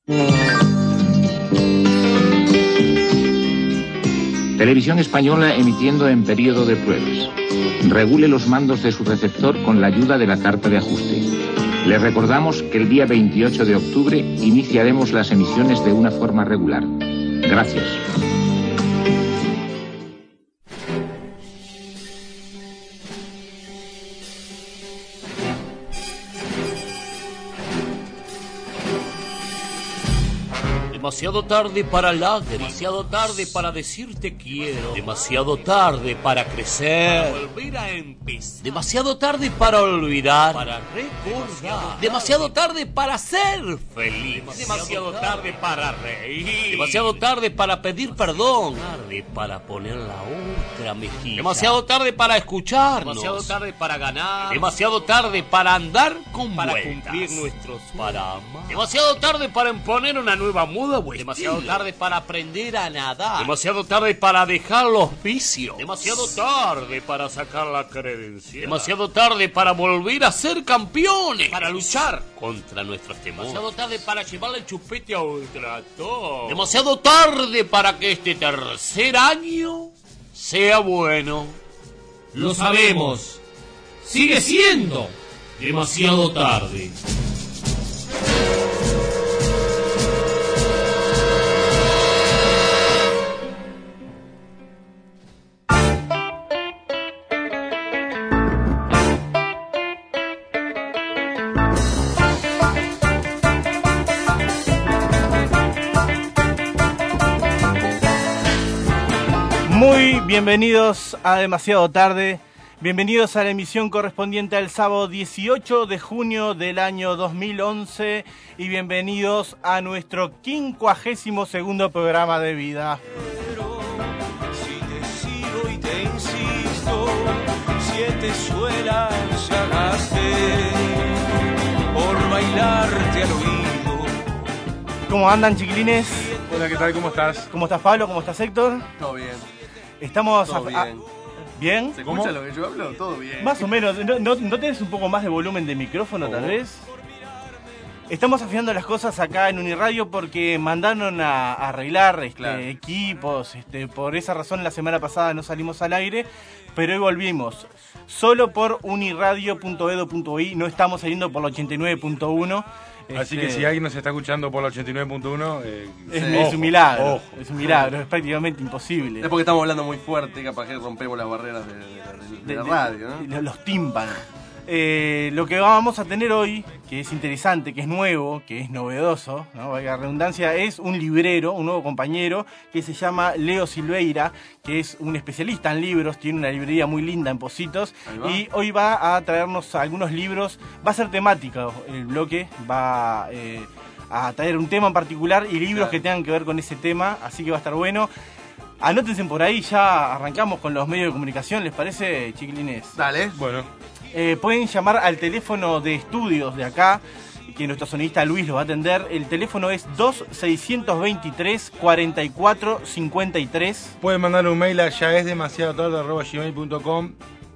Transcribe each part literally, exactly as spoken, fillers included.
Televisión Española emitiendo en periodo de pruebas. Regule los mandos de su receptor con la ayuda de la carta de ajuste. Les recordamos que el día veintiocho de octubre iniciaremos las emisiones de una forma regular. Gracias. Demasiado tarde para lágrimas, demasiado tarde para decirte quiero, demasiado tarde para crecer, para volver a empezar, demasiado tarde para olvidar, para recordar, demasiado tarde para ser feliz, demasiado tarde para reír, demasiado tarde para pedir perdón, tarde para poner la otra mejilla, demasiado tarde para escucharnos, demasiado tarde para ganar, demasiado tarde para andar con para vueltas, cumplir nuestros para amar, demasiado tarde para imponer una nueva moda. Demasiado tarde para aprender a nadar. Demasiado tarde para dejar los vicios. Demasiado tarde para sacar la credencial. Demasiado tarde para volver a ser campeones. Para luchar contra nuestros temores. Demasiado tarde para llevarle el chupete a ultratón. Demasiado tarde para que este tercer año sea bueno. Lo sabemos. Sigue siendo demasiado tarde. Muy bienvenidos a Demasiado Tarde, bienvenidos a la emisión correspondiente al sábado dieciocho de junio del año dos mil once y bienvenidos a nuestro quincuagésimo segundo programa de vida. Pero si te sigo y te insisto, siete suelas llagaste por bailarte al oído. ¿Cómo andan, chiquilines? Hola, ¿qué tal? ¿Cómo estás? ¿Cómo estás, Pablo? ¿Cómo estás, Héctor? Todo bien. Estamos Todo a, bien. a, ¿Bien? ¿Se escucha lo que yo hablo? Todo bien. Más o menos. ¿No, no, ¿no tenés un poco más de volumen de micrófono, Oh. tal vez? Estamos afinando las cosas acá en Uniradio porque mandaron a, a arreglar este, Claro. equipos. Este, por esa razón la semana pasada no salimos al aire, pero hoy volvimos. Solo por uniradio punto edu punto i, no estamos saliendo por la ochenta y nueve punto uno. Así Este, que si alguien nos está escuchando por la ochenta y nueve punto uno, eh, es, sí. es Ojo, un milagro, ojo. es un milagro, es prácticamente imposible. Es porque estamos hablando muy fuerte, capaz que rompemos las barreras de, de- de- de la radio, ¿no? de los tímpanos. Eh, lo que vamos a tener hoy, que es interesante, que es nuevo, que es novedoso, ¿no? Valga la redundancia, es un librero, un nuevo compañero, que se llama Leo Silveira, que es un especialista en libros, tiene una librería muy linda en Pocitos, Ahí va. y hoy va a traernos algunos libros, va a ser temática el bloque, va eh, a traer un tema en particular y libros Claro. que tengan que ver con ese tema, así que va a estar bueno. Anótense por ahí, ya arrancamos con los medios de comunicación, ¿les parece, chiquilines? Dale. Bueno, Eh, pueden llamar al teléfono de estudios de acá, que nuestro sonidista Luis lo va a atender. El teléfono es dos seis dos tres, cuatro cuatro cinco tres. pueden mandar un mail a ya es demasiado tarde arroba gmail punto com.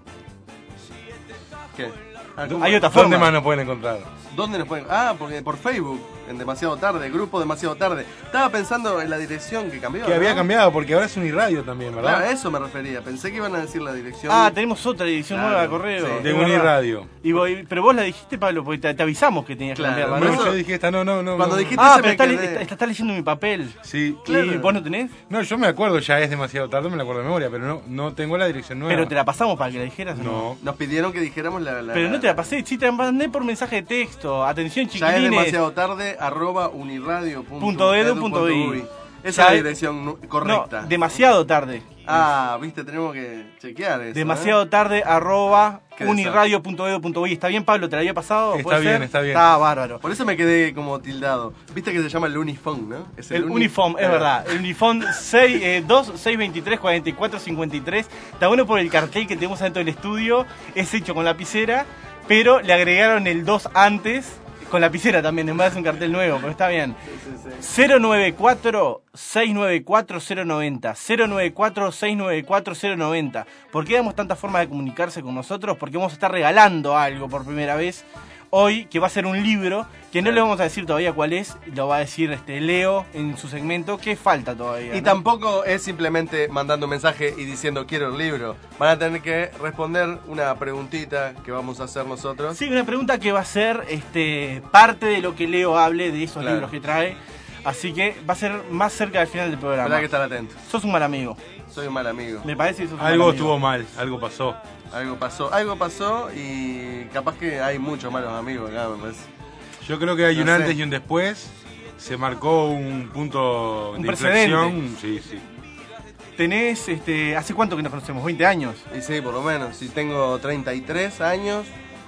¿Qué? Ah, ¿cómo? Hay otra ¿Dónde forma. más nos pueden encontrar? ¿Dónde nos pueden...? Ah, porque por Facebook, en Demasiado Tarde, grupo Demasiado Tarde. Estaba pensando en la dirección que cambió, Que había ¿no? cambiado, porque ahora es Uniradio también, Claro, ¿verdad? a eso me refería. Pensé que iban a decir la dirección. Ah, tenemos otra edición Claro, nueva de correo. sí. es De verdad. Uniradio. Y voy- pero vos la dijiste, Pablo, porque te, te avisamos que tenías Claro, que cambiarla, por ¿no? No, eso- yo dije esta, no, no, no. Cuando no. dijiste Ah, se pero me está, quedé. está- está- está leyendo mi papel. Sí. Claro. ¿Y vos no tenés? No, yo me acuerdo, ya es demasiado tarde, me la acuerdo de memoria, pero no, no tengo la dirección nueva. Pero te la pasamos para que la dijeras. ¿o No. Nos pidieron que dijéramos la... la Pero no te la pasé, sí, te la mandé por mensaje de texto. Atención, Ya es chiquilines. Demasiado Tarde, arroba uniradio Punto edu punto i. Esa Ya es la es- dirección nu- No, correcta. demasiado tarde. Ah, viste, tenemos que chequear eso. Demasiado ¿eh? tarde, arroba Qué uniradio punto edu punto i. ¿Está bien, Pablo? ¿Te la había pasado? Está ¿Puede bien, ser? está bien. Está bárbaro. Por eso me quedé como tildado. Viste que se llama el Unifón, ¿no? Es El uni- Unifom, es Ah. verdad. El Unifom seis, eh, dos seis dos tres, cuatro cuatro cinco tres. Está bueno por el cartel que tenemos adentro del estudio. Es hecho con lapicera, pero le agregaron el dos antes. Con lapicera también, en vez de hacer un cartel nuevo, pero está bien. Sí, sí, sí. cero nueve cuatro, seis nueve cuatro, cero nueve cero. cero nueve cuatro, seis nueve cuatro, cero nueve cero. ¿Por qué damos tantas formas de comunicarse con nosotros? Porque vamos a estar regalando algo por primera vez. hoy, que va a ser un libro, que no le vamos a decir todavía cuál es, lo va a decir este Leo en su segmento, que falta todavía. Y ¿no? tampoco es simplemente mandando un mensaje y diciendo quiero el libro. Van a tener que responder una preguntita que vamos a hacer nosotros. Sí, una pregunta que va a ser este, parte de lo que Leo hable de esos Claro. libros que trae. Así que va a ser más cerca del final del programa. Habrá que estar atentos. Sos un mal amigo. Soy un mal amigo. Me parece que sos un Algo mal amigo. estuvo mal, algo pasó. Algo pasó, algo pasó y capaz que hay muchos malos amigos acá, me parece. Yo creo que hay No un sé. antes y un después. Se marcó un punto Un de precedente. inflexión. Sí, sí. Tenés, este, ¿hace cuánto que nos conocemos? ¿veinte años? Y sí, por lo menos. Si tengo treinta y tres años.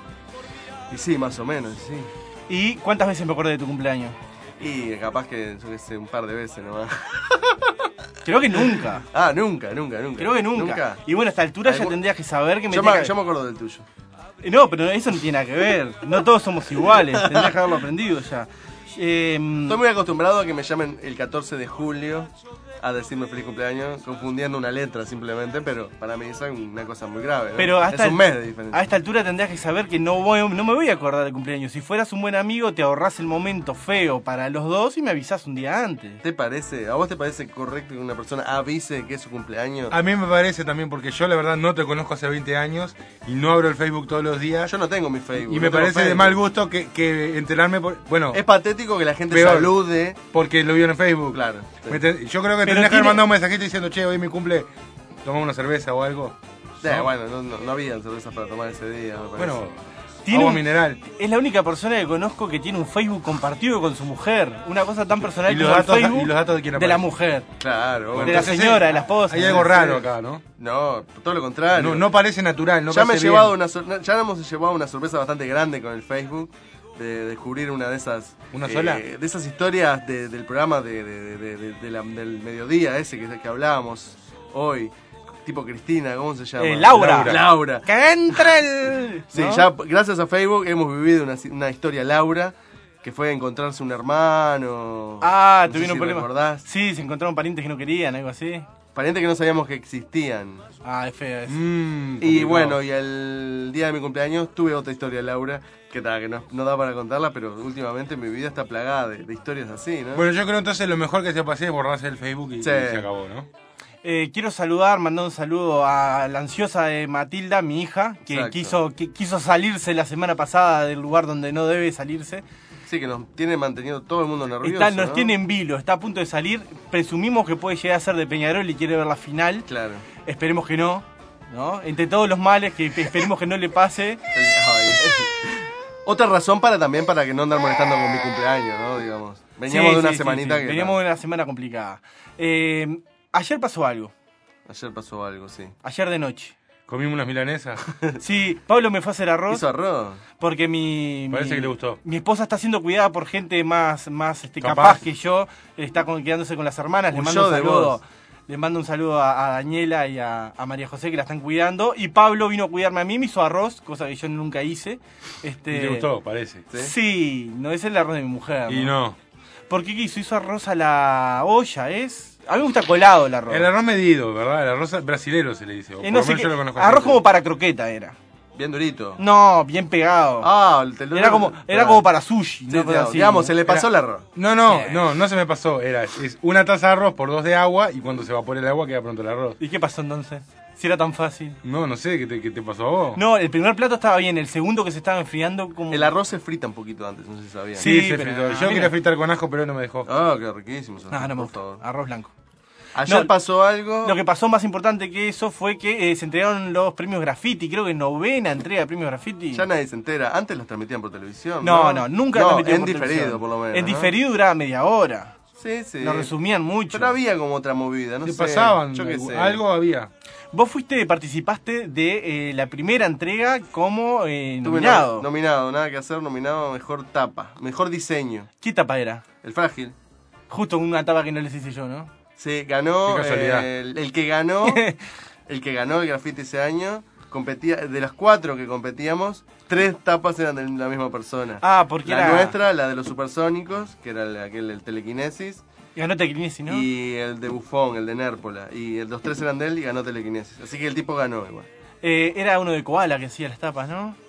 Y sí, más o menos, sí. ¿Y cuántas veces me acordé de tu cumpleaños? Y capaz que, yo qué sé, un par de veces nomás. Creo que nunca. Ah, nunca, nunca, nunca. Creo que nunca. Y bueno, a esta altura ya Algo- tendrías que saber que me Yo tenés me, que- yo me acuerdo del tuyo. No, pero eso no tiene nada que ver. No todos somos iguales. Tendrías que haberlo aprendido ya. Eh, Estoy muy acostumbrado a que me llamen el catorce de julio a decirme feliz cumpleaños, confundiendo una letra simplemente, pero para mí esa es una cosa muy grave, ¿no? pero hasta es un mes de diferencia. a esta altura tendrías que saber que no, voy, no me voy a acordar del cumpleaños. Si fueras un buen amigo, te ahorrás el momento feo para los dos y me avisás un día antes. ¿Te parece, a vos te parece correcto que una persona avise que es su cumpleaños? A mí me parece también, porque yo la verdad no te conozco hace veinte años y no abro el Facebook todos los días. Yo no tengo mi Facebook. Y no me tengo parece de Facebook. mal gusto que, que enterarme por... Bueno, Es patético que la gente Peor. salude. porque lo vio en Facebook. Claro. sí. Me te- Yo creo que Pero tendrías que haber tiene- mandado un mensajito diciendo, che, hoy es mi cumple, tomamos una cerveza o algo. Eh, ¿no? Bueno, no, no, no había cervezas para tomar ese día, me parece. Bueno, Tiene agua un- mineral. Es la única persona que conozco que tiene un Facebook compartido con su mujer. Una cosa tan personal Y los como el datos- Facebook y los datos de quién de la aparecen. mujer. Claro. de bueno. la Entonces, señora, eh, de la esposa. Hay algo Sí. raro acá, ¿no? No, todo lo contrario. No, no parece natural, no ya me he parece llevado bien. una sor- ya hemos llevado una sorpresa bastante grande con el Facebook de descubrir una de esas ¿Una eh, sola? de esas historias de- del programa de, de- de- de- de la- del mediodía ese que, que hablábamos hoy, tipo Cristina, ¿cómo se llama? Eh, Laura. Laura. ¡Que entre el! Sí, ¿no? ya gracias a Facebook hemos vivido una, una historia Laura que fue encontrarse un hermano. Ah, no sé tuvieron si problemas. recordás. Sí, se encontraron parientes que no querían, algo así. Parientes que no sabíamos que existían. Ah, es feo eso. Mm, Y complicado. bueno, y el día de mi cumpleaños tuve otra historia, Laura, que, ta, que no, no da para contarla, pero últimamente mi vida está plagada de, de historias así, ¿no? Bueno, yo creo entonces lo mejor que se pase es borrarse el Facebook y, Sí. y se acabó, ¿no? Eh, quiero saludar, mandar un saludo a la ansiosa de Matilda, mi hija, que Exacto. quiso, que quiso salirse la semana pasada del lugar donde no debe salirse. Sí, que nos tiene mantenido todo el mundo nervioso, Está, nos ¿no? tiene en vilo, está a punto de salir. Presumimos que puede llegar a ser de Peñarol y quiere ver la final. Claro. Esperemos que no, ¿no? Entre todos los males, que esperemos que no le pase. Ay. Otra razón para también para que no andar molestando con mi cumpleaños, ¿no? Digamos. Veníamos Sí, de una sí, sí, semanita sí. que... Veníamos de una semana complicada. Eh, ayer pasó algo, Ayer pasó algo, sí. ayer de noche. Comimos unas milanesas. Sí, Pablo me fue a hacer arroz. ¿Hizo arroz? Porque mi, Parece mi- que le gustó. Mi esposa está siendo cuidada por gente más, más este, capaz. Capaz. que yo. Está con- quedándose con las hermanas. Le Un mando un yo de saludo. vos. Le mando un saludo a, a Daniela y a, a María José que la están cuidando. Y Pablo vino a cuidarme a mí, me hizo arroz, cosa que yo nunca hice. Este, Y le gustó, parece. ¿Sí? Sí, no es el arroz de mi mujer. Y no. ¿Por qué quiso? Hizo arroz a la olla, ¿es? A mí me gusta colado el arroz. El arroz medido, ¿verdad? El arroz brasilero se le dice. o Eh, por no lo sé menos qué- yo lo conozco arroz así. como para croqueta era. Bien durito. No, bien pegado. Ah, el telón. era como, era como para sushi. Sí, ¿no? Pero digamos, así. digamos, se le pasó Era- el arroz. No, no, Bien. no, no se me pasó. Era es una taza de arroz por dos de agua y cuando se evapore el agua queda pronto el arroz. ¿Y qué pasó entonces? Si era tan fácil. No, no sé, ¿qué te, qué te pasó a vos? No, el primer plato estaba bien, el segundo que se estaba enfriando como... El arroz se frita un poquito antes, no sé si sabían. Sí, Sí, se pero- fritó. ah, Yo mira. quería fritar con ajo, pero él no me dejó. Ah, qué riquísimo. ese No, arroz, no me por gusta. favor. Arroz blanco. Ayer No, pasó algo. Lo que pasó más importante que eso fue que eh, se entregaron los premios Graffiti, creo que novena entrega de premios Graffiti. Ya nadie se entera. Antes los transmitían por televisión. No, No, no, nunca no, transmitieron en por diferido, televisión. por lo menos. En ¿no? diferido duraba media hora. Sí, sí. Lo resumían mucho. Pero había como otra movida, no Se sé. pasaban, Yo qué algo, sé. algo había. Vos fuiste, participaste de eh, la primera entrega como eh, Estuve nominado. no- nominado, nada que hacer, nominado a mejor tapa, mejor diseño. ¿Qué tapa era? El frágil. Justo una tapa que no les hice yo, ¿no? Sí, ganó. Qué casualidad. eh, el, el que ganó. el que ganó el graffiti ese año. Competía, de las cuatro que competíamos, tres tapas eran de la misma persona. Ah, porque la era... nuestra, la de los supersónicos, que era el, aquel el telequinesis, Ganó Telequinesis, ¿no? y el de Buffon, el de Nérpola. Y el- los tres eran de él y ganó telequinesis. Así que el tipo ganó igual. Eh, era uno de Koala que hacía las tapas, ¿no?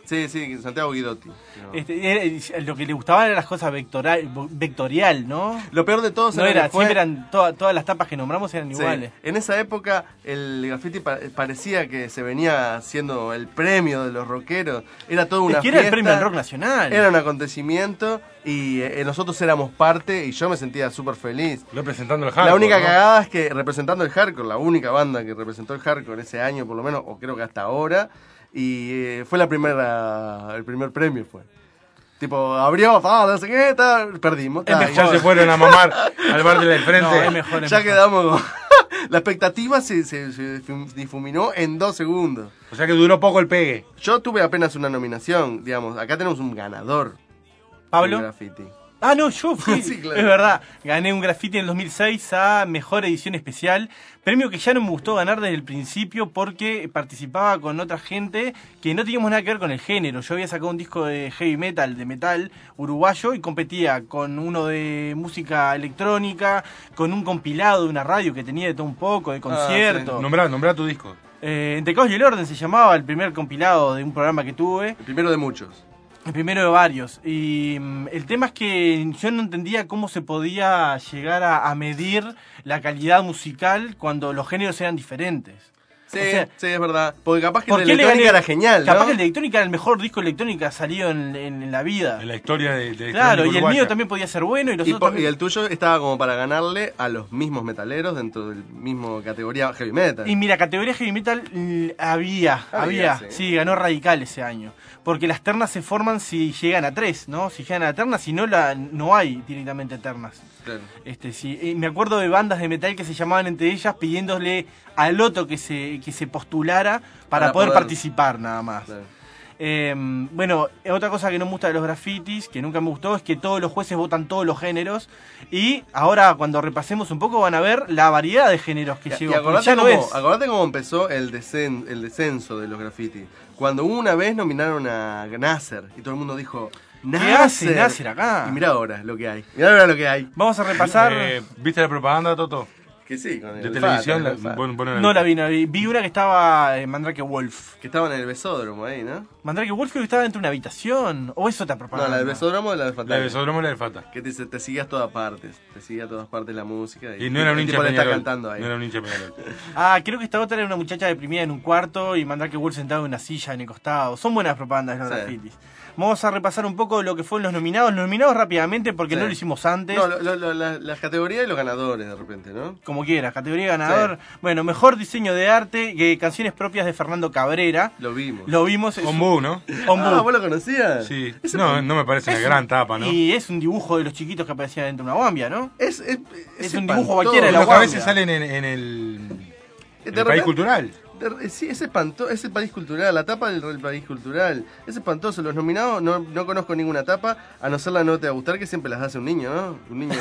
Sí, sí, Santiago Guidotti. No. Este, era- lo que le gustaba eran las cosas vectorial, vectorial, ¿no? Lo peor de todo No era era, que fue- siempre eran to- todas las tapas que nombramos eran Sí. iguales. En esa época el graffiti pa- parecía que se venía haciendo el premio de los rockeros. Era toda una Es que era el fiesta, premio al rock nacional. Era un acontecimiento y eh, nosotros éramos parte y yo me sentía súper feliz. Representando el hardcore. La única ¿no? cagada es que representando el hardcore, la única banda que representó el hardcore ese año por lo menos, o creo que hasta ahora, y eh, fue la primera, el primer premio fue. Tipo, abrió, ah, no sé qué, tal, perdimos. Es tal, mejor. y Ya se fueron a mamar al bar de la frente. No, es mejor, es ya mejor. quedamos con- La expectativa se, se, se difum- difuminó en dos segundos. O sea que duró poco el pegue. Yo tuve apenas una nominación, digamos. Acá tenemos un ganador. ¿Pablo? del graffiti. Ah, no, yo fui. Sí, claro. Es verdad. Gané un graffiti en el dos mil seis a Mejor Edición Especial. Premio que ya no me gustó ganar desde el principio porque participaba con otra gente que no teníamos nada que ver con el género. Yo había sacado un disco de heavy metal, de metal uruguayo, y competía con uno de música electrónica, con un compilado de una radio que tenía de todo un poco, de conciertos. Nombrá, nombrá tu disco. Eh, Entre Caos y el Orden se llamaba el primer compilado de un programa que tuve. El primero de muchos. El primero de varios. Y mm, el tema es que yo no entendía cómo se podía llegar a, a medir la calidad musical cuando los géneros eran diferentes. Sí, O sea, sí, es verdad. Porque capaz que ¿por el de qué le electrónica gané? era genial, Capaz ¿no? que el de electrónica era el mejor disco de electrónica salido en, en- en la vida. En la historia de, de Claro, y el uruguaya. mío también podía ser bueno y los Y, otros po- también. y el tuyo estaba como para ganarle a los mismos metaleros dentro del mismo categoría heavy metal. Y mira, categoría heavy metal mm, había, Había, había, sí. sí. ganó Radical ese año. Porque las ternas se forman si llegan a tres, ¿no? Si llegan a la terna, si no, la, no hay directamente ternas. Claro. Este, sí. Y me acuerdo de bandas de metal que se llamaban entre ellas pidiéndole al otro que se, que se postulara para, Para poder, poder. participar nada más. Claro. Eh, bueno, otra cosa que no me gusta de los grafitis, que nunca me gustó, es que todos los jueces votan todos los géneros. Y ahora cuando repasemos un poco van a ver la variedad de géneros que Y, llegó. y porque acordate, ya no cómo, es. acordate cómo empezó el, descen- el descenso de los graffiti. Cuando una vez nominaron a Nasser y todo el mundo dijo, Nasser. hace Nasser acá? Y mirá ahora lo que hay. Mirá ahora lo que hay. Vamos a repasar. Eh, ¿Viste la propaganda, Toto? Que sí, con el De Fata, televisión. con la- el Fata. bueno, bueno, No la vi, no la vi. Vi una que estaba en Mandrake Wolf. Que estaba en el besódromo ahí, ¿no? Mandrake Wolf creo que estaba dentro de una habitación. ¿O es otra No, propaganda? la del besódromo o la de La Fata. de Besódromo y la del Fata. Que te, te sigue a todas partes. Te sigue a todas partes la música. Y no era un el hincha tipo de le está Peñarol. cantando ahí. No era un hincha de Peñarol. Ah, creo que esta otra era una muchacha deprimida en un cuarto y Mandrake Wolf sentado en una silla en el costado. Son buenas propagandas de los Sí. grafitis. Vamos a repasar un poco lo que fueron los nominados. Los nominados rápidamente porque Sí. no lo hicimos antes. No, lo- lo- lo- la- las categorías y los ganadores de repente, ¿no? Como quieras, categoría ganador. Bueno, mejor diseño de arte, eh, canciones propias de Fernando Cabrera. Lo vimos. Lo vimos. es Ombú, un- ¿no? Ombú. Ah, ¿vos lo conocías? Sí. Ese No, pan- no me parece una Es gran un- tapa, ¿no? Y es un dibujo de los chiquitos que aparecían dentro de una bambia, ¿no? Es, es, Es es un dibujo espantoso. cualquiera de la Los que a guardia. veces salen en, en el, en De el repente- país cultural. De- Sí, es espantoso, es el país cultural, la tapa del, del país cultural. Es espantoso, los nominados no, no conozco ninguna tapa, a no ser la no te va a gustar, que siempre las hace un niño, ¿no? Un niño...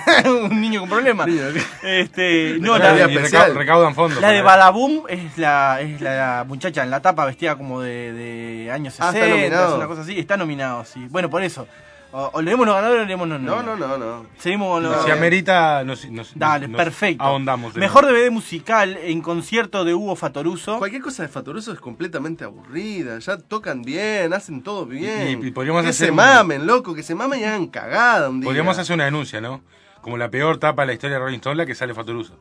Un niño con problemas. Niño. Este, no, Categoría la, Y especial. recau- recaudan fondos. la de para- Badaboom es la, es la muchacha en la tapa vestida como de, de años Ah, está sesenta, nominado. una cosa así. Está nominado, sí. Bueno, por eso. O, o leemos los ganadores o leemos los No, nominados. no, no, no. Seguimos con los... Si amerita, nos, nos- Dale, nos perfecto. ahondamos. en Mejor eso. D V D musical en concierto de Hugo Fatoruso. Cualquier cosa de Fatoruso es completamente aburrida, ya tocan bien, hacen todo bien. Y- y podríamos que hacer se un- mamen, loco, que se mamen y hagan cagada un día. Podríamos hacer una denuncia, ¿no? Como la peor tapa de la historia de Rolling Stone, la que sale Fatoruso.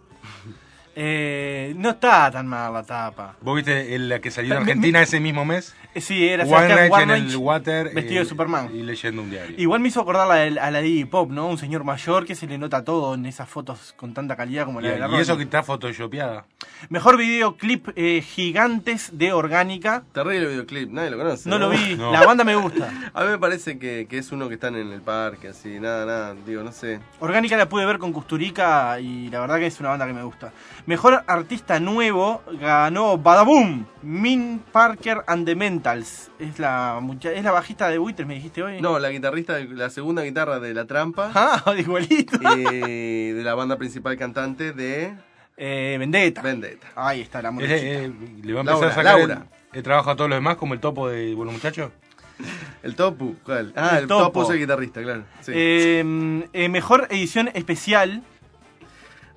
Eh, no está tan mal la tapa. ¿Vos viste el- la que salió en Me- me- Argentina ese mismo mes? Eh, sí, era One Sebastián Night en Warnich el Water. vestido eh, de Superman. Y leyendo un diario. Igual me hizo acordar la de- a la de Iggy Pop, ¿no? Un señor mayor que se le nota todo en esas fotos con tanta calidad como Y, la de la y eso que Rolling. está photoshopeada. Mejor videoclip eh, Gigantes de Orgánica. Terrible videoclip, nadie lo conoce. No lo vi, No. la banda me gusta. A mí me parece que, que es uno que están en el parque, así, nada, nada, digo, no sé. Orgánica la pude ver con Kusturica y la verdad que es una banda que me gusta. Mejor artista nuevo ganó Badaboom, Min Parker and the Mentals. Es la mucha- es la bajista de Buitres, me dijiste hoy. No, la guitarrista, la segunda guitarra de La Trampa Ah, igualito. y de la banda principal cantante de Eh, Vendetta. Vendetta. Ahí está la Es- muchachita. eh, ¿Le va a empezar Laura, a sacar Laura. El, el trabajo a todos los demás como el topo de Buenos Muchachos? El Topu, ¿cuál? Ah, El el, Topo. Topu es el guitarrista, claro. Sí. Eh, eh, mejor edición especial.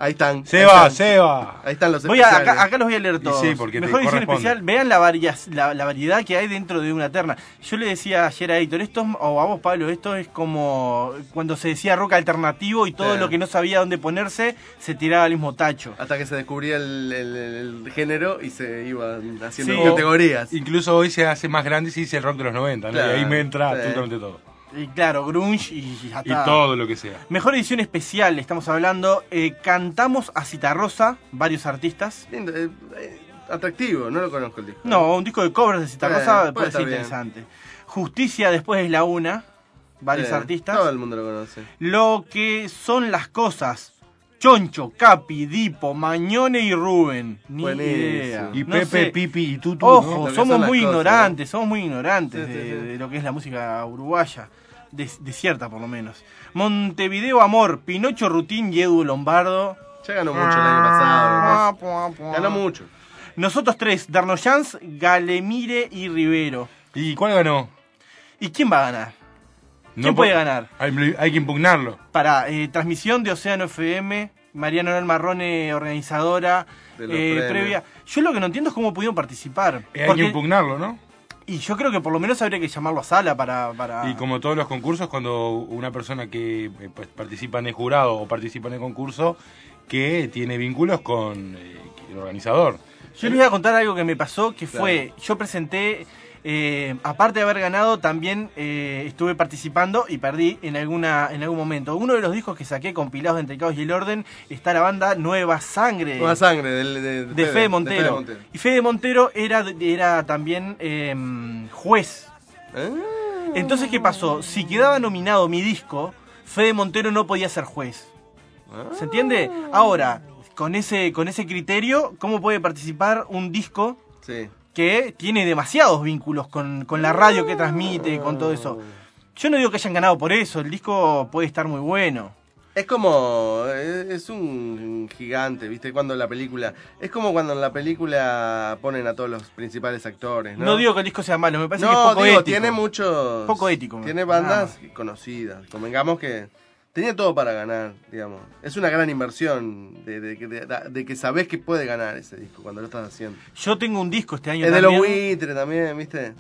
Ahí están. Seba, ahí están. Seba. Ahí están los Voy a, especiales. acá, acá los voy a leer todos. sí, porque te Mejor edición corresponde. especial. Vean la, varia, la, la variedad que hay dentro de una terna. Yo le decía ayer a Héctor, esto, o a vos, Pablo, esto es como cuando se decía rock alternativo y todo Sí. lo que no sabía dónde ponerse se tiraba al mismo tacho. Hasta que se descubría el, el- el género y se iban haciendo Sí. categorías. Incluso hoy se hace más grande y se dice el rock de los noventa, ¿no? Claro, Y ahí me entra sí. absolutamente todo. Y claro, grunge y ya Y está. todo lo que sea. Mejor edición especial, estamos hablando. eh, cantamos a Citarrosa, varios artistas. Lindo, eh, eh, atractivo, no lo conozco el disco. No, un disco de covers de Citarrosa Eh, puede puede ser estar bien. interesante. Justicia después es la una, varios Sí, artistas. Todo el mundo lo conoce. Lo que son las cosas. Choncho, Capi, Dipo, Mañone y Rubén. Ni Buenísimo. idea. Y No Pepe, sé. Pipi y Tutu, Ojo, ¿no? Lo que somos son las muy cosas, ignorantes, somos muy ignorantes Sí, de, sí, sí. de lo que es la música uruguaya. De, de cierta, por lo menos. Montevideo Amor, Pinocho Rutín y Edu Lombardo. Ya ganó mucho el año pasado. además. Ganó mucho. Nosotros tres, Darnoyans, Galemire y Rivero. ¿Y cuál ganó? ¿Y quién va a ganar? ¿Quién No puede po- ganar? Hay, hay que impugnarlo. Para eh, transmisión de Océano F M, Mariano Noel Marrone, organizadora, De los eh, premios. previa. Yo lo que no entiendo es cómo pudieron participar. Eh, hay Porque- que impugnarlo, ¿no? y yo creo que por lo menos habría que llamarlo a sala para... para... Y como todos los concursos, cuando una persona que eh, pues, participa en el jurado o participa en el concurso, que tiene vínculos con eh, el organizador. Yo les voy a contar algo que me pasó, que fue, yo presenté, eh, aparte de haber ganado, también eh, estuve participando y perdí en alguna en algún momento. Uno de los discos que saqué compilados de Entre el Caos y el Orden está la banda Nueva Sangre. Nueva sangre del, de, de Fede Montero. Y Fede Montero era, era también eh, juez. Ah. Entonces, ¿qué pasó? Si quedaba nominado mi disco, Fede Montero no podía ser juez. ¿Se entiende? Ahora, con ese, con ese criterio, ¿cómo puede participar un disco Sí. que tiene demasiados vínculos con, con la radio que transmite, con todo eso? Yo no digo que hayan ganado por eso, el disco puede estar muy bueno. Es como, es es un gigante, ¿viste? Cuando en la película, es como cuando en la película ponen a todos los principales actores, ¿no? No, digo que el disco sea malo, me parece que es No, poco digo, ético. tiene muchos... Poco ético. Tiene Nada bandas conocidas, convengamos que tenía todo para ganar, digamos. Es una gran inversión de, de, de, de- de que sabés que puede ganar ese disco cuando lo estás haciendo. Yo tengo un disco este año Es de los también. buitres también, ¿viste?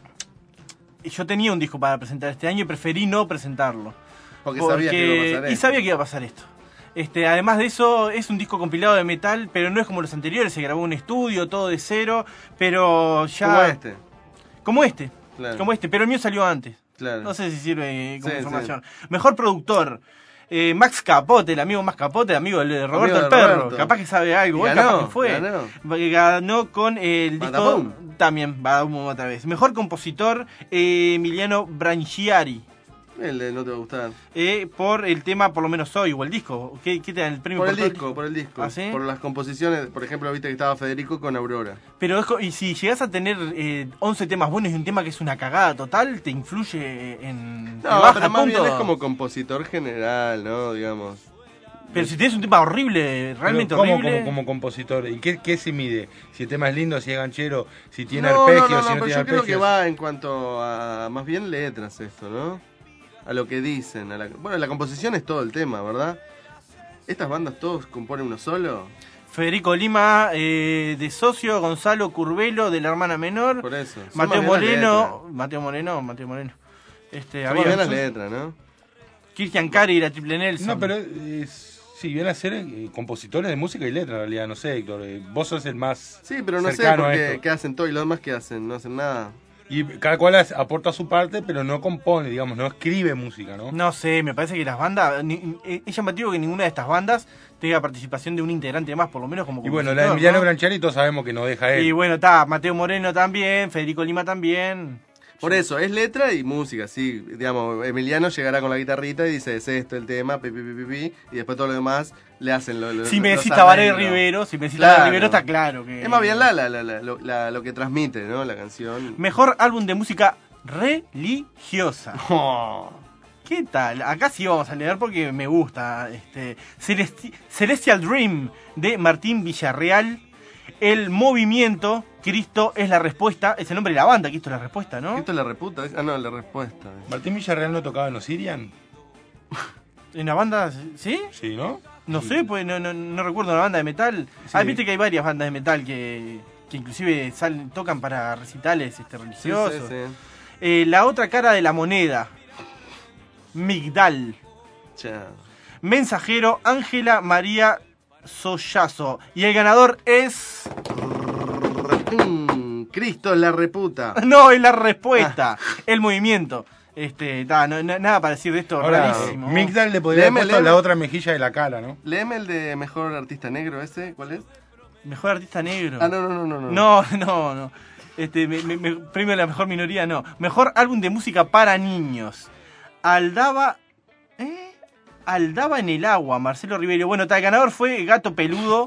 Yo tenía un disco para presentar este año y preferí no presentarlo. Porque, sabías que iba a pasar Y esto. sabía que iba a pasar esto. Este, además de eso, es un disco compilado de metal, pero no es como los anteriores, se grabó en un estudio, todo de cero, pero ya... Como este, Como este, Claro. como este, pero el mío salió antes. claro. No sé si sirve como Sí, información. Mejor productor, eh, Max Capote, el amigo Max Capote, el amigo de Roberto Amigo de el Perro. Roberto. Capaz que sabe algo, Y igual ganó, capaz que fue. ganó. Ganó con el disco... Badabum. También, Badabum otra vez. Mejor compositor, eh, Emiliano Branchiari. El de No Te Va a Gustar. Eh, por el tema, por lo menos hoy, o el disco. ¿Qué, qué te dan el premio? Por el todo disco, por el disco. ¿Ah, sí? Por las composiciones, por ejemplo, viste que estaba Federico con Aurora. Pero es co- y si llegas a tener eh, once temas buenos y un tema que es una cagada total, te influye en... te No, baja pero más bien punto. es como compositor general, ¿no? Digamos. Pero si tienes un tema horrible, realmente Pero ¿cómo, horrible... como, como compositor? ¿Y qué, qué se mide? Si el tema es lindo, si es ganchero, si tiene no, arpegios, no, no, si no, no pero tiene yo creo que arpegios. va en cuanto a más bien letras esto, ¿no? A lo que dicen. A la, bueno, la composición es todo el tema, ¿verdad? ¿Estas bandas todos componen uno solo? Federico Lima, eh, de socio, Gonzalo Curvelo, de la hermana menor, Por eso. Son Mateo más bien las Moreno, Mateo Moreno, Mateo Moreno. Este, letras. Son había más bien las letras, ¿no? Cristian Cari y la Triple Nelson. No, pero es, sí, vienen a ser eh, compositores de música y letra en realidad, no sé, Héctor. eh, vos sos el más Sí, pero no sé cercano por a qué, esto. qué hacen todo y los demás qué hacen, no hacen nada. Y cada cual as- aporta su parte, pero no compone, digamos, no escribe música, ¿no? No sé, me parece que las bandas... ni- eh, es llamativo que ninguna de estas bandas tenga participación de un integrante más, por lo menos como Y bueno, la de compositor, Emiliano ¿no? Branchiari todos sabemos que no deja él. Y bueno, está, Mateo Moreno también, Federico Lima también. Por eso, es letra y música, sí. Digamos, Emiliano llegará con la guitarrita y dice, es esto el tema, pi, pi, pi, pi, pi, y después todo lo demás le hacen lo, lo Si me los decís Tabaré arreglos. Rivero, si me decís Claro. Tabaré Rivero está claro que... Es más bien la, la, la, la- lo, la- lo que transmite, ¿no? La canción. Mejor álbum de música religiosa. Oh. ¿Qué tal? Acá sí vamos a leer porque me gusta. Este, Celesti- Celestial Dream de Martín Villarreal. El movimiento, Cristo es la respuesta. Es el nombre de la banda, Cristo es la respuesta, ¿no? ¿Esto es la reputa? Ah, no, la respuesta. ¿Martín Villarreal no tocaba en los Sirian? ¿En la banda? ¿Sí? Sí, ¿no? No sé, pues no, no, no recuerdo una banda de metal. Sí. Ah, viste que hay varias bandas de metal que, que inclusive salen, tocan para recitales este, religiosos. Sí, sí, sí. Eh, la otra cara de la moneda. Migdal. Cha. Mensajero, Ángela María Sollazo. Y el ganador es... Mm, Cristo la reputa. No, es la respuesta. El movimiento. Este, ta, no, no- nada para decir de esto. Ahora, rarísimo. Migdal le podría haber Léeme, puesto léeme. la otra mejilla de la cara, ¿no? Léeme el de mejor artista negro ese, ¿cuál es? Mejor artista negro. Ah, no, no, no, no. No, No, no, no. Este, me- me- me- premio de la mejor minoría, no. Mejor álbum de música para niños. Aldaba. ¿Eh? Aldaba en el agua, Marcelo Ribeiro. Bueno, tal, el ganador fue Gato Peludo.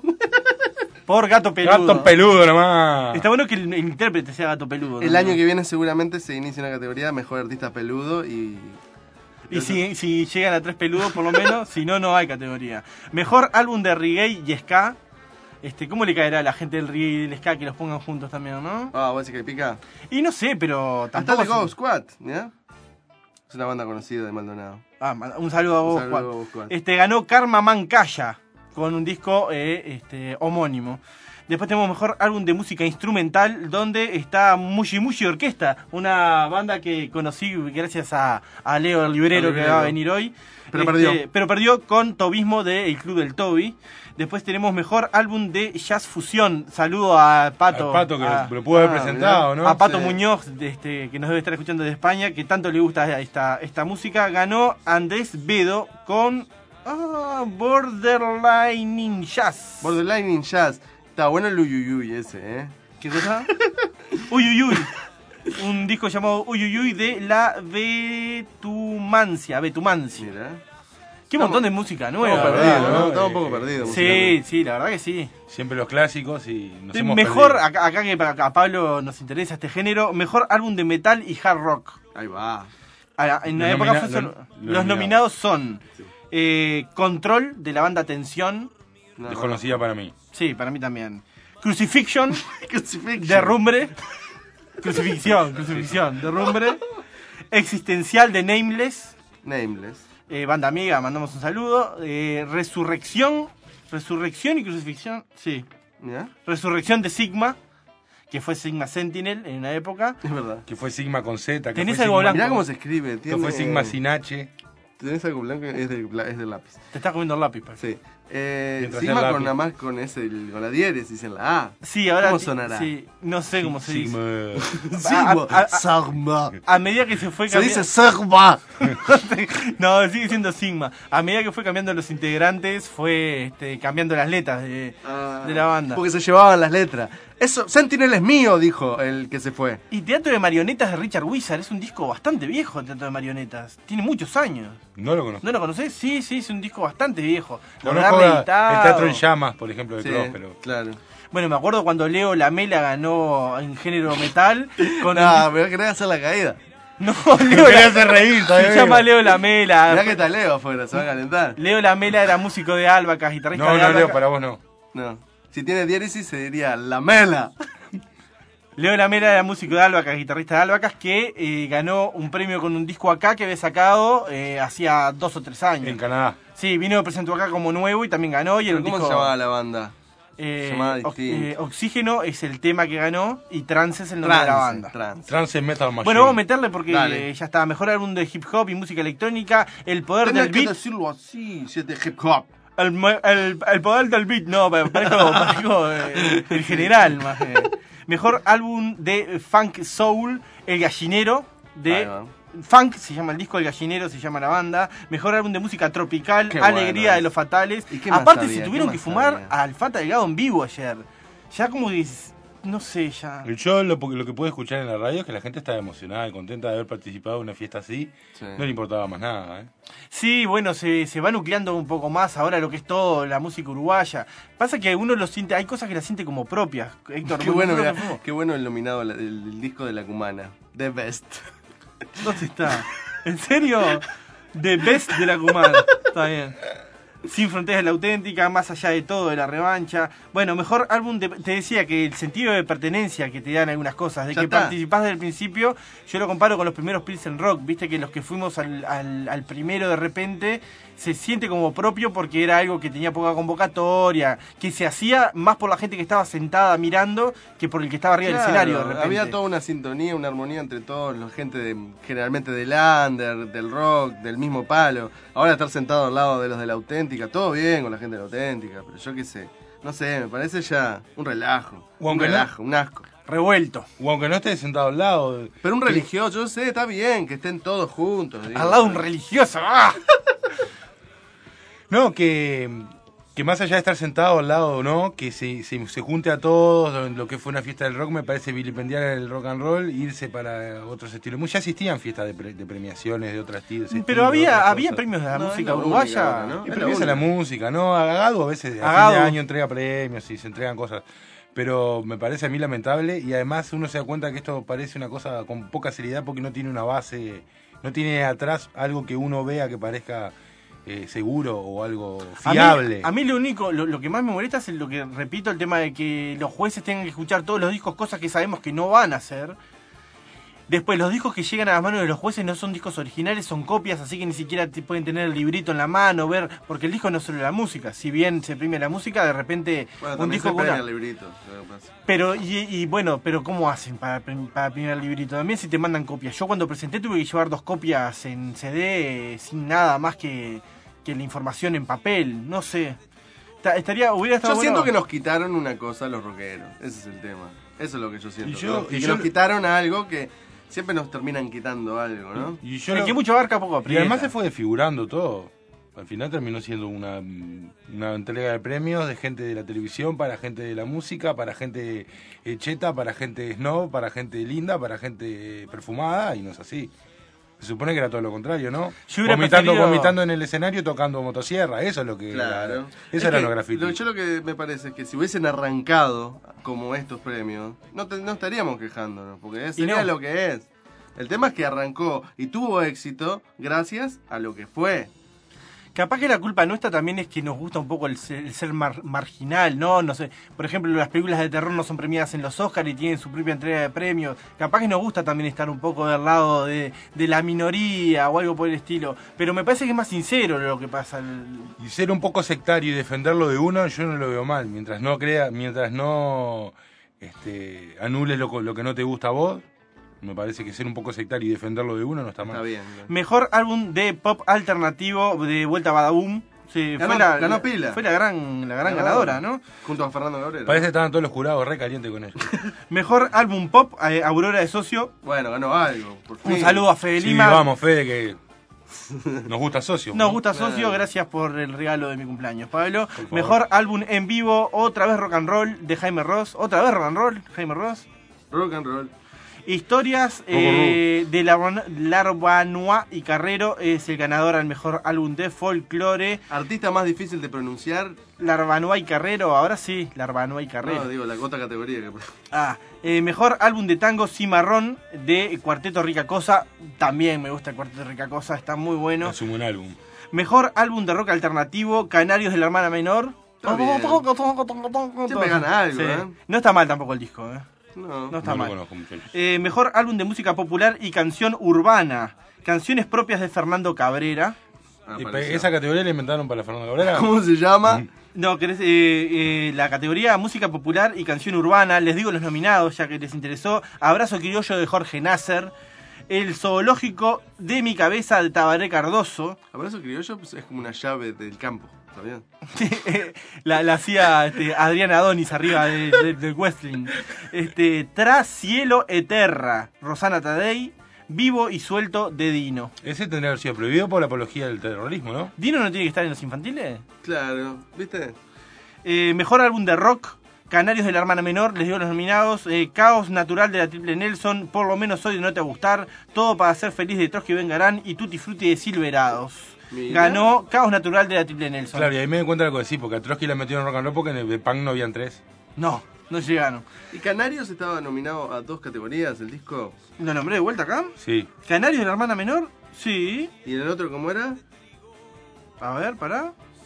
Por Gato Peludo. Gato peludo nomás. Está bueno que el, el intérprete sea Gato Peludo. El ¿no? año que viene seguramente se inicia una categoría mejor artista peludo y... Y si, si llegan a tres peludos, por lo menos, si no, no hay categoría. Mejor álbum de reggae y ska. Este, ¿cómo le caerá a la gente del reggae y del ska que los pongan juntos también, no? Ah, ¿vos decís que pica? Y no sé, pero Hasta tampoco... The Ghost Squad, ¿ya? Es una banda conocida de Maldonado. Ah, manda- un saludo a Un vos, saludo Juan. a vos, Juan. Este, ganó Karma Mancaya con un disco eh, este, homónimo. Después tenemos mejor álbum de música instrumental, donde está Mushi Mushi Orquesta, una banda que conocí gracias a, a Leo el Librero, Al que Librero. va a venir hoy. Pero perdió. Pero perdió con Tobismo de El Club del Toby. Después tenemos mejor álbum de jazz fusión. Saludo a Pato. Al Pato que a- lo pudo haber ah, presentado, mirá. ¿no? a Pato Sí. Muñoz, de este, que nos debe estar escuchando de España, que tanto le gusta esta, esta música. Ganó Andrés Bedo con ah, Borderline Jazz. Borderline in Jazz. Está bueno el uyuyuy ese, ¿eh? ¿Qué cosa? Uy, uy, uy. Un disco llamado Uy, uy, uy de la Betumancia. Betumancia. Mira. Qué montón de música nueva. Estamos verdad, perdidos, ¿no? ¿no? Estamos un Eh, poco perdidos. Sí, musicalmente. sí, la verdad que sí. Siempre los clásicos y nos hemos Mejor, perdido. acá, acá que a Pablo nos interesa este género, mejor álbum de metal y hard rock. Ahí va. Ah, En la Los época nomina- fue solo- los- los, los nominados. nominados son eh, Control de la banda Tensión. No, Desconocida para mí. Sí, para mí también. Crucifixion, Crucifixion. Derrumbre. Crucifixión, Crucifixión, Derrumbre. Existencial de Nameless. Nameless. Eh, banda amiga, mandamos un saludo. Eh, Resurrección. Resurrección y Crucifixión. Sí. ¿Ya? Resurrección de Sigma, que fue Sigma Sentinel en una época. Es verdad. Que fue Sigma con Z. Que ¿Tenés fue algo Sigma, blanco? Mirá cómo se escribe. Que Tiene... fue Sigma sin H. Tenés algo blanco, es de, pla- es de lápiz. Te estás comiendo el lápiz, parece. Sí. Eh, Mientras Sigma el con lápiz. nada más con ese, el- con la diéresis en la A. Sí, ahora. ¿Cómo ti- sonará? Sí, no sé cómo se dice. Sigma. A- a- a- Sigma. A medida que se fue Se dice cambiando. Sigma. No, sigue siendo Sigma. A medida que fue cambiando los integrantes, fue este, cambiando las letras de, de la banda. Porque se llevaban las letras. Eso, Sentinel es mío, dijo el que se fue. Y Teatro de Marionetas de Richard Wizard es un disco bastante viejo, Teatro de Marionetas. Tiene muchos años. No lo conozco. ¿No lo conocés? Sí, sí, es un disco bastante viejo. Lo Conozco habrá a- reeditado. el Teatro en Llamas, por ejemplo, de Sí, Cross, pero... claro. Bueno, me acuerdo cuando Leo Lamela ganó en género metal. Con No, el- pero quería hacer la caída. No, Me Leo quería La- hacer reír, Se todavía. llama Leo Lamela. Mirá que está Leo afuera, se va a calentar. Leo Lamela era músico de Albacas, guitarrista No, de no, Albacas. Leo, para vos no. No. Si tiene diéresis se diría la mela. Leo Lamela era músico de Albacas, guitarrista de Albacas, que eh, ganó un premio con un disco acá que había sacado eh, hacía dos o tres años. En Canadá. Sí, vino, presentó acá como nuevo y también ganó. Y era ¿Pero un ¿Cómo disco, se llamaba la banda? eh, se llamaba Ox- distinto. eh, Oxígeno es el tema que ganó y Trance es el nombre de la banda. Trance. Trance Metal Machine. Bueno, vamos a meterle porque Dale. eh, ya está. Mejor álbum de hip hop y música electrónica. El poder Tenés del que beat. decirlo así, si es de hip hop. El, mo- el- el poder del beat, no, pa- parezco, parezco eh, el general más. eh. Mejor álbum de funk soul, El Gallinero, Ahí de va. funk, se llama el disco, El Gallinero se llama la banda. Mejor álbum de música tropical, Qué Alegría bueno de es. los Fatales. ¿Y qué más Aparte había? se ¿Qué tuvieron más que fumar había? al Fata Delgado en vivo ayer. Ya como que, no sé, ya... Yo lo, lo que pude escuchar en la radio es que la gente estaba emocionada y contenta de haber participado en una fiesta así. Sí. No le importaba más nada, ¿eh? Sí, bueno, se, se va nucleando un poco más ahora lo que es todo la música uruguaya. Pasa que uno lo siente, hay cosas que la siente como propias. Héctor, Qué vos- bueno, nosotros mirá, fuimos. qué bueno el nominado, el, el disco de la Cumana. The Best. ¿Dónde está? ¿En serio? The Best de la Cumana. Está bien. Sin fronteras de la auténtica, Más allá de todo, de la revancha. Bueno, mejor álbum, de, te decía que el sentido de pertenencia que te dan algunas cosas, de Ya que está. participás desde el principio, yo lo comparo con los primeros Pilsen Rock, viste que los que fuimos al, al, al primero de repente se siente como propio porque era algo que tenía poca convocatoria, que se hacía más por la gente que estaba sentada mirando que por el que estaba arriba Claro, del escenario de repente. había toda una sintonía, una armonía entre todos, la gente de, generalmente del under, del rock, del mismo palo. Ahora estar sentado al lado de los de la auténtica, todo bien con la gente de la auténtica, pero yo qué sé, no sé, me parece ya un relajo, O un aunque no- relajo, un asco. Revuelto. O aunque no estés sentado al lado. Pero un religioso, yo sé, está bien que estén todos juntos. digo. Al lado de un religioso. ¡Ah! No, que, que más allá de estar sentado al lado, ¿no? Que se, se, se junte a todos, lo que fue una fiesta del rock, me parece vilipendiar el rock and roll, irse para otros estilos. Ya existían fiestas de, pre- de premiaciones de otros estilos. Pero estilos, había, otras había cosas. premios de la No, música es la única uruguaya. ahora, ¿no? Y Es premios la a la única. música, ¿no? A Gado a veces a Agado. fin de año entrega premios y se entregan cosas. Pero me parece a mí lamentable y además uno se da cuenta que esto parece una cosa con poca seriedad porque no tiene una base, no tiene atrás algo que uno vea que parezca eh, seguro o algo A mí- fiable. A mí, lo único, lo, lo que más me molesta es lo que, repito, el tema de que los jueces tengan que escuchar todos los discos, cosas que sabemos que no van a hacer. Después, los discos que llegan a las manos de los jueces no son discos originales, son copias, así que ni siquiera te pueden tener el librito en la mano, ver, porque el disco no es solo la música. Si bien se premia la música, de repente Bueno, un también disco se con premia una- el librito, lo que pasa. Pero, y, y bueno, pero ¿cómo hacen para, pre- para premiar el librito? También si te mandan copias. Yo cuando presenté tuve que llevar dos copias en C D, eh, sin nada más que, que la información en papel, no sé. Ta- Estaría, hubiera estado Yo bueno- siento que nos quitaron una cosa los rockeros, ese es el tema. Eso es lo que yo siento. Y yo- que y que yo- nos quitaron algo que siempre nos terminan quitando algo, ¿no? Y yo el lo- que mucho abarca poco y aprieta. además se fue desfigurando todo. Al final terminó siendo una, una entrega de premios de gente de la televisión, para gente de la música, para gente eh, cheta, para gente snob, para gente linda, para gente perfumada, y no es así. Se supone que era todo lo contrario, ¿no? Yo hubiera Vomitando, preferido- vomitando en el escenario, tocando motosierra, eso es lo que... Claro. Eso Es eran que los grafitis. lo- Yo lo que me parece es que si hubiesen arrancado como estos premios, no, te- no estaríamos quejándonos, porque sería no. lo que es. El tema es que arrancó y tuvo éxito gracias a lo que fue. Capaz que la culpa nuestra también es que nos gusta un poco el ser, el ser mar- marginal, ¿no? No sé, por ejemplo, las películas de terror no son premiadas en los Oscars y tienen su propia entrega de premios. Capaz que nos gusta también estar un poco del lado de, de la minoría o algo por el estilo. Pero me parece que es más sincero lo que pasa. El- Y ser un poco sectario y defenderlo de uno, yo no lo veo mal. Mientras no crea, mientras no este, anules lo, lo que no te gusta a vos, me parece que ser un poco sectario y defenderlo de uno no está mal. Está bien. Mejor álbum de pop alternativo de Vuelta a Badaboom. Sí, Ganó- fue la, ganó pila. Fue la gran, la gran Ganó. ganadora, ¿no? Junto a Fernando Cabrera. Parece que estaban todos los jurados re calientes con esto. Mejor álbum pop, eh, Aurora de Socio. Bueno, ganó algo. Por Un fin. saludo a Fede Sí, Lima. vamos, Fede, que nos gusta socio. Nos ¿no? gusta Socio, Claro. gracias por el regalo de mi cumpleaños, Pablo. favor. Mejor álbum en vivo, otra vez rock and roll de Jaime Ross. Otra vez rock and roll, Jaime Ross. Rock and roll. Historias eh, de Lar- Larbanois y Carrero es el ganador al mejor álbum de folclore. Artista más difícil de pronunciar. Larbanois y Carrero, ahora sí, Larbanois y Carrero. No, digo, la otra categoría. Que... Ah, eh, mejor álbum de tango Cimarrón de Cuarteto Rica Cosa. También me gusta el Cuarteto Rica Cosa, está muy bueno. Es un buen álbum. Mejor álbum de rock alternativo, Canarios de la Hermana Menor. Está bien. Siempre gana algo, Sí. ¿eh? No está mal tampoco el disco, ¿eh? No. No está No lo mal. conozco, muchachos. Eh, mejor álbum de música popular y canción urbana. Canciones propias de Fernando Cabrera. Ah, Y pe- pareció. ¿Esa categoría la inventaron para Fernando Cabrera? ¿Cómo se llama? Mm. No, querés, eh, eh, la categoría música popular y canción urbana. Les digo los nominados, ya que les interesó. Abrazo criollo de Jorge Nasser. El zoológico de mi cabeza de Tabaré Cardoso. Abrazo criollo pues, es como una llave del campo, ¿está bien? la, la hacía este, Adriana Adonis arriba de- de- del Wrestling. Este, Tras cielo eterra, Rosana Tadei. Vivo y suelto de Dino. Ese tendría que haber sido prohibido por la apología del terrorismo, ¿no? ¿Dino no tiene que estar en los infantiles? Claro, ¿viste? Eh, mejor álbum de rock, Canarios de la Hermana Menor, les digo los nominados. eh, Caos Natural de la Triple Nelson, Por lo menos hoy de No te va a gustar, Todo para ser feliz de Trotsky Vengarán y Tutti Frutti de Silverados. Mira. Ganó Caos Natural de la Triple Nelson. Claro, y ahí me doy cuenta de lo que decís, porque a Trotsky la metieron en rock and roll porque en el de punk no habían tres. No, no llegaron. ¿Y Canarios estaba nominado a dos categorías, el disco? ¿Lo nombré de vuelta acá? Sí. ¿Canarios de la Hermana Menor? Sí. ¿Y en el otro cómo era? A ver, pará.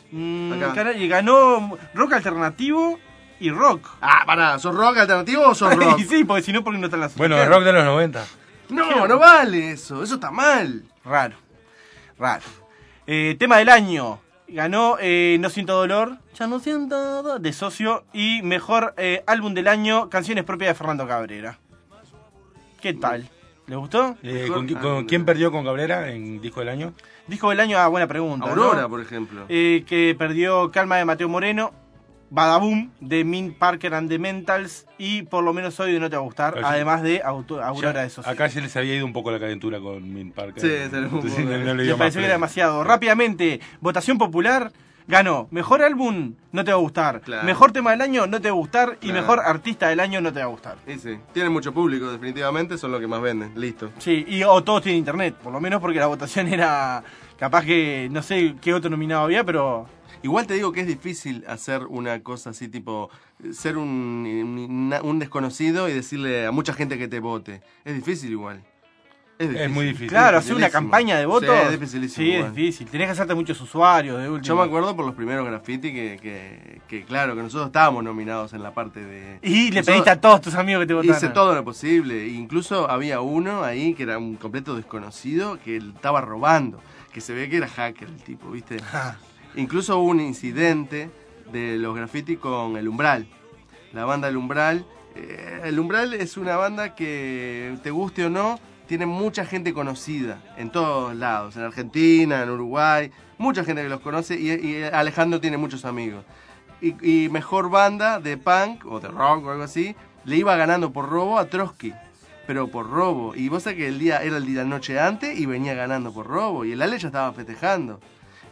Mm, Acá. cara- y ganó rock alternativo y rock. Ah, pará, ¿sos rock alternativo o sos rock? Y sí, porque si no, porque no están las Bueno, el rock de los noventa. No, no vale eso, eso está mal. Raro, raro. Eh, tema del año. Ganó eh, No Siento Dolor, ya no siento dolor, de Socio. Y mejor eh, álbum del año, canciones propias de Fernando Cabrera. ¿Qué tal? ¿Le gustó? Eh, Mejor- ¿con, qui- ah, con- mira. ¿Quién perdió con Cabrera en disco del año? Disco del año, ah, buena pregunta. ¿no? Aurora, por ejemplo. Eh, que perdió Calma de Mateo Moreno, Badaboom de Mint Parker and the Mentals y Por lo menos hoy de No Te Va a Gustar, Pero sí. además de Auto- Aurora Ya, de Socio. acá se les había ido un poco la calentura con Min Parker. Sí, se les fue un Entonces, poco. no, no le Me dio más pareció que era play. demasiado. Rápidamente, votación popular. Ganó mejor álbum, no te va a gustar. Claro. Mejor tema del año, no te va a gustar. Y Claro. mejor artista del año, no te va a gustar. Sí, sí. Tienen mucho público, definitivamente, son los que más venden. Listo. Sí, y o todos tienen internet, por lo menos porque la votación era capaz que no sé qué otro nominado había, pero Igual te digo que es difícil hacer una cosa así, tipo, ser un, un, un desconocido y decirle a mucha gente que te vote. Es difícil igual. Es, difícil. Es muy difícil. claro, hacer una dificilísimo. campaña de votos. Sí, es dificilísimo Sí, es igual. difícil. Tenés que hacerte muchos usuarios de último. Yo me acuerdo por los primeros graffiti que, que, que, claro, que nosotros estábamos nominados en la parte de... Y le nosotros- pediste a todos tus amigos que te votaran. Hice todo lo posible. Incluso había uno ahí que era un completo desconocido que él estaba robando. Que se ve que era hacker el tipo, ¿viste? Incluso hubo un incidente de los graffiti con El Umbral. La banda El Umbral. Eh, El Umbral es una banda que, te guste o no, tiene mucha gente conocida en todos lados. En Argentina, en Uruguay. Mucha gente que los conoce y, y Alejandro tiene muchos amigos. Y, y mejor banda de punk o de rock o algo así, le iba ganando por robo a Trotsky. Pero por robo. Y vos sabés que el día era el día la noche antes y venía ganando por robo. Y el Ale ya estaba festejando.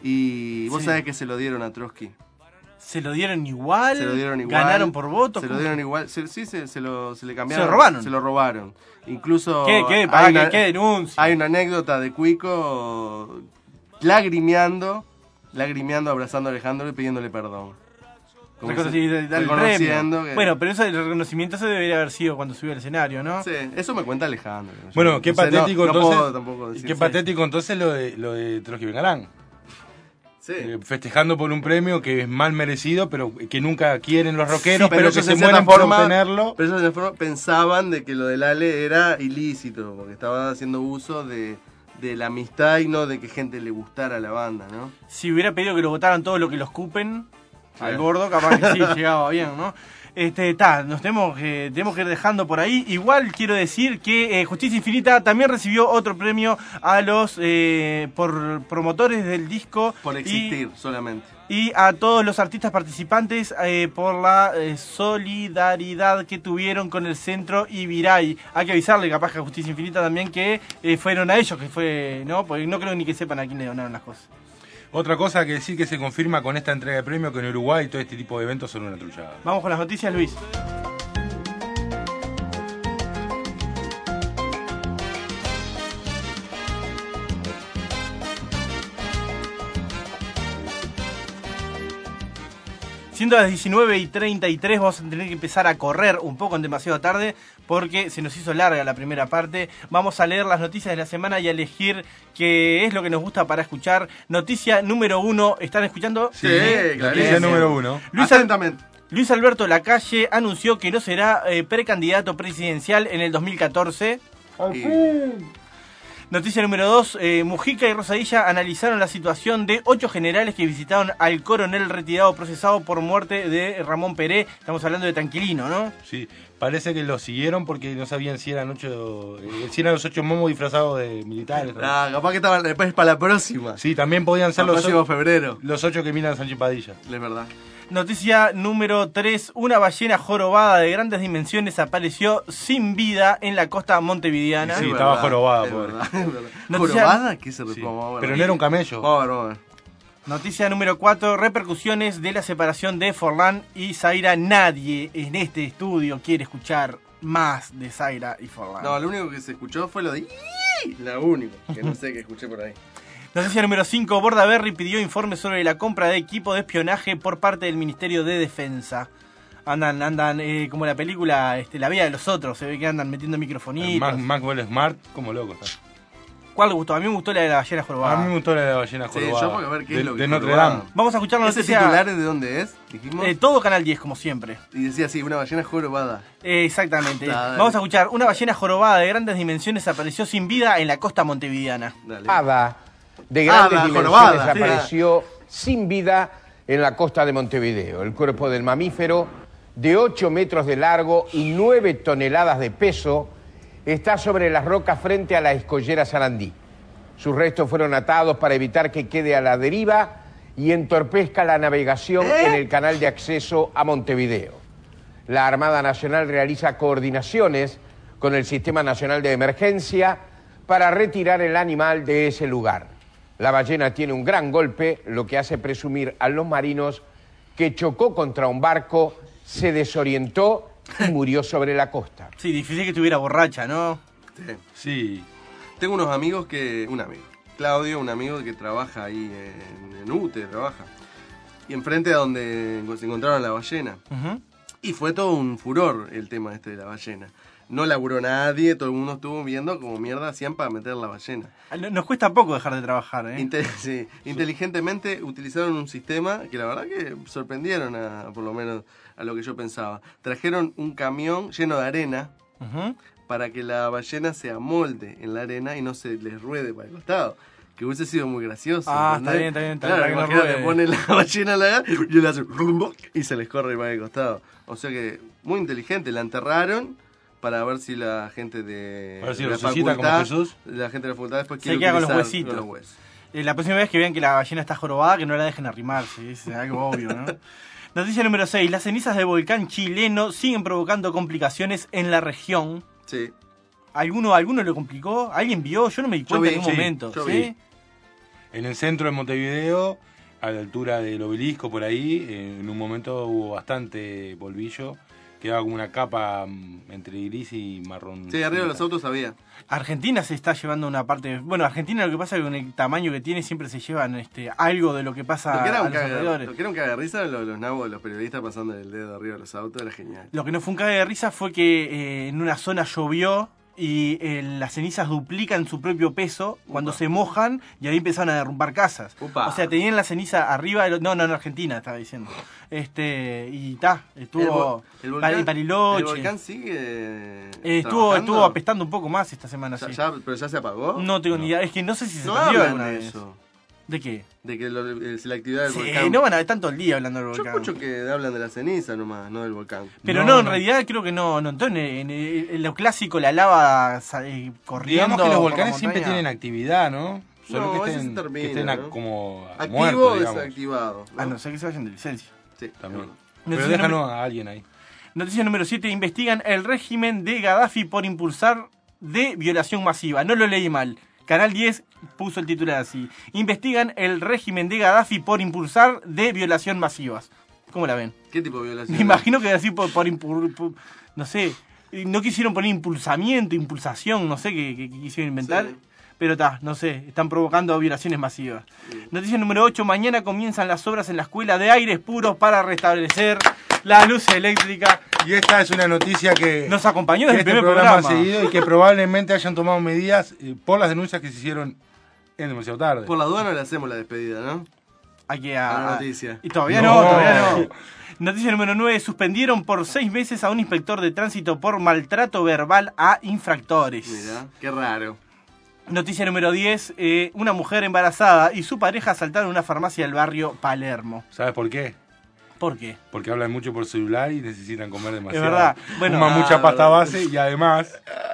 Y vos Sí. sabés que se lo dieron a Trotsky. Se lo dieron igual. Se lo dieron igual. Ganaron por votos. Se lo ¿cómo? dieron igual. Se- sí, se, se lo, se le cambiaron. ¿Se lo robaron? Se lo robaron. Incluso. ¿Qué, qué, hay pará, una- qué- qué denuncia? Hay una anécdota de Cuico lagrimeando, lagrimeando, abrazando a Alejandro y pidiéndole perdón. Como Reconocí- se- darle el reconociendo premio. que- Bueno, pero eso del reconocimiento se debería haber sido cuando subió al escenario, ¿no? Sí, eso me cuenta Alejandro. Yo Bueno, qué no sé, no- patético no entonces. puedo tampoco decir, qué sí. patético entonces lo de lo de Trotsky Bengalán. Sí. Eh, festejando por un premio que es mal merecido, pero que nunca quieren los rockeros, Sí, pero, que ellos se en cierta mueren por forma- obtenerlo. Pero ellos de forma pensaban de que lo del Ale era ilícito, porque estaban haciendo uso de, de la amistad y no de que gente le gustara la banda, ¿no? Si hubiera pedido que lo votaran todos los que lo escupen al Sí. gordo, capaz que sí, llegaba bien, ¿no? Este, ta, nos tenemos que, tenemos que ir dejando por ahí. Igual quiero decir que eh, Justicia Infinita también recibió otro premio a los eh, por promotores del disco Por y- existir solamente. y a todos los artistas participantes eh, por la eh, solidaridad que tuvieron con el centro Ibiray. Hay que avisarle capaz que a Justicia Infinita también que eh, fueron a ellos, que fue, ¿no? Porque no creo ni que sepan a quién le donaron las cosas. Otra cosa que sí que se confirma con esta entrega de premio que en Uruguay todo este tipo de eventos son una trullada. Vamos con las noticias, Luis. Siendo las diecinueve y treinta y tres, vamos a tener que empezar a correr un poco en demasiado tarde porque se nos hizo larga la primera parte. Vamos a leer las noticias de la semana y a elegir qué es lo que nos gusta para escuchar. Noticia número uno, ¿están escuchando? Sí, Noticia clarísimo. número uno. Luis, Al- Atentamente. Luis Alberto Lacalle anunció que no será eh, precandidato presidencial en el dos mil catorce. Y- Noticia número dos, eh, Mujica y Rosadilla analizaron la situación de ocho generales que visitaron al coronel retirado procesado por muerte de Ramón Peré. Estamos hablando de Tranquilino, ¿no? Sí, parece que lo siguieron porque no sabían si eran ocho, eh, si eran los ocho momos disfrazados de militares. Ah, capaz que estaban después para la próxima. Sí, también podían ser Para el los, próximo o- febrero. los ocho que miran a Sánchez Padilla. Es verdad. Noticia número tres, una ballena jorobada de grandes dimensiones apareció sin vida en la costa montevideana. Sí, Es estaba verdad, jorobada, es pobre. verdad, es verdad. Noticia- ¿Jorobada? ¿Qué se Sí, vamos a ver. pero no era un camello. Vamos a ver, vamos a ver. Noticia número cuatro, repercusiones de la separación de Forlán y Zaira. Nadie en este estudio quiere escuchar más de Zaira y Forlán. No, lo único que se escuchó fue lo de... "Ii", la única, que no sé qué escuché por ahí. Noticia número cinco, Bordaberry pidió informes sobre la compra de equipo de espionaje por parte del Ministerio de Defensa. Andan, andan, eh, como la película este, La vida de los otros, se ve que andan metiendo microfonitos. Max- Maxwell Smart, como loco está. ¿Cuál le gustó? A mí me gustó la de la ballena jorobada. A mí me gustó la de la ballena Sí, jorobada. yo porque a ver qué de, es lo que de es Notre jorobada. Dame. Vamos a escuchar la ¿Ese noticia. titular de dónde es? Dijimos. Eh, todo Canal diez, como siempre. Y decía así, una ballena jorobada. Eh, exactamente. Dale. Vamos a escuchar. Una ballena jorobada de grandes dimensiones apareció sin vida en la costa montevideana. Dale. Hada de grandes Hada, dimensiones jorobada, sí. apareció sin vida en la costa de Montevideo. El cuerpo del mamífero, de ocho metros de largo y nueve toneladas de peso, está sobre las rocas frente a la escollera Sarandí. Sus restos fueron atados para evitar que quede a la deriva y entorpezca la navegación en el canal de acceso a Montevideo. La Armada Nacional realiza coordinaciones con el Sistema Nacional de Emergencia para retirar el animal de ese lugar. La ballena tiene un gran golpe, lo que hace presumir a los marinos que chocó contra un barco, se desorientó y murió sobre la costa. Sí, difícil que estuviera borracha, ¿no? Sí. Sí. Tengo unos amigos que... Un amigo. Claudio, un amigo que trabaja ahí en, en U T E, trabaja. Y enfrente a donde se encontraron la ballena. Uh-huh. Y fue todo un furor el tema este de la ballena. No laburó nadie, todo el mundo estuvo viendo como mierda hacían para meter la ballena. Nos cuesta poco dejar de trabajar, ¿eh? Inte- sí, inteligentemente utilizaron un sistema que la verdad que sorprendieron a, por lo menos a lo que yo pensaba. Trajeron un camión lleno de arena Uh-huh. para que la ballena se amolde en la arena y no se les ruede para el costado. Que hubiese sido muy gracioso. Ah, ¿entendés? está bien, está bien, está Claro, bien, para que no imagínate, ruede. ponen la ballena a la y le hacen y se les corre para el costado. O sea que muy inteligente, la enterraron para ver si la gente de, A ver si de la resucita como facultad, Jesús. la gente de la facultad después Se quiere queda con los utilizar huesitos. con los huesos. Eh, la próxima vez que vean que la ballena está jorobada, que no la dejen arrimarse. Es algo obvio, ¿no? Noticia número seis. Las cenizas del volcán chileno siguen provocando complicaciones en la región. Sí. ¿Alguno, ¿Alguno lo complicó? ¿Alguien vio? Yo no me di Yo cuenta vi, en un sí, momento. yo ¿Sí? vi. En el centro de Montevideo, a la altura del obelisco por ahí, eh, en un momento hubo bastante polvillo. Quedaba como una capa mm, entre gris y marrón. Sí, arriba de los autos había. Argentina se está llevando una parte... Bueno, Argentina lo que pasa es que con el tamaño que tiene siempre se llevan este, algo de lo que pasa Lo que era a un los caga- alrededores. lo que era un cagarrisa, los, los nabos, los periodistas pasando el dedo arriba de los autos, era genial. Lo que no fue un cague de risa fue que eh, en una zona llovió y eh, las cenizas duplican su propio peso cuando Upa. se mojan y ahí empezaron a derrumbar casas. Upa. O sea, tenían la ceniza arriba de lo- No, no, en Argentina estaba diciendo. Este, y ta, estuvo el, vo- el volcán, en Bariloche. el volcán sigue Eh, estuvo, trabajando. estuvo apestando un poco más esta semana, Ya- sí. ya- pero ya se apagó. No tengo ni idea, es que no sé si se No prendió hablan alguna de vez. eso. ¿De qué? De que lo- el- la actividad del Sí, volcán. no van a estar todo el día hablando del Yo volcán. escucho que hablan de la ceniza nomás, no del volcán. Pero no, No, en no. realidad creo que no, no entró en, en- en lo clásico, la lava sa- eh, corriendo. Digamos que los por la volcanes siempre montaña. tienen actividad, ¿no? Solo No, que ese estén, se termina, que estén a- ¿no? como a Activo muertos, o digamos. desactivado. ¿no? A no ser que se vayan de licencia. Sí, También. bueno. Pero Noticia déjanos número- a alguien ahí. Noticia número siete. Investigan el régimen de Gaddafi por impulsar de violación masiva. No lo leí mal. Canal diez puso el titular así. Investigan el régimen de Gaddafi por impulsar de violación masivas. ¿Cómo la ven? ¿Qué tipo de violación? Me imagino que así por, por impul- por- no sé, no quisieron poner impulsamiento, impulsación, no sé qué, qué- qué quisieron inventar. Sí. Pero está, no sé, están provocando violaciones masivas. Noticia número ocho. Mañana comienzan las obras en la escuela de aires puros para restablecer la luz eléctrica. Y esta es una noticia que Nos acompañó que desde el este primer programa programa. ha seguido y que probablemente hayan tomado medidas eh, por las denuncias que se hicieron en demasiado tarde. Por la duda le hacemos la despedida, ¿no? Hay que A a- la noticia. Y todavía No. no, todavía no. Noticia número nueve. Suspendieron por seis meses a un inspector de tránsito por maltrato verbal a infractores. Mira, qué raro. Noticia número diez. Eh, una mujer embarazada y su pareja asaltaron una farmacia del barrio Palermo. ¿Sabes por qué? ¿Por qué? Porque hablan mucho por celular y necesitan comer demasiado. Es verdad. Bueno, Fuman ah, mucha pasta verdad. base y además...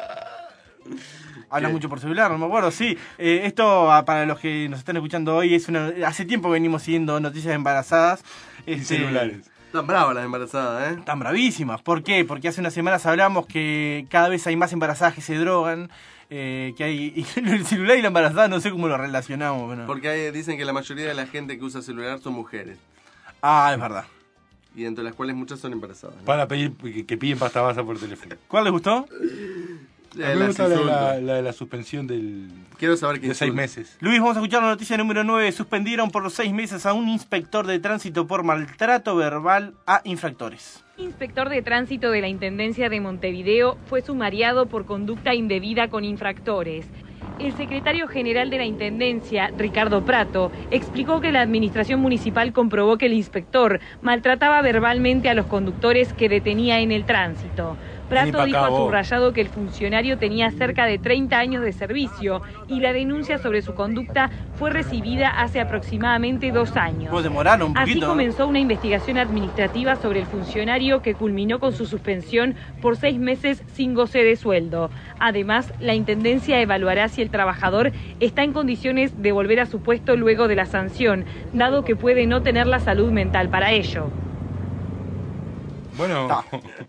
Habla ¿Qué? mucho por celular, no me acuerdo, sí. Eh, esto, ah, para los que nos están escuchando hoy, es una hace tiempo que venimos siguiendo noticias embarazadas. y Este, celulares. Están bravas las embarazadas, ¿eh? Están bravísimas. ¿Por qué? Porque hace unas semanas hablamos que cada vez hay más embarazadas que se drogan, eh, que hay... Y el celular y la embarazada no sé cómo lo relacionamos. Pero... Porque hay- dicen que la mayoría de la gente que usa celular son mujeres. Ah, es verdad. Y entre las cuales muchas son embarazadas. ¿no? Para pedir que, que piden pasta base por teléfono. ¿Cuál les gustó? Eh, A mí me las gusta la, insulto. la- la de la suspensión del, Quiero saber qué de seis insulto. meses. Luis, vamos a escuchar la noticia número nueve. Suspendieron por seis meses a un inspector de tránsito por maltrato verbal a infractores. Inspector de tránsito de la Intendencia de Montevideo fue sumariado por conducta indebida con infractores. El secretario general de la Intendencia, Ricardo Prato, explicó que la administración municipal comprobó que el inspector maltrataba verbalmente a los conductores que detenía en el tránsito. Prato dijo a Subrayado que el funcionario tenía cerca de treinta años de servicio y la denuncia sobre su conducta fue recibida hace aproximadamente dos años. Pues demoraron un poquito. Así comenzó una investigación administrativa sobre el funcionario que culminó con su suspensión por seis meses sin goce de sueldo. Además, la Intendencia evaluará si el trabajador está en condiciones de volver a su puesto luego de la sanción, dado que puede no tener la salud mental para ello. Bueno, Ta.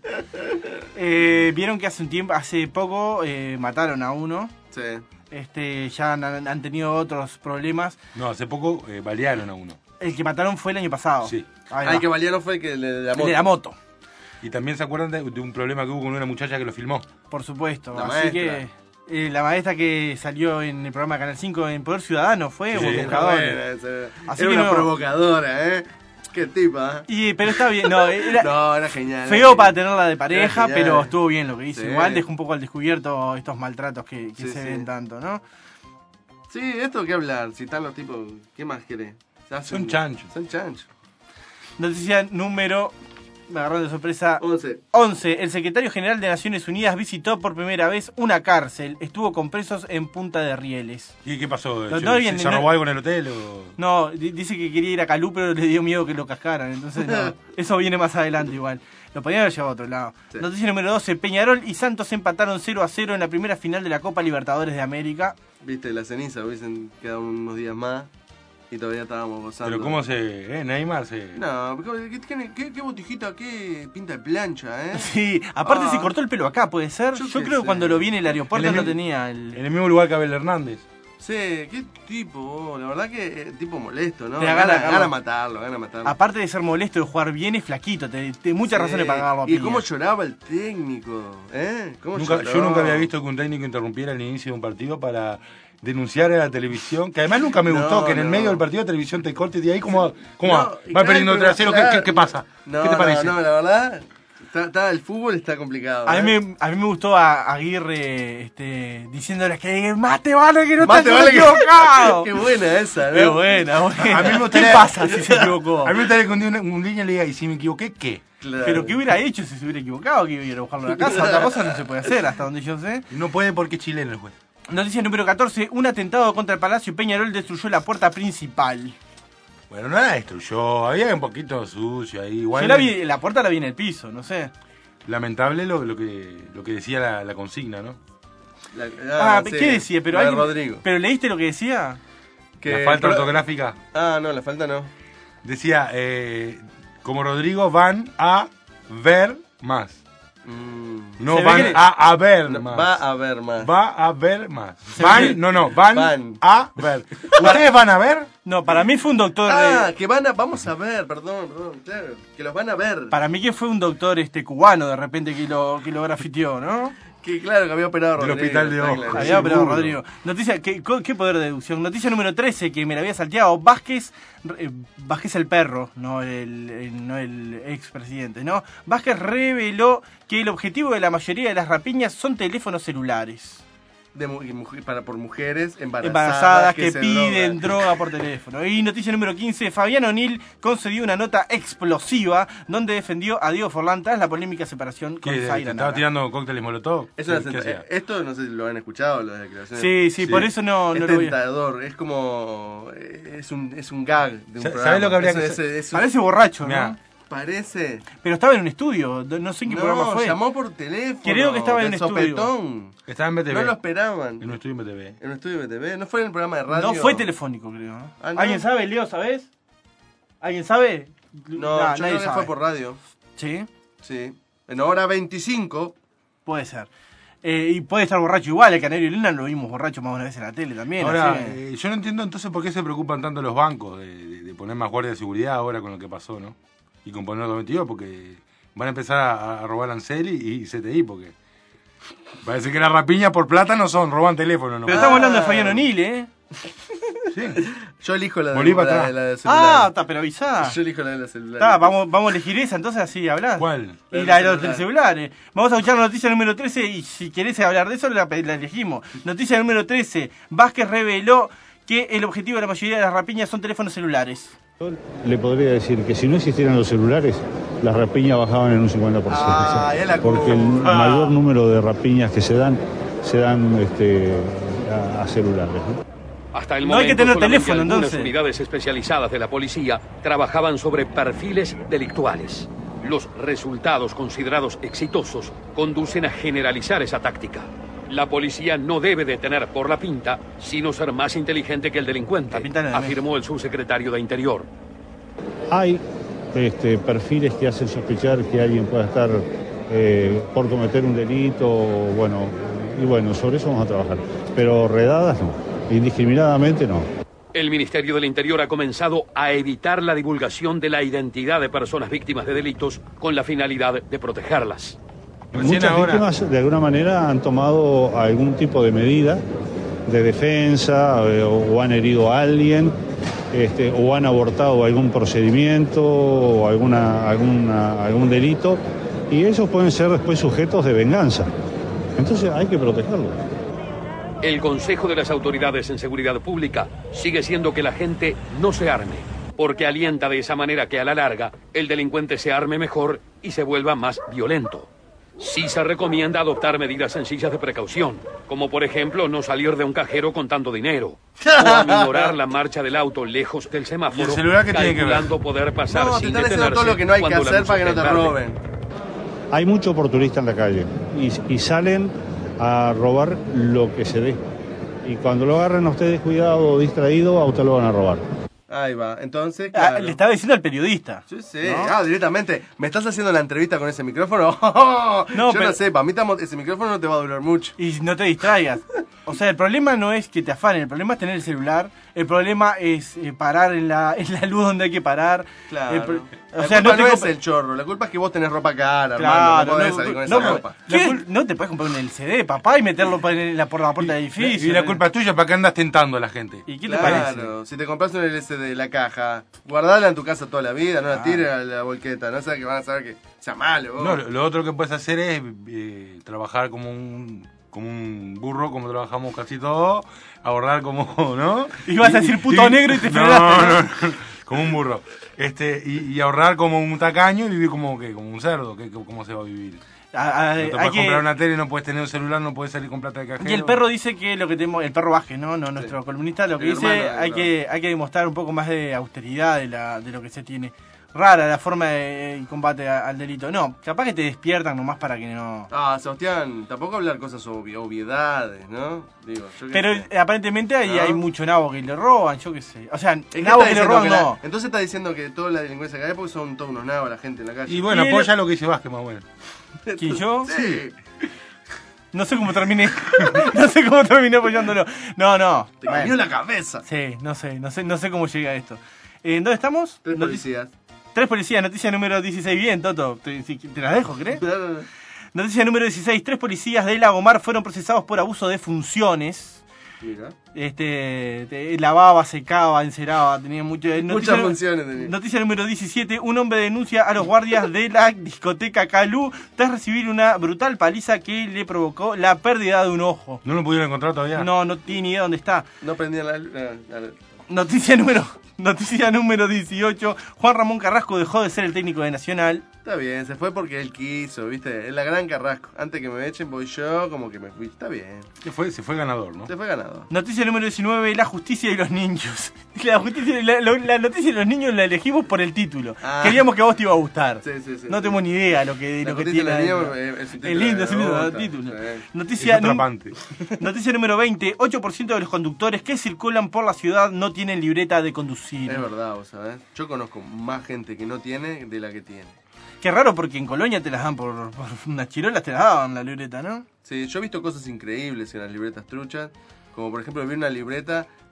eh, vieron que hace un tiempo, hace poco eh, mataron a uno. Sí. Este, ya han, han tenido otros problemas. No, hace poco eh, balearon a uno. El que mataron fue el año pasado. Sí. Ah, el que balearon fue el que le de la El moto. de la moto. Y también se acuerdan de, de un problema que hubo con una muchacha que lo filmó. Por supuesto. La Así maestra. que eh, la maestra que salió en el programa de Canal cinco en Poder Ciudadano fue Sí, un era buscador. Era, era, Así era que una no- provocadora, ¿eh? Qué tipa. Y, pero está bien, no, era No, era genial. feo era para genial. tenerla de pareja, Era genial. pero estuvo bien lo que hizo. Sí. Igual dejó un poco al descubierto estos maltratos que, que Sí, se sí. ven tanto, ¿no? Sí, esto que hablar, si están los tipos, ¿qué más querés? Se hacen- Son chanchos. Son chanchos. Noticia número, me agarró de sorpresa, once. once. El secretario general de Naciones Unidas visitó por primera vez una cárcel. Estuvo con presos en Punta de Rieles. ¿Y qué pasó? No, ¿Se, no había- se no- robó algo en el hotel o...? No, di- dice que quería ir a Calú, pero le dio miedo que lo cascaran. Entonces, no. Eso viene más adelante igual. Lo podían haber llevado a otro lado. Sí. Noticia número doce. Peñarol y Santos empataron cero a cero en la primera final de la Copa Libertadores de América. Viste, la ceniza, hubiesen quedado unos días más y todavía estábamos gozando. Pero ¿cómo se...? ¿Eh? Neymar se...? No, ¿qué, qué, qué, qué botijita, qué pinta de plancha, eh? Sí, aparte Ah. se cortó el pelo acá, ¿puede ser? Yo Yo, qué creo sé. que cuando lo vi en el aeropuerto En el no mismo- tenía el... En el mismo lugar que Abel Hernández. Sí, qué tipo, vos, la verdad que eh, tipo molesto, ¿no? Te da Gana, gana, gana gana. matarlo, gana matarlo. Aparte de ser molesto de jugar bien, es flaquito. Te, te- muchas Sí. razones para cagarlo a Y piña. cómo lloraba el técnico, ¿eh? ¿Cómo Nunca- lloró? yo nunca había visto que un técnico interrumpiera el inicio de un partido para denunciar a la televisión, que además nunca me No, gustó que en el no. medio del partido de televisión te corte y ahí como, como No, va, y va claro, perdiendo pero tres a cero, ¿qué, claro. qué, qué pasa? No, ¿Qué te parece? No, no, la verdad, está, está- el fútbol está complicado. A ¿eh? mí, me, a mí me gustó a Aguirre este, diciéndole que más te vale que no Más te te hayas vale que- equivocado. Qué buena esa, ¿no? Qué buena, buena. A mí me ¿Qué gustaría- pasa si se equivocó? A mí me gustaría que un, día un, un niño le diga, y si me equivoqué, ¿qué? Claro. Pero ¿qué hubiera hecho si se hubiera equivocado? Que iba a ir a buscarlo a la casa. Otra cosa no se puede hacer, hasta donde yo sé. No puede porque es chileno el juez. Noticia número catorce. Un atentado contra el Palacio Peñarol destruyó la puerta principal. Bueno, no la destruyó, había un poquito sucio ahí. Igual Yo la vi, la puerta la vi en el piso, no sé. Lamentable lo, lo, que, lo que decía la, la consigna, ¿no? La- Ah, sí, ¿qué decía? Pero la de alguien- Rodrigo. ¿Pero leíste lo que decía? Que- la falta pero- ortográfica. Ah, no, la falta no. Decía, eh, como Rodrigo van a ver más. Mm. No Se ve van que- a, a ver No, más. va a haber más. Va a ver más. Se ve Van, que- no, no, van, Van. a ver. ¿Ustedes van a ver? No, para mí fue un doctor... Ah, eh, que van a, vamos a ver, perdón, perdón, claro, que los van a ver. para mí que fue un doctor este cubano de repente que lo, que lo grafiteó, ¿no? Que claro, que había operado a Del Rodrigo. hospital de está Ojo. claro. Había operado seguro. Rodrigo. Noticia, ¿qué, ¿qué poder de deducción? Noticia número trece, que me la había salteado. Vázquez, eh, Vázquez el perro, no el, el- no el expresidente, ¿no? Vázquez reveló que el objetivo de la mayoría de las rapiñas son teléfonos celulares. De mu- y muj- para, por mujeres embarazadas, Embarazadas que, se piden drogan. droga por teléfono. Y noticia número quince, Fabián O'Neill concedió una nota explosiva donde defendió a Diego Forlán tras la polémica separación con ¿Qué, Zaira estaba Nara. tirando cócteles molotov? Es una ¿Qué senta- hacía? Esto no sé si lo han escuchado, las declaraciones. Sí, sí, Sí. por eso no, Es no lo voy a... tentador, es como. Es un, es un gag de un Sa- programa. ¿sabés lo que habría Es- que es- hacer? es un- Parece borracho, Mirá, ¿no? Parece. Pero estaba en un estudio, no sé en qué programa No, fue. llamó por teléfono. Creo que estaba en de un estudio. sopetón. estaba en B T V. No lo esperaban. En un estudio en B T V. En un estudio de B T V. ¿No fue en el programa de radio? No fue telefónico, creo. ¿no? Ah, ¿no? ¿Alguien sabe, Leo, sabes? ¿Alguien sabe? No, Nah, yo nadie creo que sabe. fue por radio. Sí, Sí. En hora veinticinco. puede ser. Eh, y puede estar borracho igual, el Canario Luna lo vimos borracho más de una vez en la tele también. Ahora, así que- eh, yo no entiendo entonces por qué se preocupan tanto los bancos de, de- de poner más guardia de seguridad ahora con lo que pasó, ¿no? Y con poner los veintidós, porque van a empezar a, a robar Anseli y C T I, porque parece que las rapiñas por plata no son, roban teléfono, ¿no? Pero estamos Ah. hablando de Fabián O'Neill, ¿eh? Sí. Yo elijo la de Volví para la, atrás. la del celular. Ah, está, pero avisá. Yo elijo la de la celular. Está, vamos, vamos a elegir esa, entonces así hablás. ¿Cuál? Y la de los del celulares. Vamos a escuchar la noticia número trece y si querés hablar de eso la, la elegimos. Noticia número trece. Vázquez reveló que el objetivo de la mayoría de las rapiñas son teléfonos celulares. Yo le podría decir que si no existieran los celulares, las rapiñas bajaban en un cincuenta por ciento. Ah, es la porque el culpa. mayor número de rapiñas que se dan, se dan este, a, a celulares, ¿no? Hasta el No hay momento, que tener solamente teléfono, algunas entonces. unidades especializadas de la policía trabajaban sobre perfiles delictuales. Los resultados considerados exitosos conducen a generalizar esa táctica. La policía no debe de tener por la pinta, sino ser más inteligente que el delincuente, afirmó el subsecretario de Interior. Hay este, perfiles que hacen sospechar que alguien pueda estar eh, por cometer un delito, bueno, y bueno, sobre eso vamos a trabajar. Pero redadas no, indiscriminadamente no. El Ministerio del Interior ha comenzado a evitar la divulgación de la identidad de personas víctimas de delitos con la finalidad de protegerlas. Muchas ahora... víctimas de alguna manera han tomado algún tipo de medida de defensa eh, o han herido a alguien este, o han abortado algún procedimiento o alguna, alguna, algún delito y esos pueden ser después sujetos de venganza. Entonces hay que protegerlos. El consejo de las autoridades en seguridad pública sigue siendo que la gente no se arme, porque alienta de esa manera que a la larga el delincuente se arme mejor y se vuelva más violento. Sí se recomienda adoptar medidas sencillas de precaución, como por ejemplo no salir de un cajero contando dinero, o aminorar la marcha del auto lejos del semáforo, ¿Y el celular qué tiene que ver? calculando poder pasar No, te sin están diciendo detenerse todo lo que no hay que cuando la hacer luz para que no esté te en verde. roben. Hay mucho oportunista en la calle y, y salen a robar lo que se dé. Y cuando lo agarren a usted descuidado o distraído, a usted lo van a robar. Ahí va, entonces, Ah, claro. le estaba diciendo al periodista. Sí, sí. ¿No? Ah, directamente. ¿Me estás haciendo la entrevista con ese micrófono? No, Yo pero- no sé, para mí estamos- ese micrófono no te va a durar mucho. Y no te distraigas. O sea, el problema no es que te afanen, el problema es tener el celular, el problema es eh, parar en la, en la luz donde hay que parar. Claro. El pro- La o sea, culpa no, no, te es comp- el chorro, la culpa es que vos tenés ropa cara, Claro, hermano. No podés no, salir con no, esa ropa. la cul- no te puedes comprar un L C D, papá, y meterlo por, en la, por la puerta del edificio. Y la culpa es tuya, ¿para qué andas tentando a la gente? ¿Y qué te Claro, parece? si te compras un L C D de la caja, guardala en tu casa toda la vida, no la Ah. tires a la volqueta, no sea que van a saber que sea malo. Vos. No, lo, lo otro que puedes hacer es eh, trabajar como un como un burro, como trabajamos casi todos, ahorrar como, ¿no? Y vas a decir puto negro y te no, frenaste, ¿no? no, no, como un burro. Este, y, y ahorrar como un tacaño y vivir como que como un cerdo, que ¿cómo se va a vivir? A- a- No te hay puedes que- comprar una tele, no puedes tener un celular, no puedes salir con plata de cajero. Y el perro dice que lo que tenemos, el perro Vázquez, ¿no? No, nuestro columnista, lo que El dice, hermano de hay Perro. que, hay que demostrar un poco más de austeridad de, la, de lo que se tiene. Rara la forma de de combate a- al delito. No, capaz que te despiertan nomás para que no... Ah, Sebastián, tampoco hablar cosas obvi- obviedades, ¿no? Digo, yo qué Pero sé. eh, aparentemente ahí ¿No? hay mucho nabo que le roban, yo qué sé. O sea, ¿En qué nabo está que le diciendo roban que la- no. Entonces está diciendo que toda la delincuencia que hay porque son todos unos nabos la gente en la calle. Y bueno, Y apoya el- lo que dice Vázquez, más bueno. ¿Quién, yo? Sí. No sé cómo terminé. no sé cómo terminé apoyándolo. No, no. Te Bueno. cambió la cabeza. Sí, no sé, no sé, no sé cómo llega a esto. Eh, ¿Dónde estamos? Tres Notici- policías. Tres policías, noticia número dieciséis. Bien, Toto, te, si- te las dejo, ¿crees? Noticia número dieciséis. Tres policías de Lagomar fueron procesados por abuso de funciones. Mira. Este, te- lavaba, secaba, enceraba, tenía mucho... eh, Muchas noticia- funciones tenía. Noticia número diecisiete. Un hombre denuncia a los guardias de la discoteca Calú tras recibir una brutal paliza que le provocó la pérdida de un ojo. ¿No lo pudieron encontrar todavía? No, no tiene ni idea dónde está. No prendían la... la- la- Noticia número, noticia número dieciocho. Juan Ramón Carrasco dejó de ser el técnico de Nacional. Está bien, se fue porque él quiso, ¿viste? Es la gran Carrasco. Antes que me echen voy yo, como que me fui. Está bien. Se fue, se fue ganador, ¿no? Se fue ganado. Noticia número diecinueve. La justicia y los niños. La, justicia, la, la- la noticia de los niños la elegimos por el título. Ah. Queríamos que a vos te iba a gustar. Sí, sí, sí. no tengo ni idea lo que, La lo que justicia tiene. de los adentro. niños es- es un título Es lindo, de es lindo gusta, el título. sí. Noticia, Es num- atrapante. noticia número veinte. ocho por ciento de los conductores que circulan por la ciudad no tienen libreta de conducir. Es verdad, vos sabés. Yo conozco más gente que no tiene de la que tiene. Qué raro porque en Colonia te las dan por, por unas chirolas, te las daban la libreta, ¿no? Sí, yo he visto cosas increíbles en las libretas truchas. Como por ejemplo vi una libreta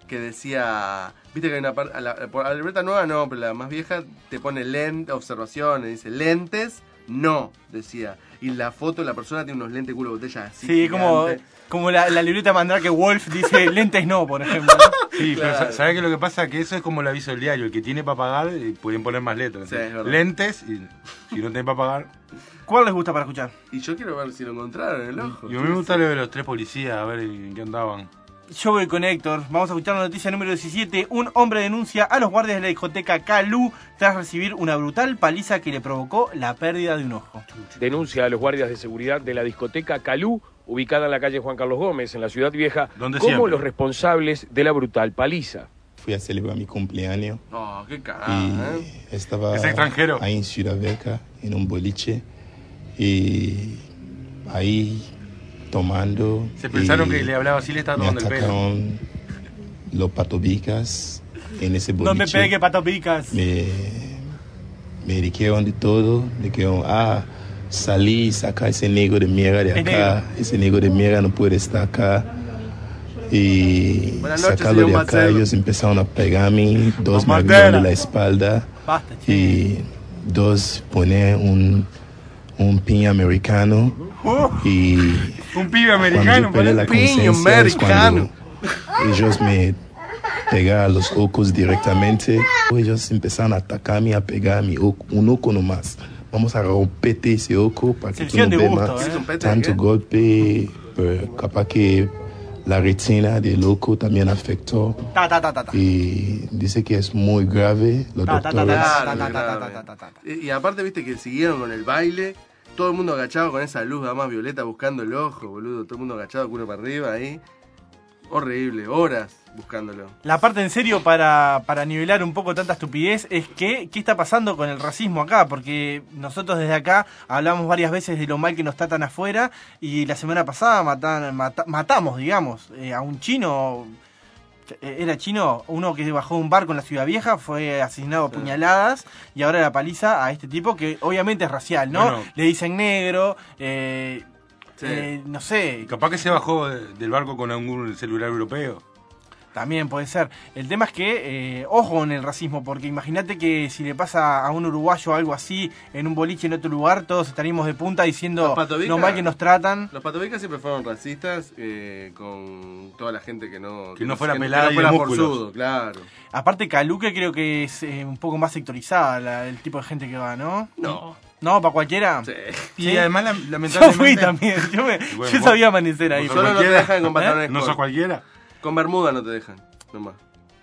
que decía, viste que hay una parte, a la, por- a la libreta nueva no, pero la más vieja te pone lente, observaciones, dice lentes, no, decía. Y la foto, la persona tiene unos lentes culo de botella así. Sí, como, gigante. como la, la libreta Mandrake Wolf dice lentes no, por ejemplo. Sí, Claro. pero sa- ¿sabés qué lo que pasa? Que eso es como el aviso del diario. El que tiene para pagar, eh, pueden poner más letras. Sí, es verdad. Lentes, y si no tenés para pagar. ¿Cuál les gusta para escuchar? Y yo quiero ver si lo encontraron en el ojo. Y a mí me gusta lo de los tres policías, a ver en qué andaban. Yo voy con Héctor. Vamos a escuchar la noticia número diecisiete. Un hombre denuncia a los guardias de la discoteca Calú tras recibir una brutal paliza que le provocó la pérdida de un ojo. Denuncia a los guardias de seguridad de la discoteca Calú, ubicada en la calle Juan Carlos Gómez, en la Ciudad Vieja, Donde como siempre. los responsables de la brutal paliza. Fui a celebrar mi cumpleaños Oh, qué cagada, y ¿eh? estaba Es extranjero. ahí en Ciudad Vieja, en un boliche, y ahí tomando. Se pensaron y que le hablaba así, le estaba me tomando el pelo. atacaron los patobicas en ese boliche. No me pegue, pato picas. me, me dijeron de todo, me dijeron, ah, salí, saca ese negro de mierda de Es acá, negro. ese negro de mierda no puede estar acá. Y Buenas noches, sacarlo de señor acá, Marcelo. ellos empezaron a pegarme, dos me Matera. abrieron de la espalda Basta, che. y dos poner un, un pin americano y Un pibe cuando americano, yo perdí la Piño conciencia es americano. cuando ellos me pegaron los ojos directamente. Ellos empezaron a atacarme, a pegarme, ojo- un ojo nomás. Vamos a romperte ese ojo para que tú Sección no de veas gusto, más ¿eh? ¿Un pete de tanto qué? golpe. Pero capaz que la retina del ojo también afectó. Ta, ta, ta, ta, ta. Y dice que es muy grave. Los Ta, ta, ta, doctores ta, Claro, ta, ta, claro. ta, ta, ta, ta, ta. Y, y aparte, viste que siguieron con el baile. Todo el mundo agachado con esa luz más violeta buscando el ojo, boludo. Todo el mundo agachado, culo para arriba ahí. Horrible, horas buscándolo. La parte en serio para, para nivelar un poco tanta estupidez es que qué está pasando con el racismo acá, porque nosotros desde acá hablamos varias veces de lo mal que nos tratan afuera y la semana pasada matan, mata- matamos, digamos, eh, a un chino, eh, era chino, uno que bajó de un barco en la Ciudad Vieja, fue asesinado a Sí. puñaladas y ahora la paliza a este tipo que obviamente es racial, ¿no? Bueno. Le dicen negro, eh, Sí. eh, no sé, Capaz que se bajó de- del barco con algún celular europeo. también puede ser. El tema es que, eh, ojo en el racismo, porque imagínate que si le pasa a un uruguayo algo así en un boliche en otro lugar, todos estaríamos de punta diciendo Los Patovica- lo mal que nos tratan. Los patobicas siempre fueron racistas eh, con toda la gente que no... Que no fuera que pelada y fuera de músculos. forzudo, claro. Aparte, Caluque creo que es eh, un poco más sectorizada la- el tipo de gente que va, ¿no? No. ¿No? ¿Para cualquiera? Sí. Y Sí. además, la- Yo lamentablemente... fui también, yo, me- Bueno, yo vos- sabía amanecer ahí. vos pero- Solo no te cualquiera. dejan con pantalones ¿No sos cortos. cualquiera? Con bermuda no te dejan, nomás.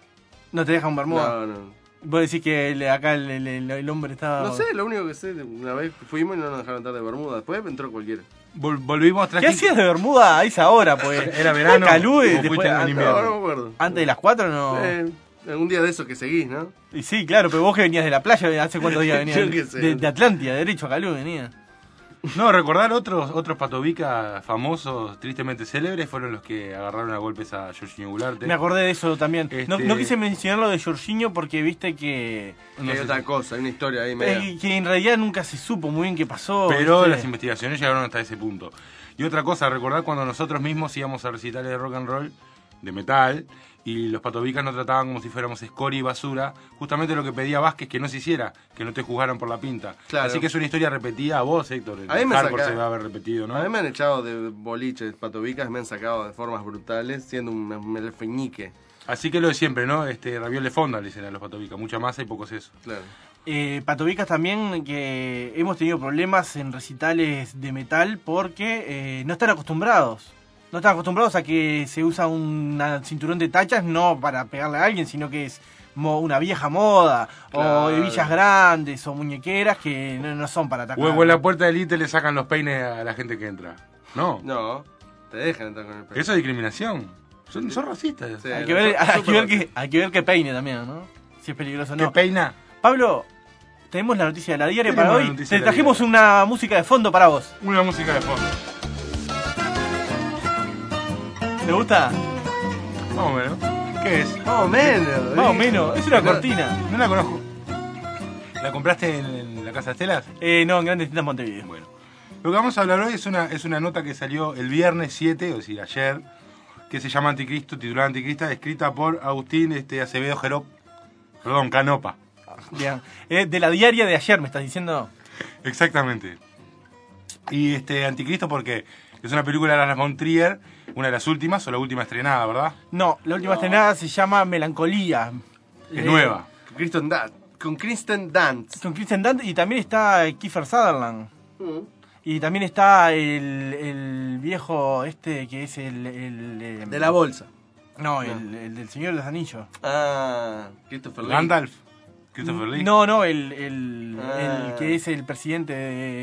¿No te dejan bermuda? No, no. Vos decís que el- acá el, el- el- el hombre estaba... No sé, lo único que sé, una vez fuimos y no nos dejaron entrar de bermuda. Después entró cualquiera. Vol- volvimos ¿Qué tranquilos. hacías de bermuda a esa hora, pues? Era verano, Calú, o eh, fuiste después, en antes, invierno. No, no me acuerdo. antes de las cuatro no... Eh, algún día de esos que seguís, ¿no? Y sí, claro, pero vos que venías de la playa, ¿hace cuántos días venías? Yo qué sé. De, de Atlántida, derecho a Calú venía. No, recordar otros otros patobicas famosos, tristemente célebres, fueron los que agarraron a golpes a Jorginho Goulart. Me acordé de eso también. No, Este- no quise mencionar lo de Jorginho porque viste que... Que No hay sé otra si- cosa, hay una historia ahí media. eh, que en realidad nunca se supo muy bien qué pasó. Pero ¿viste? las investigaciones llegaron hasta ese punto. Y otra cosa, recordar cuando nosotros mismos íbamos a recitales de rock and roll, de metal, y los patobicas nos trataban como si fuéramos escoria y basura, justamente lo que pedía Vázquez que no se hiciera, que no te juzgaran por la pinta. Claro. Así que es una historia repetida a vos, Héctor. En A mí me hardcore saca- se va a haber repetido, ¿no? A mí me han echado de boliches, patobicas, me han sacado de formas brutales, siendo un melfeñique. Así que lo de siempre, ¿no? Este, raviol de fonda le dicen a los patobicas, mucha masa y poco seso. Claro. Eh, Patobicas también, que hemos tenido problemas en recitales de metal porque eh, no están acostumbrados. No están acostumbrados a que se usa un cinturón de tachas no para pegarle a alguien, sino que es mo- una vieja moda, Claro. o hebillas grandes, o muñequeras que no, no son para atacar. O en la puerta del I T E le sacan los peines a la gente que entra. No, No, te dejan entrar con el pelo. eso es discriminación. Son, son racistas. Sí, Hay que, ver, son- hay, son que ver super- que, hay que ver que peine también, ¿no? Si es peligroso o ¿Qué no. peina? Pablo, tenemos la noticia de la diaria Tenemos para la hoy. noticia Te de la trajimos diaria. una música de fondo para vos. Una música de fondo. ¿Te gusta? Más o menos. ¿Qué es? Más o menos. Más o ¿eh? menos. Es una No, cortina. No la conozco. ¿La compraste en, en la Casa Estelas? Eh, no, en Grandes Tintas Montevideo. Bueno. Lo que vamos a hablar hoy es una, es una nota que salió el viernes siete, o sea, ayer, que se llama Anticristo, titulada Anticristo, escrita por Agustín este, Acevedo Jerop, perdón, Canopa. Bien. Eh, de la diaria de ayer, me estás diciendo. Exactamente. Y este Anticristo porque es una película de Lars von Trier, una de las últimas, o la última estrenada, ¿verdad? No, la última no. estrenada se llama Melancolía. Es eh, nueva. Kristen Dunst. Con Kristen Dunst. Con Kristen Dunst y también está Kiefer Sutherland. Mm. Y también está el, el viejo este que es el... el, el de la bolsa. No, no. El, el del Señor de los Anillos. Ah, Christopher Lee. Gandalf. Christopher Lee. No, no, el, el, ah. el que es el presidente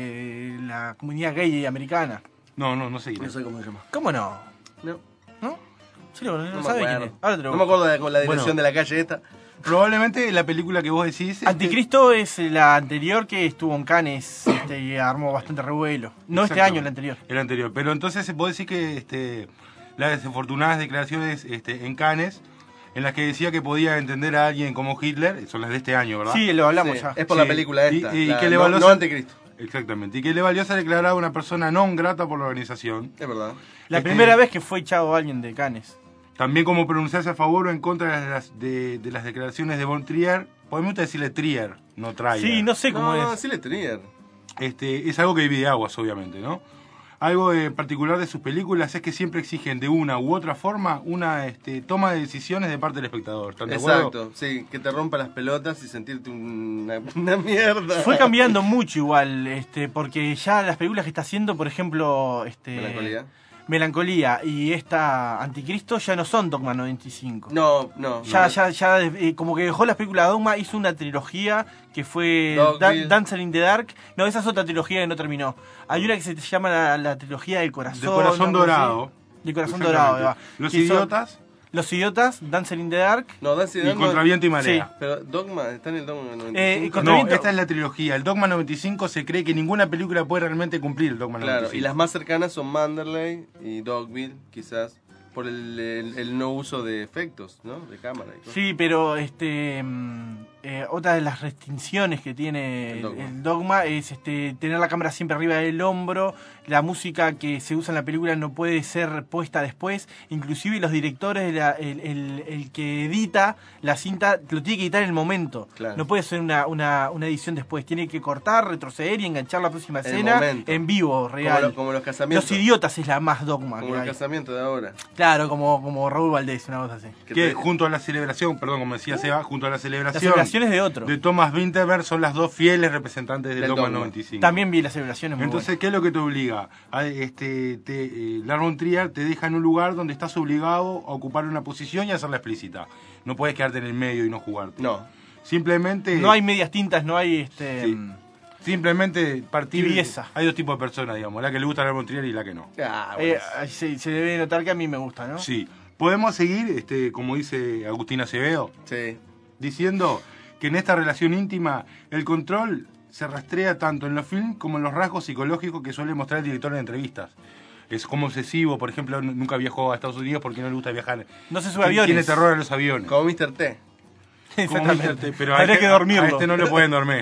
de la comunidad gay americana. No, no, no sé quién No sé cómo se llama. ¿Cómo no? No. ¿No? ¿Sí lo, no, no sabe me quién es? Ahora te lo no me acuerdo de con la dirección bueno, de la calle esta. Probablemente la película que vos decís... Anticristo este... es la anterior que estuvo en Cannes este, y armó bastante revuelo. No este año, el anterior. El anterior. Pero entonces vos decís que este, las desafortunadas declaraciones este, en Cannes, en las que decía que podía entender a alguien como Hitler, son las de este año, ¿verdad? Sí, lo hablamos sí, ya. Es por sí. la película esta. Y, y la, que le no, valió no Anticristo. Exactamente. Y que le valió ser declarada una persona non grata por la organización. Es verdad. La este, primera vez que fue echado alguien de Cannes. También como pronunciarse a favor o en contra de las, de, de las declaraciones de von Trier. Podemos decirle Trier, no Trier. Sí, no sé cómo no, es. Sí, le Trier. Este, es algo que divide aguas, obviamente, ¿no? Algo en particular de sus películas es que siempre exigen de una u otra forma una este, toma de decisiones de parte del espectador. ¿Están de acuerdo? Exacto, sí, que te rompa las pelotas y sentirte una, una mierda. Fue cambiando mucho igual, este, porque ya las películas que está haciendo, por ejemplo, este, Melancolía. Melancolía y esta Anticristo ya no son Dogma noventa y cinco. No, no. Ya, no. ya, ya, eh, como que dejó las películas Dogma, hizo una trilogía que fue da Dancer in the Dark. No, esa es otra trilogía que no terminó. Hay una que se llama la, la trilogía del corazón. Del corazón ¿no? dorado. Del corazón dorado. Los idiotas. Son, Los idiotas, Dancer in the Dark. No, Dancer in the Dark. Y Contra Viento y Marea. Sí, pero Dogma, está en el Dogma noventa y cinco. Eh, no, viento... esta es la trilogía. El Dogma noventa y cinco se cree que ninguna película puede realmente cumplir el Dogma claro, noventa y cinco. Y las más cercanas son Manderley y Dogville, quizás, por el, el, el no uso de efectos, ¿no? De cámara y cosas. Sí, pero este eh, otra de las restricciones que tiene el dogma. el dogma es este tener la cámara siempre arriba del hombro. La música que se usa en la película no puede ser puesta después. Inclusive los directores, la, el, el, el que edita la cinta, lo tiene que editar en el momento. Claro. No puede ser una, una, una edición después. Tiene que cortar, retroceder y enganchar la próxima el escena momento. en vivo, real. Como, lo, como los casamientos. Los idiotas es la más Dogma. Como que los hay. casamientos de ahora. Claro, como, como Raúl Valdés, una cosa así. Que, que junto a la celebración, perdón, como decía Seba, junto a la celebración... Las celebraciones de otro. De Thomas Vinterberg son las dos fieles representantes del, del Dogma noventa y cinco. También vi las celebraciones muy Entonces, buenas. ¿qué es lo que te obliga? A, este, te, eh, Lars von Trier te deja en un lugar donde estás obligado a ocupar una posición y hacerla explícita. No puedes quedarte en el medio y no jugarte. No. Simplemente... No hay medias tintas, no hay... este sí. Simplemente partir... Tibieza. Hay dos tipos de personas, digamos. La que le gusta a Lars von Trier y la que no. Ah, bueno. eh, se, se debe notar que a mí me gusta, ¿no? Sí. Podemos seguir, este, como dice Agustín Acevedo, sí. diciendo que en esta relación íntima el control se rastrea tanto en los films como en los rasgos psicológicos que suele mostrar el director en entrevistas. Es como obsesivo, por ejemplo, nunca viajó a Estados Unidos porque no le gusta viajar. No se sube a aviones. Tiene terror a los aviones. Como mister T. Como mister T, pero habría este, que dormirlo. A este no le pueden dormir.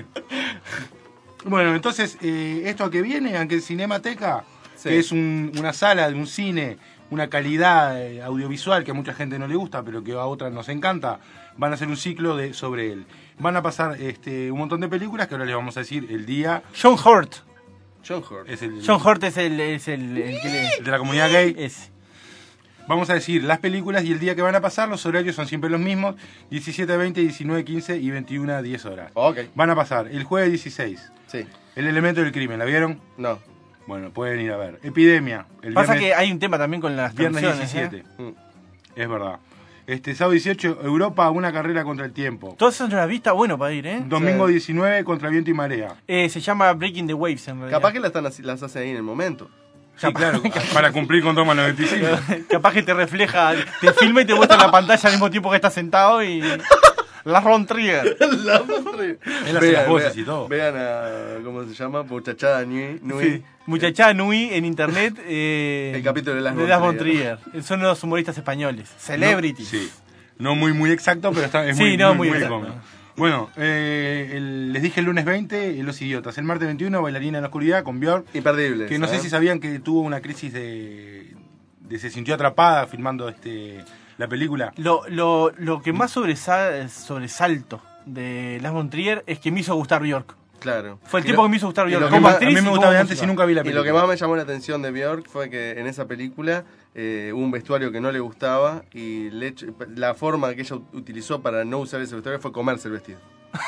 Bueno, entonces, eh, esto a que viene, aunque Cinemateca, sí. que es un, una sala de un cine, una calidad eh, audiovisual que a mucha gente no le gusta, pero que a otras nos encanta, van a hacer un ciclo de sobre él. Van a pasar este, un montón de películas que ahora les vamos a decir el día... John Hurt. John Hurt. Es el, John Hurt es el, es el, el que le... el de la comunidad gay. Es. Vamos a decir las películas y el día que van a pasar, los horarios son siempre los mismos, diecisiete a veinte, diecinueve a quince y veintiuno a diez horas. Okay. Van a pasar el jueves dieciséis. Sí. El elemento del crimen, ¿la vieron? No. Bueno, pueden ir a ver. Epidemia. El Pasa viernes, que hay un tema también con las viernes diecisiete. ¿eh? Es verdad. Este, sábado dieciocho, Europa, una carrera contra el tiempo. Todas esas no las vi, está bueno para ir, ¿eh? Domingo sí. diecinueve, Contra Viento y Marea. Eh, se llama Breaking the Waves, en realidad. Capaz que las, están, las hacen ahí en el momento. Sí, claro, para cumplir con Dogma noventa y cinco. Capaz que te refleja, te filma y te muestra en la pantalla al mismo tiempo que estás sentado y... Lars von Trier. Lars von Trier. Él hace las voces vean, y todo. Vean a, ¿cómo se llama? Muchachada Nui. Nui. Sí. Muchachada Nui en internet. Eh, el capítulo de Lars von, von Trier. Son los humoristas españoles. Celebrities. No, sí. No muy, muy exacto, pero está, es sí, muy, no, muy, muy, muy exacto. cómodo. Bueno, eh, el, les dije el lunes veinte, Los Idiotas. El martes veintiuno, Bailarina en la Oscuridad con Björk. Imperdible. Que no ¿sabes? sé si sabían que tuvo una crisis de, de se sintió atrapada filmando este la película. Lo, lo, lo que más sobresal, sobresalto de Lars von Trier es que me hizo gustar Björk. Claro. Fue el Y tipo lo- que me hizo gustar y Björk. lo que Como más- actriz a mí me y gustaba como de antes música. y nunca vi la Y lo película. que más me llamó la atención de Björk fue que en esa película eh, hubo un vestuario que no le gustaba y le echo- la forma que ella utilizó para no usar ese vestuario fue comerse el vestido.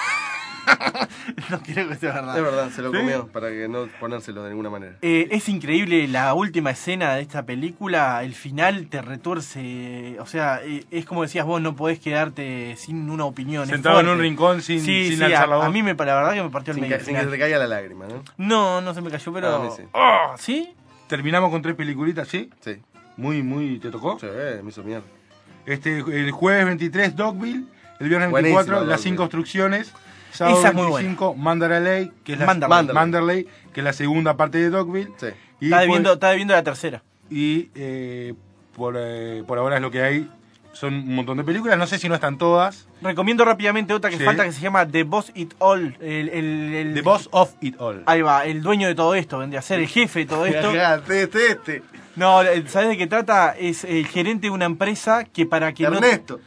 No quiero que sea verdad. Es verdad, se lo ¿Sí? comió para que no ponérselo de ninguna manera. Eh, es increíble la última escena de esta película, el final te retuerce, o sea, eh, es como decías vos, no podés quedarte sin una opinión. es Sentado en fuerte. un rincón sin- sí, sin sí, alzar a, la voz. a mí me, la verdad que me partió el Sin, medio. que, el sin que final. se te caiga la lágrima, ¿no? No, no se me cayó, pero... Ah, a mí sí. Oh, ¿sí? Terminamos con tres peliculitas, ¿sí? Sí. Muy, muy, ¿te tocó? Sí, me hizo mierda. Este, el jueves veintitrés, Dogville. El viernes Buenísima, veinticuatro, Las Dogville. cinco instrucciones. Sábado Esa es muy veinticinco, Manderley, que es la Manderley. Manderley, que es la segunda parte de Dogville. Sí. Y Está por- debiendo, está debiendo la tercera. Y eh, por, eh, por ahora es lo que hay. Son un montón de películas. No sé si no están todas. Recomiendo rápidamente otra que Sí. falta que se llama The Boss It All. El, el, el- The Boss of It All. Ahí va, el dueño de todo esto, vendría a ser el jefe de todo esto. Este, este, este. No, ¿sabes de qué trata? Es el gerente de una empresa que para que no... Ernesto.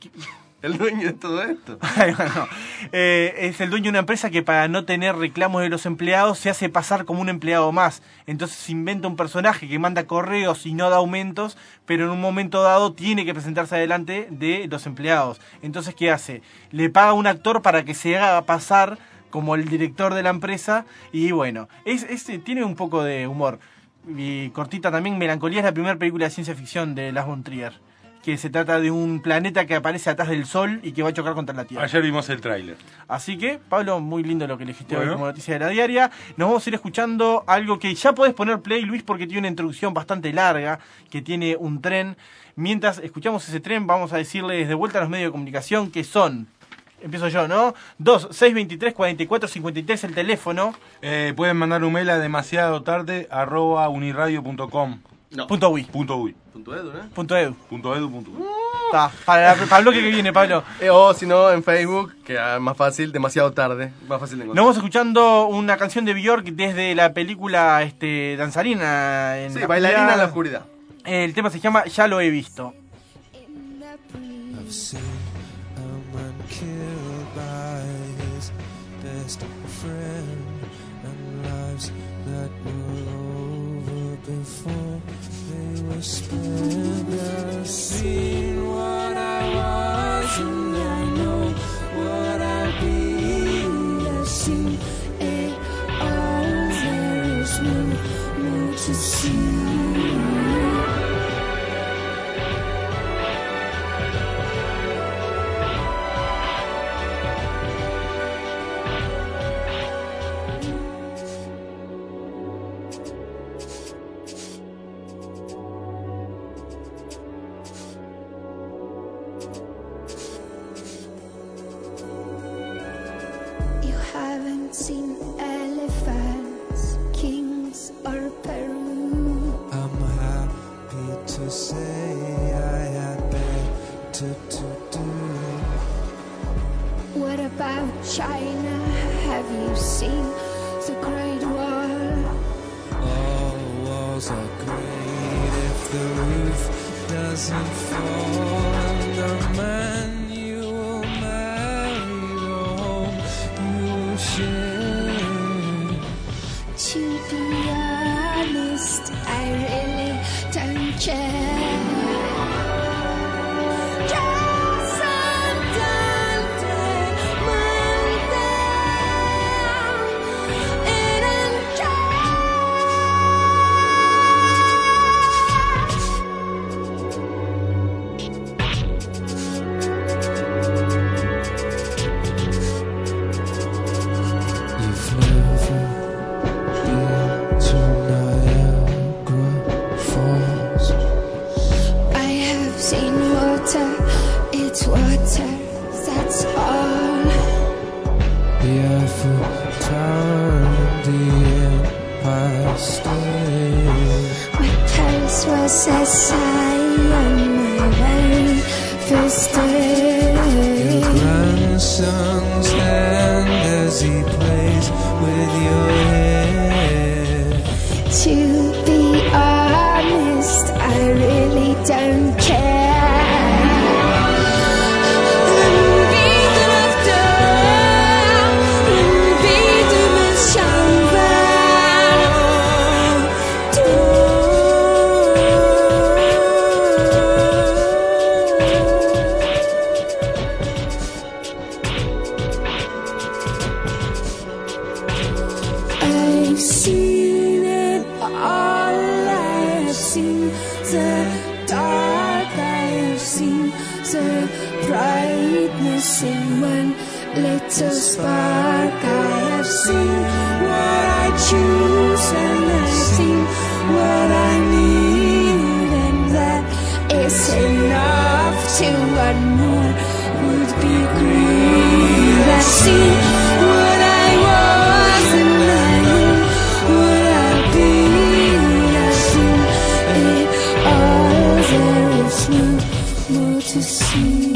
El dueño de todo esto. Ay, bueno, eh, es el dueño de una empresa que para no tener reclamos de los empleados se hace pasar como un empleado más. Entonces se inventa un personaje que manda correos y no da aumentos, pero en un momento dado tiene que presentarse adelante de los empleados. Entonces, ¿qué hace? Le paga a un actor para que se haga pasar como el director de la empresa y bueno, es, es, tiene un poco de humor. Y cortita también, Melancolía es la primera película de ciencia ficción de Lars von Trier, que se trata de un planeta que aparece atrás del Sol y que va a chocar contra la Tierra. Ayer vimos el tráiler. Así que, Pablo, muy lindo lo que elegiste Bueno. hoy como noticia de la diaria. Nos vamos a ir escuchando algo que ya podés poner play, Luis, porque tiene una introducción bastante larga, que tiene un tren. Mientras escuchamos ese tren, vamos a decirles de vuelta a los medios de comunicación que son... Empiezo yo, ¿no? dos seis dos tres cuatro cuatro cinco tres el teléfono. Eh, pueden mandar un mail a demasiado tarde arroba uniradio punto com. No. Punto uy. Punto uy. Punto edu, ¿no? Punto edu. Punto edu. Punto uy. Está, para, para el bloque que viene, Pablo. Eh, o si no, en Facebook, que es más fácil, demasiado tarde. Más fácil de Nos encontrar. vamos escuchando una canción de Björk desde la película este, Danzarina. En Sí, la bailarina oscuridad. en la oscuridad. El tema se llama Ya lo he visto. I've seen a man killed by his best friend, and lives that were over before they were spent. I've seen what I was, and I know what I'll be. I've seen it all. There is no more to see. You haven't seen elephants, kings, or Peru. I'm happy to say I had better to do. What about China? Have you seen the Great Wall? All walls are great if the roof doesn't fall. And the man you will marry, the home you will share. To be honest, I really don't care. You've never been to Niagara Falls. I have seen water, it's water, that's all. The Eiffel Tower and the Empire State. My Paris was a sigh on my very first day. Your grandson's hand as he plays with your hair. To be honest, I really I've seen it all, I have seen the dark, I have seen the brightness in one little spark. I have seen what I choose and I've seen what I need, and that is enough to what more would be greed. I've seen what I was and I know what I'll be. I've seen it all, there is no more to see.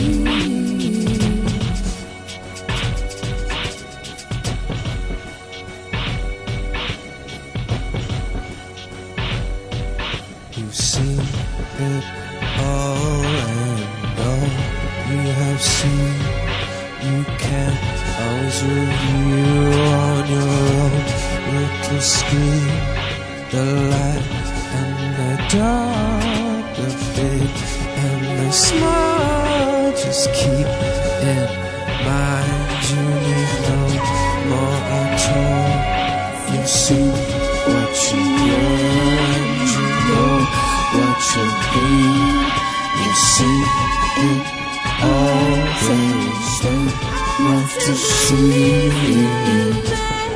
You've seen it all and all you have seen. You can't always review on your own little screen. The light and the dark, the big and the small. Just keep in mind you need no more at all. You see what you get and you know what you'll be. You see it all, there is enough to see.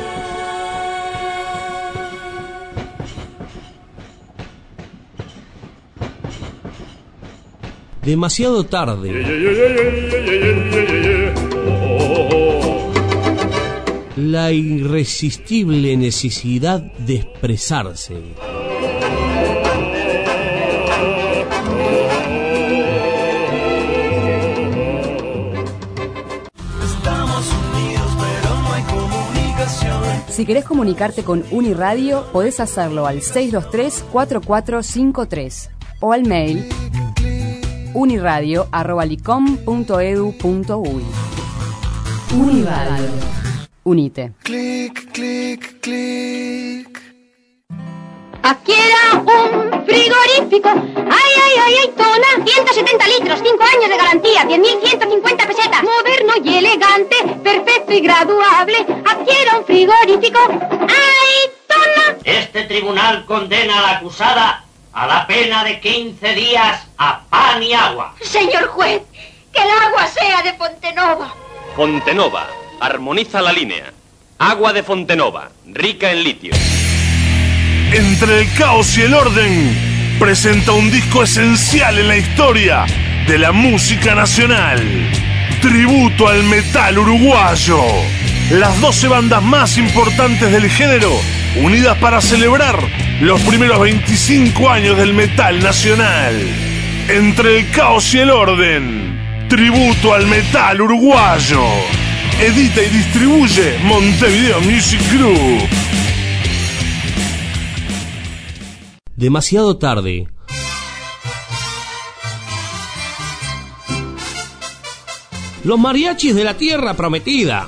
Demasiado tarde. La irresistible necesidad de expresarse. Si querés comunicarte con Uniradio, podés hacerlo al seis dos tres, cuatro cuatro cinco tres o al mail uniradio arroba licom punto edu punto uy. Uniradio. Unite. Clic, clic, clic. Adquiera un frigorífico. Ay, ay, ay, ay, tona. ciento setenta litros, cinco años de garantía, diez mil ciento cincuenta pesetas. Moderno y elegante, perfecto y graduable. Adquiera un frigorífico. Ay, tona. Este tribunal condena a la acusada a la pena de quince días a pan y agua. Señor juez, que el agua sea de Fontenova. Fontenova, armoniza la línea. Agua de Fontenova, rica en litio. Entre el caos y el orden, presenta un disco esencial en la historia de la música nacional. Tributo al metal uruguayo. Las doce bandas más importantes del género, unidas para celebrar los primeros veinticinco años del metal nacional. Entre el caos y el orden, tributo al metal uruguayo. Edita y distribuye Montevideo Music Group. Demasiado tarde. Los mariachis de la tierra prometida.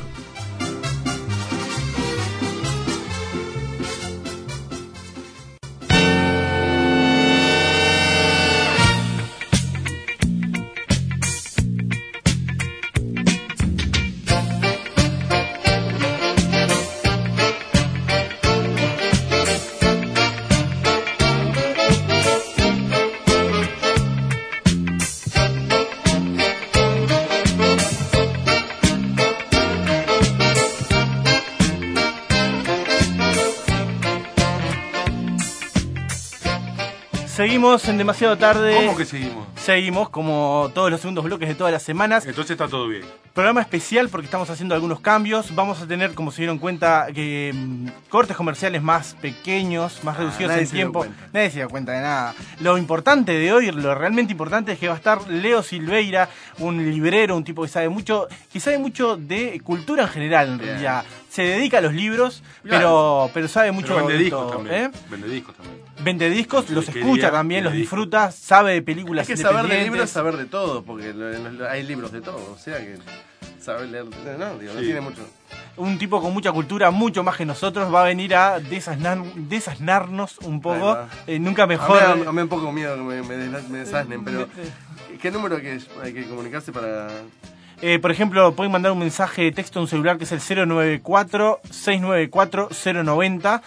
Seguimos en Demasiado Tarde. ¿Cómo que seguimos? Seguimos, como todos los segundos bloques de todas las semanas. Entonces está todo bien. Programa especial porque estamos haciendo algunos cambios. Vamos a tener, como se dieron cuenta, que mmm, cortes comerciales más pequeños, más ah, reducidos en tiempo. Nadie se da cuenta de nada. Lo importante de hoy, lo realmente importante, es que va a estar Leo Silveira, un librero, un tipo que sabe mucho, que sabe mucho de cultura en general, en realidad. Se dedica a los libros, claro. pero, pero sabe mucho pero vende de discos todo, también. ¿eh? Vende discos también. Vende discos, los quería, escucha también, los disfruta, sabe de películas independientes. Es que saber de libros es saber de todo, porque hay libros de todo, o sea que saber leer, no, digo, no Sí. tiene mucho. Un tipo con mucha cultura, mucho más que nosotros, va a venir a desasnar, desasnarnos un poco, eh, nunca mejor. A mí, a mí un poco miedo que me, me, des- me desasnen, pero ¿qué número que es- hay que comunicarse para...? Eh, por ejemplo, pueden mandar un mensaje de texto a un celular que es el cero nueve cuatro, seis nueve cuatro, cero nueve cero.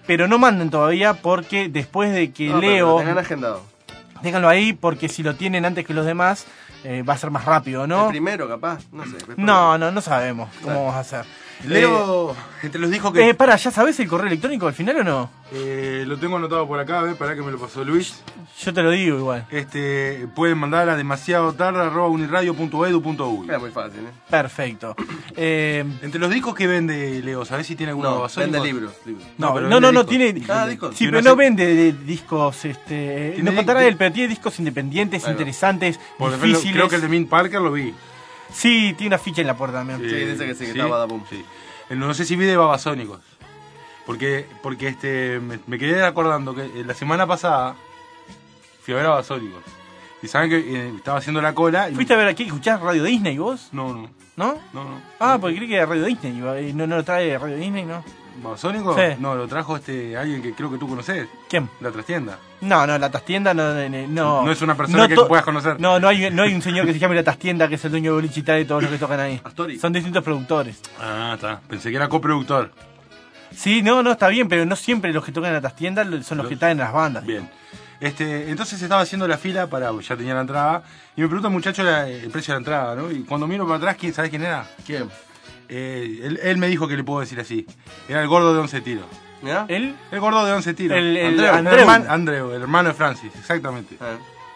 pero no manden todavía porque después de que No, pero Leo... lo tengan agendado. Déjenlo ahí porque si lo tienen antes que los demás eh, va a ser más rápido, ¿no? El primero, capaz, no sé. No, no, no sabemos cómo Claro. vamos a hacer. Leo, entre los dijo que... Eh, para, ¿ya sabes el correo electrónico al final o no? Eh, lo tengo anotado por acá, a ver, para que me lo pasó Luis. Yo te lo digo igual. Este, pueden mandar a demasiado tarde arroba uniradio punto edu punto uy. Es muy fácil, ¿eh? Perfecto. Eh, Entre los discos que vende Leo, ¿sabés si tiene alguno No, babasónico? vende libros. libros. no, pero no, no, vende no, discos. tiene... Ah, discos. Sí, Y pero no no sé- vende de discos, este... Tiene No contará di- él, pero tiene discos independientes, Ahí va. interesantes, Por ejemplo, difíciles. creo que el de Mint Parker lo vi. Sí, tiene una ficha en la puerta también. Sí, dice que sí, que ¿sí? está Badabum. Sí. Eh, No sé si vi de babasónicos. Porque, porque este, me, me quedé acordando que eh, la semana pasada fui a ver a Babasónicos. Y saben que eh, estaba haciendo la cola. Y ¿Fuiste a ver aquí? ¿Escuchás Radio Disney vos? No, no. ¿No? No, no. Ah, porque creí que era Radio Disney. iba, y No, no lo trae Radio Disney, ¿no? ¿Babasónicos? Sí. No, lo trajo este alguien que creo que tú conocés. ¿Quién? La trastienda. No, no, la Tastienda no, no, no. No es una persona que to- puedas conocer. No, no hay, no hay un señor que se llame la Tastienda que es el dueño de Boliche y trae todos los que tocan ahí. Astori. Son distintos productores. Ah, está. Pensé que era coproductor. Sí, no, no, está bien, pero no siempre los que tocan en la Tastienda son los que están en las bandas. Bien. Este, entonces estaba haciendo la fila para, ya tenía la entrada, y me pregunta el muchacho la- el precio de la entrada, ¿no? Y cuando miro para atrás, ¿quién, ¿sabés quién era? ¿Quién? Eh, él, él me dijo que le puedo decir así. Era el gordo de once tiros. ¿Mirá? ¿Él? El gordo de once tiros. El- el Andreu, Andreu. El hermano, Andreu, el hermano de Francis, exactamente. Ah.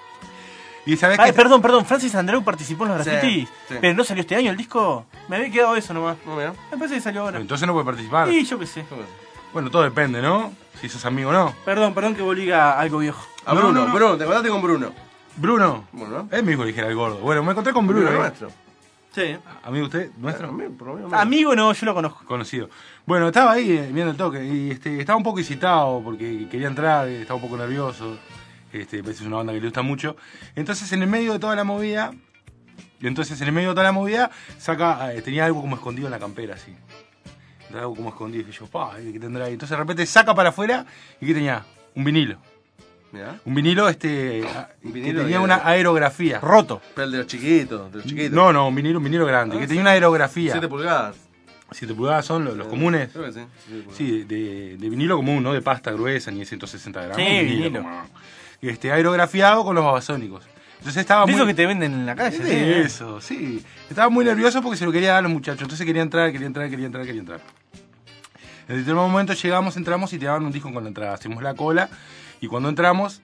Y sabés Ay, que... perdón, perdón, Francis Andreu participó en los Sí, grafitis, sí. pero no salió este año el disco. Me había quedado eso nomás. No, mirá. Me parece que salió ahora. Entonces no puede participar. Y yo qué sé. Bueno, todo depende, ¿no? Si sos amigo o no. Perdón, perdón que volví a algo viejo. A No, Bruno, no, no. Bruno, te acordaste con Bruno. Bruno. Bueno, Él me dijo que dijera el gordo. Bueno, me encontré con Bruno. Bruno ¿eh? nuestro. Sí. Amigo usted, nuestro. Amigo no, yo lo conozco. Conocido. Bueno, estaba ahí eh, viendo el toque y este, estaba un poco excitado porque quería entrar, eh, estaba un poco nervioso. Este, pues es una banda que le gusta mucho. Entonces, en el medio de toda la movida, entonces en el medio de toda la movida, saca, eh, tenía algo como escondido en la campera, así. Tenía algo como escondido. Y yo, pa, ¿qué tendrá ahí? Entonces de repente saca para afuera y ¿qué tenía? Un vinilo. Mirá. Un vinilo, este, a- Un que vinilo tenía que- una aerografía. Roto. Pero el de los chiquitos, de los chiquitos. No, no, un vinilo, un vinilo grande, Ah, que sí. tenía una aerografía. siete pulgadas. siete pulgadas son los, los comunes. Creo que sí. siete pulgadas. Sí, de, de vinilo común, no de pasta gruesa ni de ciento sesenta gramos. Sí, un vinilo. como- Este, aerografiado con los babasónicos. Entonces estaba De muy... eso que te venden en la calle. Sí, ¿sí? ¿eh? eso, sí. Estaba muy nervioso porque se lo quería dar a los muchachos. Entonces quería entrar, quería entrar, quería entrar, quería entrar. En determinado momento llegamos, entramos y te daban un disco con la entrada. Hacemos la cola y cuando entramos...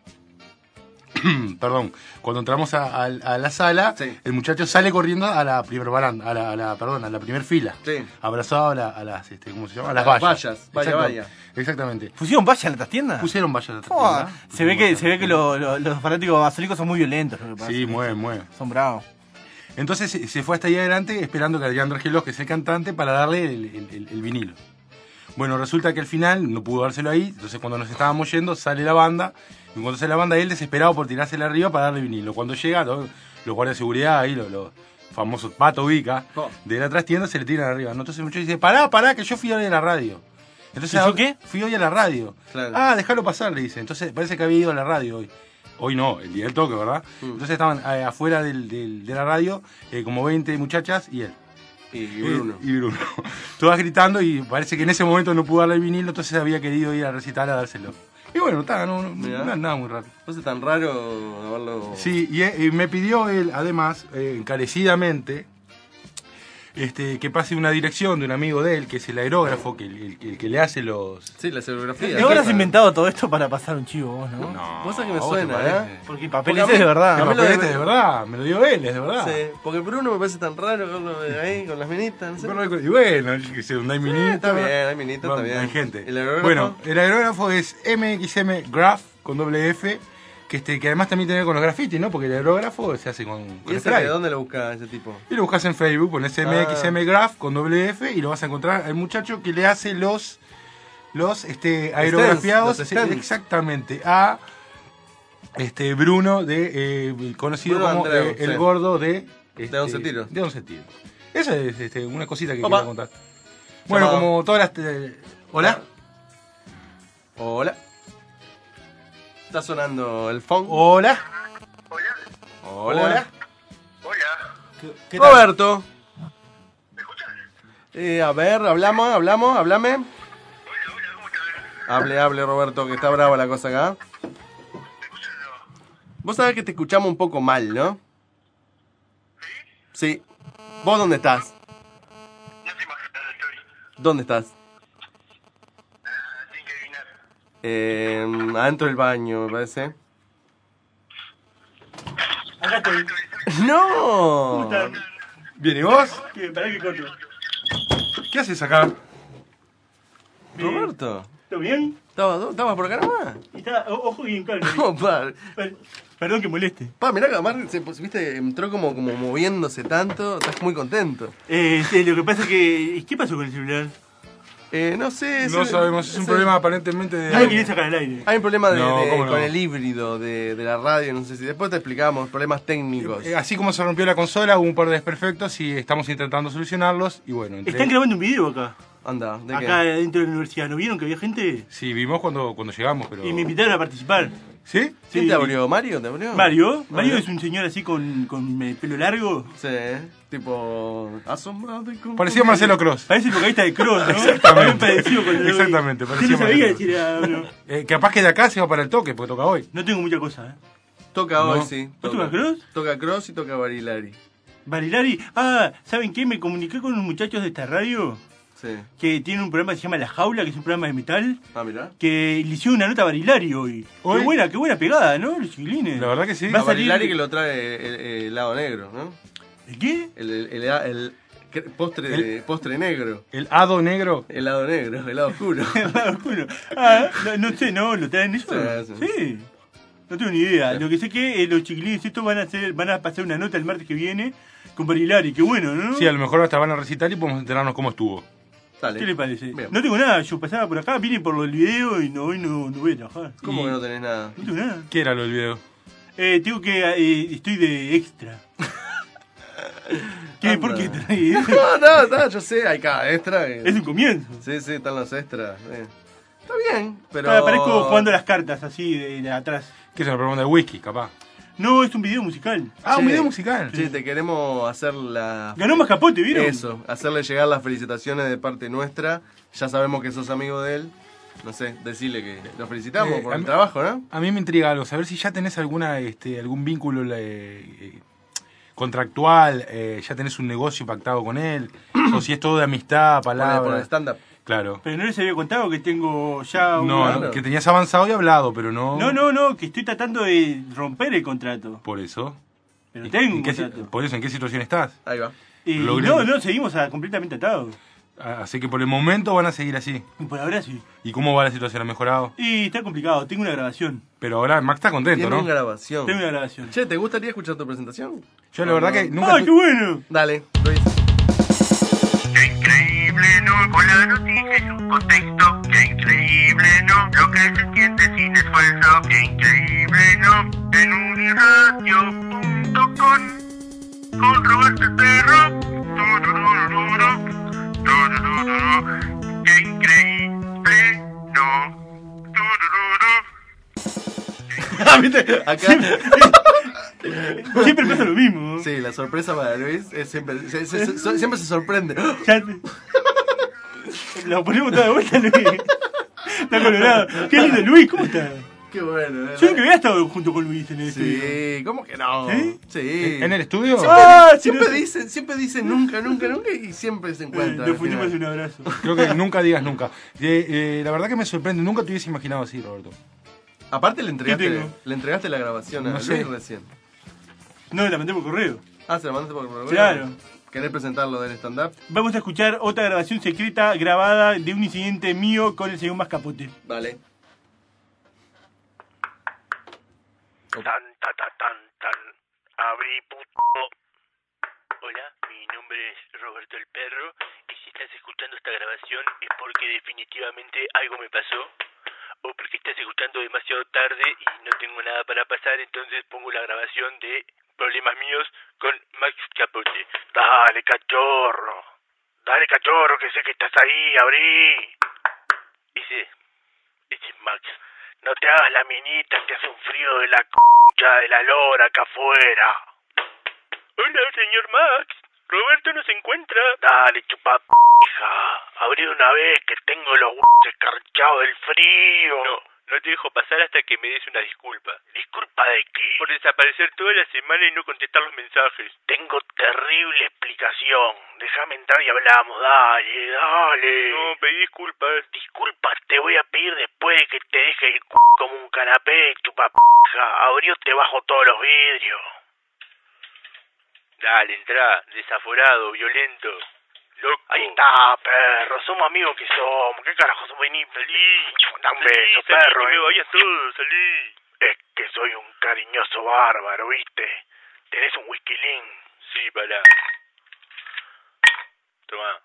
perdón, cuando entramos a, a- a la sala, Sí. el muchacho sale corriendo a la primer baranda, a la, a la- perdón, a la primer fila. Sí. Abrazado a, la- a las, este, ¿cómo se llama? A las A las vallas. vallas, valla, Exacto- valla. Exactamente. ¿Pusieron valla en la Tastienda? Pusieron vallas a la Oh, tienda. se ve que, Pusieron se ve que vallas. lo- lo- los fanáticos basónicos son muy violentos. Lo que pasa. Sí, mueven, mueven. Son bravos. Entonces se se fue hasta ahí adelante esperando que Adrián Argelos, que es el cantante, para darle el, el- el- el vinilo. Bueno, resulta que al final no pudo dárselo ahí, entonces cuando nos estábamos yendo sale la banda, y cuando sale la banda él desesperado por tirársela arriba para darle vinilo. Cuando llega, los, los guardias de seguridad ahí, los, los famosos Pato Vica, Oh. de la trastienda se le tiran arriba. ¿no? Entonces el muchacho dice, pará, pará, que yo fui hoy a la radio. Entonces, ¿Y yo qué? Fui hoy a la radio. Claro. Ah, déjalo pasar, le dice. Entonces parece que había ido a la radio hoy. Hoy no, el día del toque, ¿verdad? Mm. Entonces estaban eh, afuera del- del- de la radio eh, como veinte muchachas y él. Y Bruno. Eh, y Bruno. Todas gritando y parece que en ese momento no pudo darle el vinilo, entonces había querido ir a recitar a dárselo. Y bueno, está, no, no, Mirá. no es nada muy raro. No es tan raro haberlo. Sí, y, eh, y me pidió él, además, eh, encarecidamente, este, que pase una dirección de un amigo de él, que es el aerógrafo, que, el, el- el que le hace los... Sí, la serigrafía. ¿Y ahora has inventado todo esto para pasar un chivo vos, no? No, Vos sabés que me ¿a vos te suena, parece? ¿eh? Porque papel Porque a ese es mí- de verdad. a mí No, lo pero de- este es de verdad, me lo dio él, es de verdad. Sí, porque Bruno me parece tan raro verlo de ahí con las minitas, no sé. Pero, y bueno, yo que sé, donde hay minitas. está bien, hay minitas, está bien. Hay gente. ¿El aerógrafo? Bueno, el aerógrafo es M X M Graph con doble F, que, este, que además también tiene que ver con los grafitis, ¿no? Porque el aerógrafo se hace con, con ¿Y ese spray. de dónde lo busca ese tipo? Y lo buscas en Facebook, pones M X M Graph con doble F y lo vas a encontrar al muchacho que le hace los los este aerografiados los stands. exactamente a este Bruno de eh, conocido Bruno como Andreu, eh, el sí. gordo de este, De once tiros. De once tiros. Esa es este, una cosita que Opa. quería contar. Bueno, Llamado. como todas las eh, hola. Hola. Está sonando el phone. Hola. Hola. Hola. ¿Qué, qué tal? Roberto. ¿Me escuchas? Eh, a ver, hablamos, hablamos, hablame. Hable, hable, Roberto, que está brava la cosa acá. Vos sabés que te escuchamos un poco mal, ¿no? Sí. ¿Vos dónde estás? ¿Dónde estás? Eh, adentro del baño, me parece. Acá estoy. ¡No! ¿Cómo están? Bien, ¿y vos? ¿Qué? Pará que corto. ¿Qué haces acá? Roberto. ¿Todo bien? ¿Estabas estaba por acá nomás? Está, ojo y en calma. No, pa. Perdón que moleste. Pa, mirá que Amar se, pues, viste, entró como, como moviéndose tanto. Estás muy contento. Eh, sí, lo que pasa es que... ¿Qué pasó con el celular? Eh, no sé. No es, sabemos, es un es, problema aparentemente de... No lo quería sacar al aire. Hay un problema de, No, de- ¿cómo no? con el híbrido de, de la radio, no sé si después te explicamos, problemas técnicos. Eh, Así como se rompió la consola, hubo un par de desperfectos y estamos intentando solucionarlos. Y bueno, entre... Están grabando un video acá. Anda, ¿de Acá qué? dentro de la universidad. ¿No vieron que había gente? Sí, vimos cuando, cuando llegamos, pero... Y me invitaron a participar. ¿Sí? ¿Quién te abrió? ¿Mario te abrió? Mario. Mario Mario. es un señor así con, con el pelo largo. Sí, tipo... Asombrado y con... Parecía Marcelo Cross. Parece el vocalista de Cross, ¿no? Exactamente. Muy parecido con el- Exactamente, Yo parecía no sabía Marcelo si era... no. Eh, capaz que de acá se va para el toque, porque toca hoy. No tengo mucha cosa, ¿eh? Toca hoy, No. sí. ¿Vos tocas Cross? Toca Cross y toca Barilari. Barilari. Ah, ¿saben qué? Me comuniqué con unos muchachos de esta radio Sí. que tienen un programa que se llama La Jaula, que es un programa de metal, Ah, mirá. que le hicieron una nota a Barilari hoy. ¿Hoy? Qué buena, qué buena pegada, ¿no? Los chiquilines. La verdad que sí. Va a A salir... Barilari que lo trae el, el- el lado negro, ¿no? ¿El qué? El, el, el, el- ¿qué? postre, de- postre negro. El hado negro. El lado negro, el lado oscuro. El lado oscuro. Ah, no, no sé, ¿no? ¿Lo traen ellos? Sí, sí. Sí. No tengo ni idea. Lo que sé que eh, los chiquilines estos van a hacer, van a pasar una nota el martes que viene con Barilari. Qué bueno, ¿no? Sí, a lo mejor hasta van a recitar y podemos enterarnos cómo estuvo. Dale. ¿Qué le parece? Bien. No tengo nada, yo pasaba por acá, vine por el video y no, hoy no, no voy a trabajar. ¿Cómo Y- que no tenés nada? No tengo nada. ¿Qué era lo del video? Eh, tengo que... eh, estoy de extra. ¿Qué? Anda. ¿Por qué te reís? No, no, no, yo sé, hay cada extra. eh. Es un comienzo. Sí, sí, están los extras. eh. Está bien, pero... Ah, parezco jugando las cartas así de, de atrás. ¿Qué es una pregunta de whisky, capaz? No, es un video musical. Ah, un Che, video musical. Sí, te queremos hacer la... Ganó más capote, ¿vieron? Eso, hacerle llegar las felicitaciones de parte nuestra. Ya sabemos que sos amigo de él. No sé, decirle que lo felicitamos Eh, por a el mí- trabajo, ¿no? A mí me intriga algo, saber si ya tenés alguna este, algún vínculo eh, eh, contractual, eh, ya tenés un negocio pactado con él, o si es todo de amistad, Por el- palabra. por el stand-up. Claro. Pero no les había contado que tengo ya No, una... no, que tenías avanzado y hablado, pero no. No, no, no, que estoy tratando de romper el contrato. Por eso. Pero ¿Y- tengo en un qué si- contrato. por eso, ¿en qué situación estás? Ahí va. Y Logré- no, no, seguimos a- completamente atados. Ah, Así que por el momento van a seguir así. Y por ahora sí. ¿Y cómo va la situación? ¿Ha mejorado? Y está complicado, tengo una grabación. Pero ahora Max está contento, Tiene ¿no? una grabación. Tengo una grabación. Che, ¿te gustaría escuchar tu presentación? Yo la verdad que nunca... ¡Ay, qué bueno! Dale, Luis. Qué increíble, ¿no? Con la noticia y su contexto. Qué increíble, ¿no? Lo que se entiende sin esfuerzo. Qué increíble, ¿no? En uniradio punto com con Roberto el Perro. Tururururu, tururururu. Qué increíble, ¿no? Turururu. ¿Viste? Acá... Siempre pasa lo mismo. Sí, la sorpresa para Luis es siempre, se, se- se- siempre se sorprende. Ya te- Lo ponemos toda de vuelta, Luis. Está colorado. Qué lindo, Luis, ¿cómo está? Qué bueno. ¿eh? Yo nunca había estado junto con Luis en el estudio. Sí, ¿cómo que no? ¿Sí? Sí. ¿En el estudio? Siempre, Ah, sí, siempre no sé. dicen, siempre dicen nunca, nunca, nunca y siempre se Eh, encuentran. Nos al pusimos final. un abrazo. Creo que nunca digas nunca. Eh, eh, la verdad que me sorprende, nunca te hubiese imaginado así, Roberto. Aparte le ¿Qué entregaste, tengo? le entregaste la grabación a No Luis sé. recién. No, la mandé por correo. Ah, se la mandaste por correo. Claro. ¿Querés presentarlo del stand-up? Vamos a escuchar otra grabación secreta grabada de un incidente mío con el señor Mascapote. Vale. Tan, tan, tan, tan, tan. Abrí puto. Hola, mi nombre es Roberto el Perro y si estás escuchando esta grabación es porque definitivamente algo me pasó o porque estás escuchando demasiado tarde y no tengo nada para pasar, entonces pongo la grabación de Problemas Míos con Max Capote. Dale, cachorro. Dale, cachorro, que sé que estás ahí, abrí. Ese, ese es Max. No te hagas la minita, que hace un frío de la concha de la lora acá afuera. Hola, señor Max. ¿Roberto no se encuentra? Dale, chupa hija. Abrí de una vez que tengo los huevos escarchados del frío. No, no te dejo pasar hasta que me des una disculpa. ¿Disculpa de qué? Por desaparecer toda la semana y no contestar los mensajes. Tengo terrible explicación. Déjame entrar y hablamos. Dale, dale. No, pedí disculpas. Disculpas te voy a pedir después de que te deje el c*** como un canapé, chupa hija. Abrí o te bajo todos los vidrios. Dale, entrá, desaforado, violento. Loco. Ahí está, perro, somos amigos que somos. ¿Qué carajo somos? Vení, salí. Da un beso, perro. Que me vayas todo, salí. Es que soy un cariñoso bárbaro, ¿viste? ¿Tenés un whisky lean? Sí, para. Toma.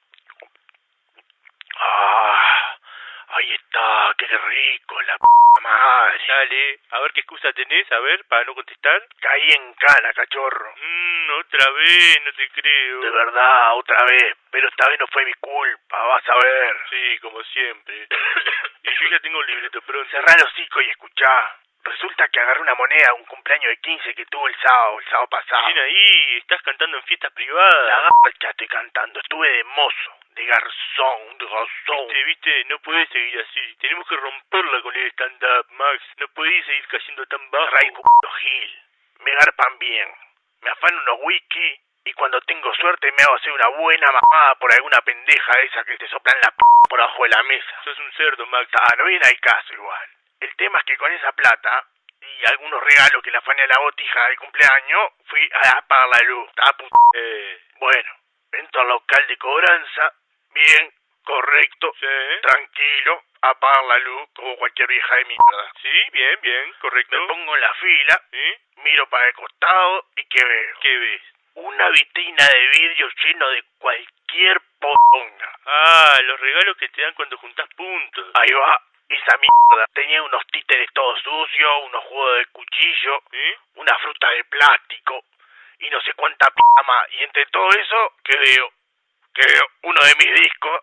Ah, ahí está, qué rico, la p*** madre. Dale, a ver qué excusa tenés, a ver, para no contestar. Caí en cana, cachorro. Mmm, otra vez, no te creo. De verdad, otra vez, pero esta vez no fue mi culpa, vas a ver. Sí, como siempre. Y yo ya tengo un libreto pronto. Cerrá el hocico y escuchá. Resulta que agarré una moneda a un cumpleaños de quince que tuvo el sábado, el sábado pasado. Bien ahí, estás cantando en fiestas privadas. La garcha estoy cantando, estuve de mozo. De garzón, de garzón. Viste, viste, no podés seguir así. Tenemos que romperla con el stand-up, Max. No podés seguir cayendo tan bajo. Raico, Gil. Me garpan bien. Me afano unos whisky y cuando tengo suerte me hago hacer una buena mamada por alguna pendeja esa que te soplan la p*** por abajo de la mesa. Sos un cerdo, Max. Ah, no viene al caso igual. El tema es que con esa plata y algunos regalos que le afané a la botija del cumpleaños, fui a apagar la luz. Ah, p***. Eh, bueno, entro al local de cobranza. Bien, correcto, sí. Tranquilo, apagar la luz como cualquier vieja de mierda. Sí, bien, bien, correcto. Me pongo en la fila, ¿sí? Miro para el costado y ¿qué veo? ¿Qué ves? Una vitrina de vidrio lleno de cualquier poronga. Ah, los regalos que te dan cuando juntás puntos. Ahí va, esa mierda. Tenía unos títeres todos sucios, unos juegos de cuchillo, ¿sí? Una fruta de plástico y no sé cuánta p*** más. Y entre todo eso, ¿qué veo? Que uno de mis discos,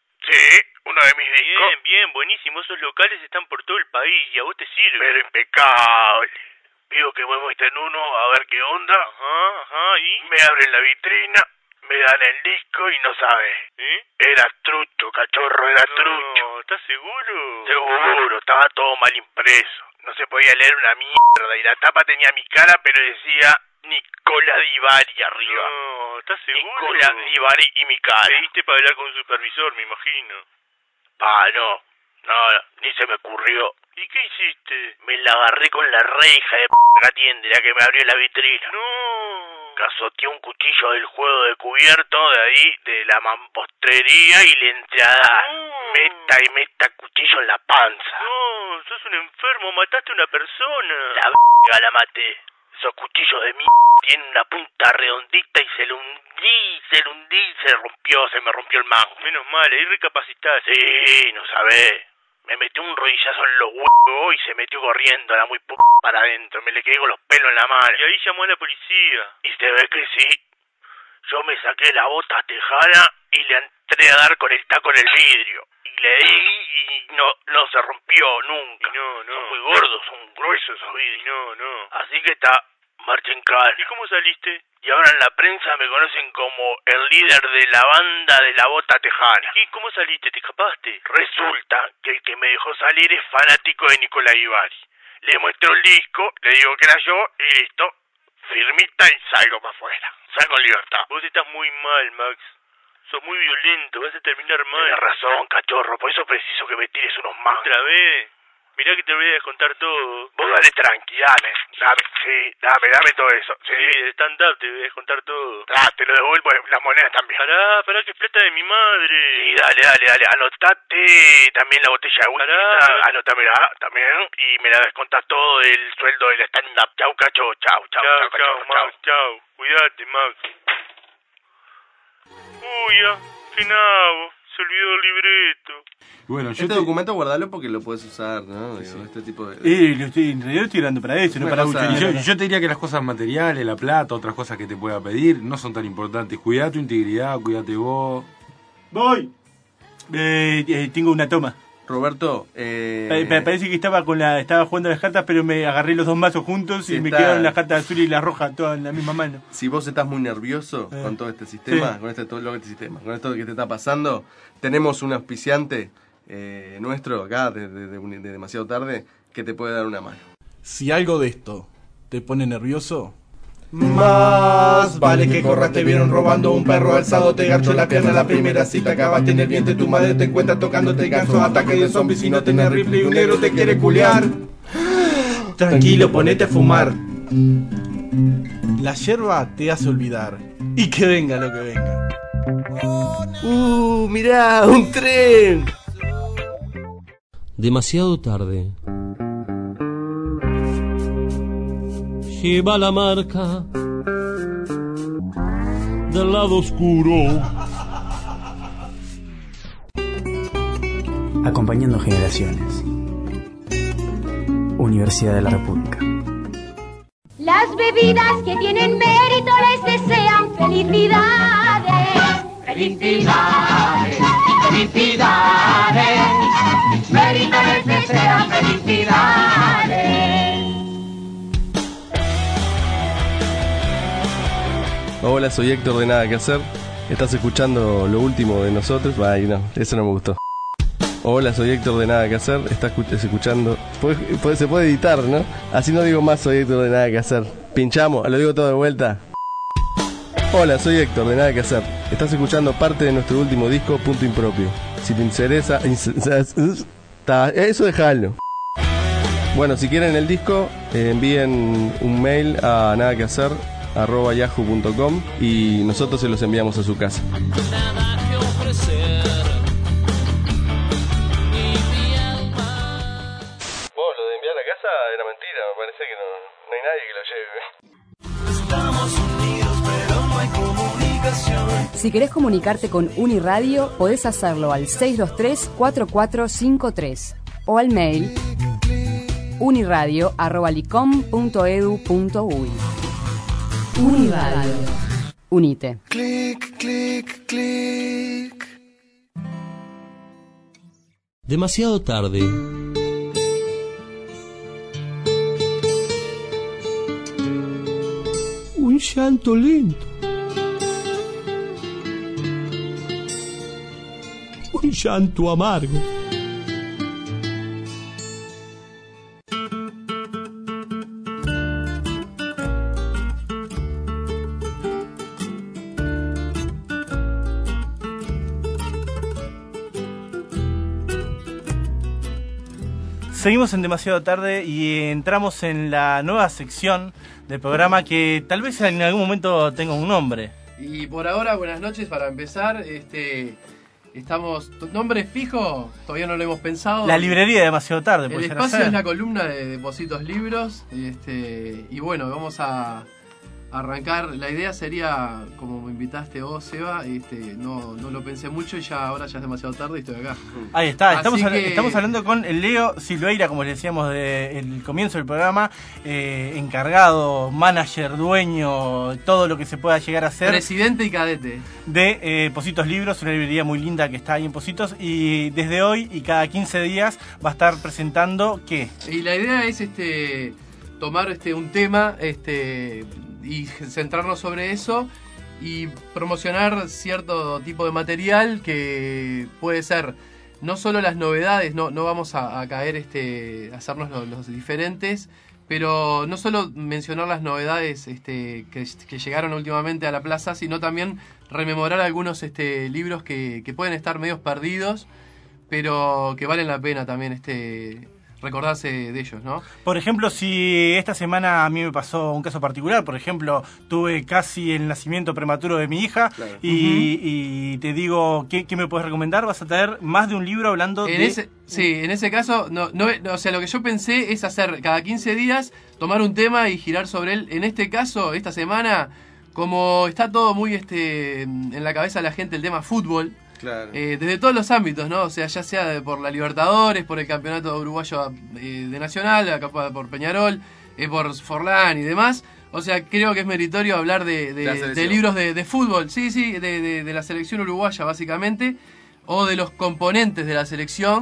sí, uno de mis discos. Bien, bien, buenísimo, esos locales están por todo el país y a vos te sirve. Pero impecable. Pido que me muestren uno a ver qué onda. Ajá, ajá, ¿y? Me abren la vitrina, me dan el disco y no sabes. ¿Eh? Era trucho, cachorro, era no, trucho. ¿Estás seguro? Seguro, estaba todo mal impreso. No se podía leer una mierda y la tapa tenía mi cara pero decía Nicola Di Bari arriba. No, ¿estás seguro? Nicola Di Bari y mi cara. Pediste para hablar con un supervisor, me imagino. Pa, no. No, ni se me ocurrió. ¿Y qué hiciste? Me la agarré con la reja de p*** que atiende, la que me abrió la vitrina. No. Cazoteé un cuchillo del juego de cubierto de ahí, de la mampostrería y le entré a dar. No. Meta y meta cuchillo en la panza. No, sos un enfermo, mataste a una persona. La v*** la maté. Esos cuchillos de mierda tienen una punta redondita y se lo hundí, se lo hundí, se rompió, se me rompió el mango. Menos mal, ahí recapacitaste. Sí, no sabés. Me metió un rodillazo en los huevos y se metió corriendo, era muy p*** para adentro. Me le quedé con los pelos en la mano. Y ahí llamó a la policía. Y se ve que sí. Yo me saqué la bota tejana y le entré a dar con el taco en el vidrio. Y le di y no, no se rompió nunca. Y no, no. Son muy gordos, son gruesos esos vidrios. No, no. Así que está, marchen cara. ¿Y cómo saliste? Y ahora en la prensa me conocen como el líder de la banda de la bota tejana. ¿Y cómo saliste? ¿Te escapaste? Resulta que el que me dejó salir es fanático de Nicola Di Bari. Le muestro el disco, le digo que era yo y listo. Firmita y salgo para afuera. Salgo en libertad. Vos estás muy mal, Max. Sos muy violento, vas a terminar mal. Tienes razón, cachorro, por eso preciso que me tires unos mangos. ¿Otra vez? Mirá que te voy a descontar todo. Vos dale tranqui, dame, dame, sí, dame, dame todo eso. Sí, sí de stand-up te voy a descontar todo. Ah, te lo devuelvo las monedas también. Pará, pará, que es plata de mi madre. Sí, dale, dale, dale, anotate también la botella de whisky. Anotámela también y me la descontás todo del sueldo del stand-up. Chau, cacho, chau, chau, chau, chau, chau, Max, chau. Cuídate, Max. Uy, ya, finado. Se olvidó el libreto. Bueno, yo este te... documento guardalo porque lo puedes usar, ¿no? Digo, sí. Este tipo de... Eh, lo estoy, en realidad lo estoy dando para eso, no para cosa, yo, yo te diría que las cosas materiales, la plata, otras cosas que te pueda pedir, no son tan importantes. Cuidá tu integridad, cuídate vos. Voy. Eh, eh, tengo una toma. Roberto, eh... Me, me parece que estaba con la estaba jugando las cartas, pero me agarré los dos mazos juntos si y me está... quedaron las cartas azul y la roja todas en la misma mano. Si vos estás muy nervioso eh. con todo este sistema, sí. con este todo este sistema, con esto que te está pasando, tenemos un auspiciante eh, nuestro acá de, de, de, de demasiado tarde que te puede dar una mano. Si algo de esto te pone nervioso, más vale que corras, te vieron robando un perro alzado, te garchó la pierna la primera cita, acabaste en el vientre, tu madre te encuentra tocándote el ganso, ataque de zombies y no tenés rifle y un negro te quiere culiar. Tranquilo, ponete a fumar. La yerba te hace olvidar. Y que venga lo que venga. Uh, mirá, un tren. Demasiado tarde. Lleva la marca del lado oscuro. Acompañando generaciones. Universidad de la República. Las bebidas que tienen mérito les desean felicidades. Felicidades, felicidades. Mérito les desean felicidades. Hola, soy Héctor de Nada Que Hacer. Estás escuchando lo último de nosotros. Ay, no, eso no me gustó. Hola, soy Héctor de Nada Que Hacer. Estás escuchando. Se puede editar, ¿no? Así no digo más, soy Héctor de Nada Que Hacer. Pinchamos, lo digo todo de vuelta. Hola, soy Héctor de Nada Que Hacer. Estás escuchando parte de nuestro último disco, Punto Impropio. Si te interesa. Eso dejalo. Bueno, si quieren el disco, eh, envíen un mail a nada que hacer arroba yahoo punto com y nosotros se los enviamos a su casa. Nada que ofrecer. Vos, lo de enviar a casa era mentira, me parece que no, no hay nadie que lo lleve. Estamos unidos, pero no hay comunicación. Si querés comunicarte con Uniradio, podés hacerlo al seis dos tres, cuatro cuatro cinco tres o al mail uniradio arroba licom punto edu punto uy. Uniradio. Unite. Clic, clic, clic. Demasiado tarde. Un llanto lento. Un llanto amargo. Seguimos en Demasiado Tarde y entramos en la nueva sección del programa que tal vez en algún momento tenga un nombre. Y por ahora, buenas noches para empezar. Este, estamos, nombre fijo, todavía no lo hemos pensado. La librería de Demasiado Tarde. El espacio es la columna de Depositos Libros. Y, este, y bueno, vamos a arrancar. La idea sería, como me invitaste vos, Seba, este, no, no lo pensé mucho y ya ahora ya es demasiado tarde y estoy acá. Ahí está, estamos, que... estamos hablando con Leo Silveira, como le decíamos del comienzo del programa, eh, encargado, manager, dueño, todo lo que se pueda llegar a ser. Presidente y cadete. De eh, Positos Libros, una librería muy linda que está ahí en Positos, y desde hoy y cada quince días va a estar presentando ¿qué? Y la idea es este tomar este un tema, este y centrarnos sobre eso y promocionar cierto tipo de material que puede ser no solo las novedades, no, no vamos a, a caer, este, a hacernos los, los diferentes, pero no solo mencionar las novedades este, que, que llegaron últimamente a la plaza, sino también rememorar algunos este, libros que, que pueden estar medios perdidos, pero que valen la pena también este recordarse de ellos, ¿no? Por ejemplo, si esta semana a mí me pasó un caso particular, por ejemplo, tuve casi el nacimiento prematuro de mi hija, claro. y, uh-huh. y te digo, ¿qué, ¿qué me puedes recomendar? Vas a traer más de un libro hablando en de... Ese, sí, en ese caso, no, no, o sea, lo que yo pensé es hacer cada quince días, tomar un tema y girar sobre él. En este caso, esta semana, como está todo muy este en la cabeza de la gente el tema fútbol, claro. eh, desde todos los ámbitos, ¿no? O sea, ya sea de, por la Libertadores, por el campeonato uruguayo eh, de Nacional, acá por Peñarol, eh, por Forlán y demás. O sea, creo que es meritorio hablar de, de, de libros de, de fútbol, sí, sí, de, de, de la selección uruguaya básicamente, o de los componentes de la selección,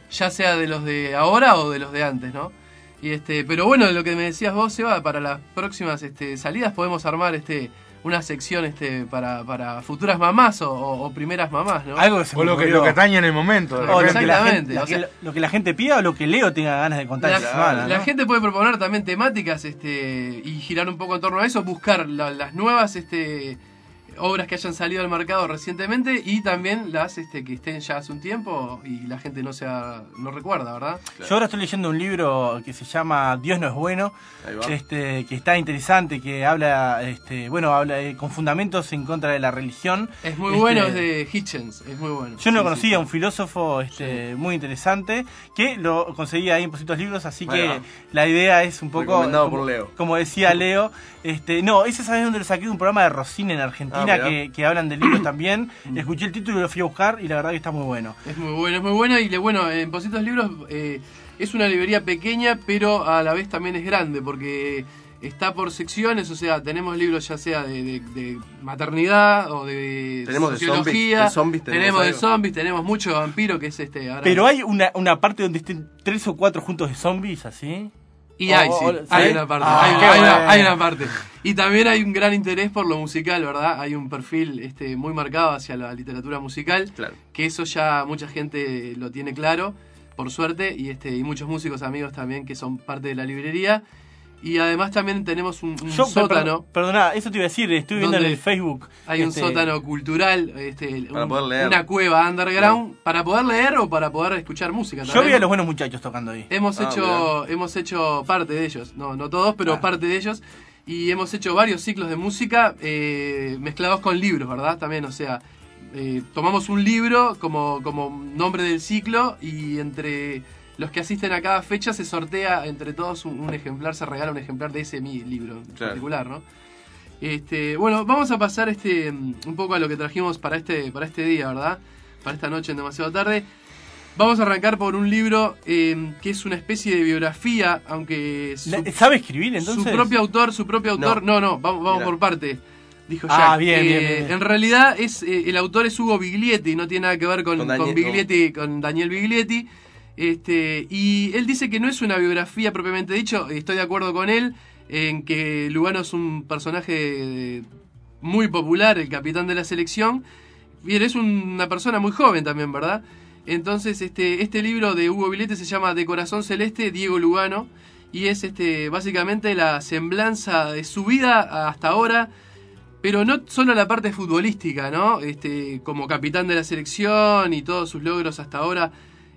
ya sea de los de ahora o de los de antes, ¿no? Y este, pero bueno, lo que me decías vos, Seba, para las próximas este, salidas podemos armar este una sección este para, para futuras mamás o, o, o primeras mamás, ¿no? Algo que se O lo que, lo que atañe en el momento. de O lo repente. que, la gente, Exactamente, la o sea- que- lo que la gente pida o lo que Leo tenga ganas de contar La, esta semana, la ¿no? gente puede proponer también temáticas este y girar un poco en torno a eso, buscar la- las nuevas este obras que hayan salido al mercado recientemente y también las este que estén ya hace un tiempo y la gente no sea no recuerda, ¿verdad? Yo ahora estoy leyendo un libro que se llama Dios no es bueno, Ahí va. este, que está interesante, que habla, este, bueno, habla de- con fundamentos en contra de la religión. Es muy Este, bueno, es de Hitchens, es muy bueno. Yo no Sí, conocía, sí. un filósofo este, muy interesante, que lo conseguí ahí en Positos Libros, así Ahí que va. la idea es un poco... Recomendado como, por Leo. como decía Leo, este, no, ese sabes dónde lo saqué, de un programa de Rossini en Argentina, Ah, mirá. que, que hablan de libros también. Escuché el título y lo fui a buscar y la verdad que está muy bueno. Es muy bueno, es muy bueno y le- bueno, en Positos Libros eh, es una librería pequeña, pero a la vez también es grande, porque está por secciones, o sea, tenemos libros ya sea de, de- de maternidad o de Tenemos de sociología, zombies, de zombies tenemos tenemos de algo. zombies, tenemos mucho vampiro, que es este... ahora- Pero hay una, una parte donde estén tres o cuatro juntos de zombies, ¿así? Y hay, O- sí, o- hay ¿sí? una parte, Ah, hay, una, qué hay una- bueno. hay una parte. Y también hay un gran interés por lo musical, ¿verdad? Hay un perfil este, muy marcado hacia la literatura musical, que eso ya mucha gente lo tiene claro, por suerte, y este y muchos músicos amigos también que son parte de la librería. Y además también tenemos un, un Yo, sótano. per- Perdona, eso te iba a decir, estuve viendo en donde el Facebook. Hay un este, sótano cultural, este, Para un- poder leer. una cueva underground, para poder leer o para poder escuchar música. Yo también. vi a los buenos muchachos tocando ahí. Hemos Ah, hecho hemos hecho parte de ellos, no no todos, pero Ah. parte de ellos. Y hemos hecho varios ciclos de música eh, mezclados con libros, ¿verdad? También, o sea, eh, tomamos un libro como, como nombre del ciclo y entre los que asisten a cada fecha se sortea entre todos un, un ejemplar, se regala un ejemplar de ese mi libro en Claro. particular, ¿no? Este, bueno, vamos a pasar este un poco a lo que trajimos para este, para este día, ¿verdad? Para esta noche en Demasiado Tarde. Vamos a arrancar por un libro eh, que es una especie de biografía, aunque su, La- ¿Sabe escribir entonces? su propio autor, su propio autor, no, no, vamos, vamos Mirá. por parte, dijo Jack. Ah, bien, Eh, bien, bien, bien. En realidad es eh, el autor es Hugo Biglietti, no tiene nada que ver con, Con con, Daniel- Biglietti, con Daniel Biglietti. Este, y él dice que no es una biografía propiamente dicho, estoy de acuerdo con él en que Lugano es un personaje muy popular, el capitán de la selección, y él es una persona muy joven también, ¿verdad? Entonces, este, este libro de Hugo Biglietti se llama De Corazón Celeste, Diego Lugano, y es este, básicamente la semblanza de su vida hasta ahora, pero no solo la parte futbolística, ¿no? Este, como capitán de la selección y todos sus logros hasta ahora,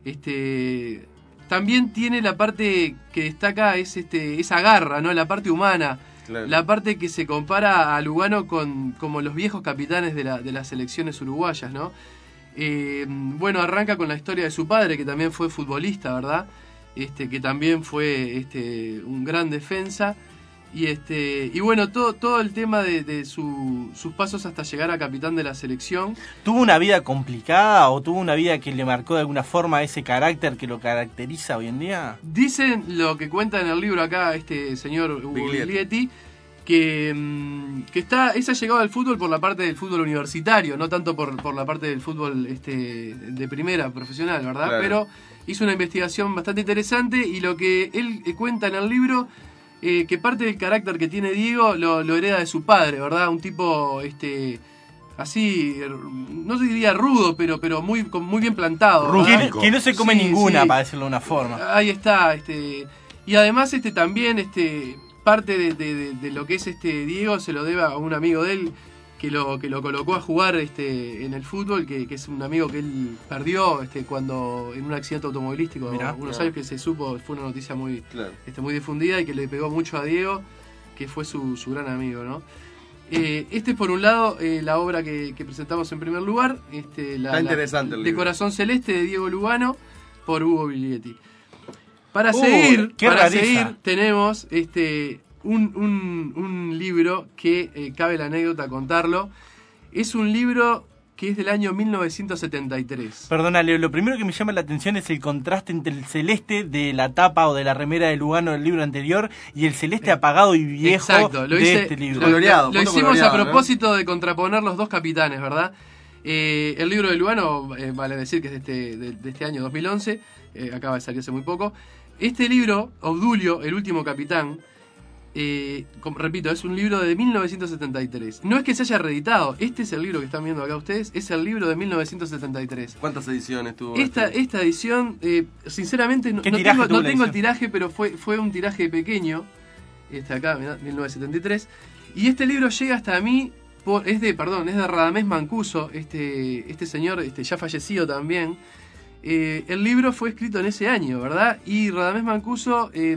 este, también tiene la parte que destaca, es este, esa garra, ¿no? La parte humana. Claro. La parte que se compara a Lugano con como los viejos capitanes de, la, de las selecciones uruguayas, ¿no? Eh, bueno, arranca con la historia de su padre, que también fue futbolista, ¿verdad? Este, que también fue este, un gran defensa. Y este y bueno, todo, todo el tema de, de su, sus pasos hasta llegar a capitán de la selección. ¿Tuvo una vida complicada o tuvo una vida que le marcó de alguna forma ese carácter que lo caracteriza hoy en día? Dicen lo que cuenta en el libro acá este señor Hugo Biglietti. Biglietti, que, mm, que está esa llegada al fútbol por la parte del fútbol universitario, no tanto por, por la parte del fútbol este, de primera profesional, ¿verdad? Claro. Pero hizo una investigación bastante interesante y lo que él eh, cuenta en el libro, eh, que parte del carácter que tiene Diego lo, lo hereda de su padre, ¿verdad? Un tipo este así, no se diría rudo, pero, pero muy, con- muy bien plantado. ¿verdad? Que, que no se come Sí, ninguna, sí. para decirlo de una forma. Ahí está, este y además este también este parte de, de- de- de lo que es este Diego se lo debe a un amigo de él que lo que lo colocó a jugar este en el fútbol, que, que es un amigo que él perdió este cuando en un accidente automovilístico Mirá. unos Ah. años que se supo, fue una noticia muy Claro. este, muy difundida y que le pegó mucho a Diego, que fue su, su gran amigo, ¿no? Eh, este es por un lado eh, la obra que, que presentamos en primer lugar, este, la, Está la- interesante el de libro. Corazón Celeste de Diego Lugano por Hugo Biglietti. Para Uh, seguir, qué para rareza. seguir tenemos este un, un, un libro que eh, cabe la anécdota contarlo. Es un libro que es del año mil novecientos setenta y tres. Perdona, Leo, lo primero que me llama la atención es el contraste entre el celeste de la tapa o de la remera de Lugano del libro anterior y el celeste apagado y viejo Exacto, lo de hice- este libro. Lo, Coloreado, lo fondo hicimos coloreado, a ¿no? propósito de contraponer los dos capitanes, ¿verdad? Eh, el libro de Lugano, eh, vale decir que es de este, de, de este año dos mil once, eh, acaba de salir hace muy poco. Este libro, Obdulio, el último capitán, eh, como, repito, es un libro de mil novecientos setenta y tres. No es que se haya reeditado, este es el libro que están viendo acá ustedes, es el libro de mil novecientos setenta y tres. ¿Cuántas ediciones tuvo? Esta, este? esta edición, eh, sinceramente, no, ¿Qué no tiraje tengo, tuvo no la tengo el edición? tiraje, pero fue, fue un tiraje pequeño. Este acá, mirá, mil novecientos setenta y tres. Y este libro llega hasta mí, por, es de, perdón, es de Radamés Mancuso, este, este señor este, ya fallecido también. Eh, el libro fue escrito en ese año, ¿verdad? Y Radamés Mancuso eh,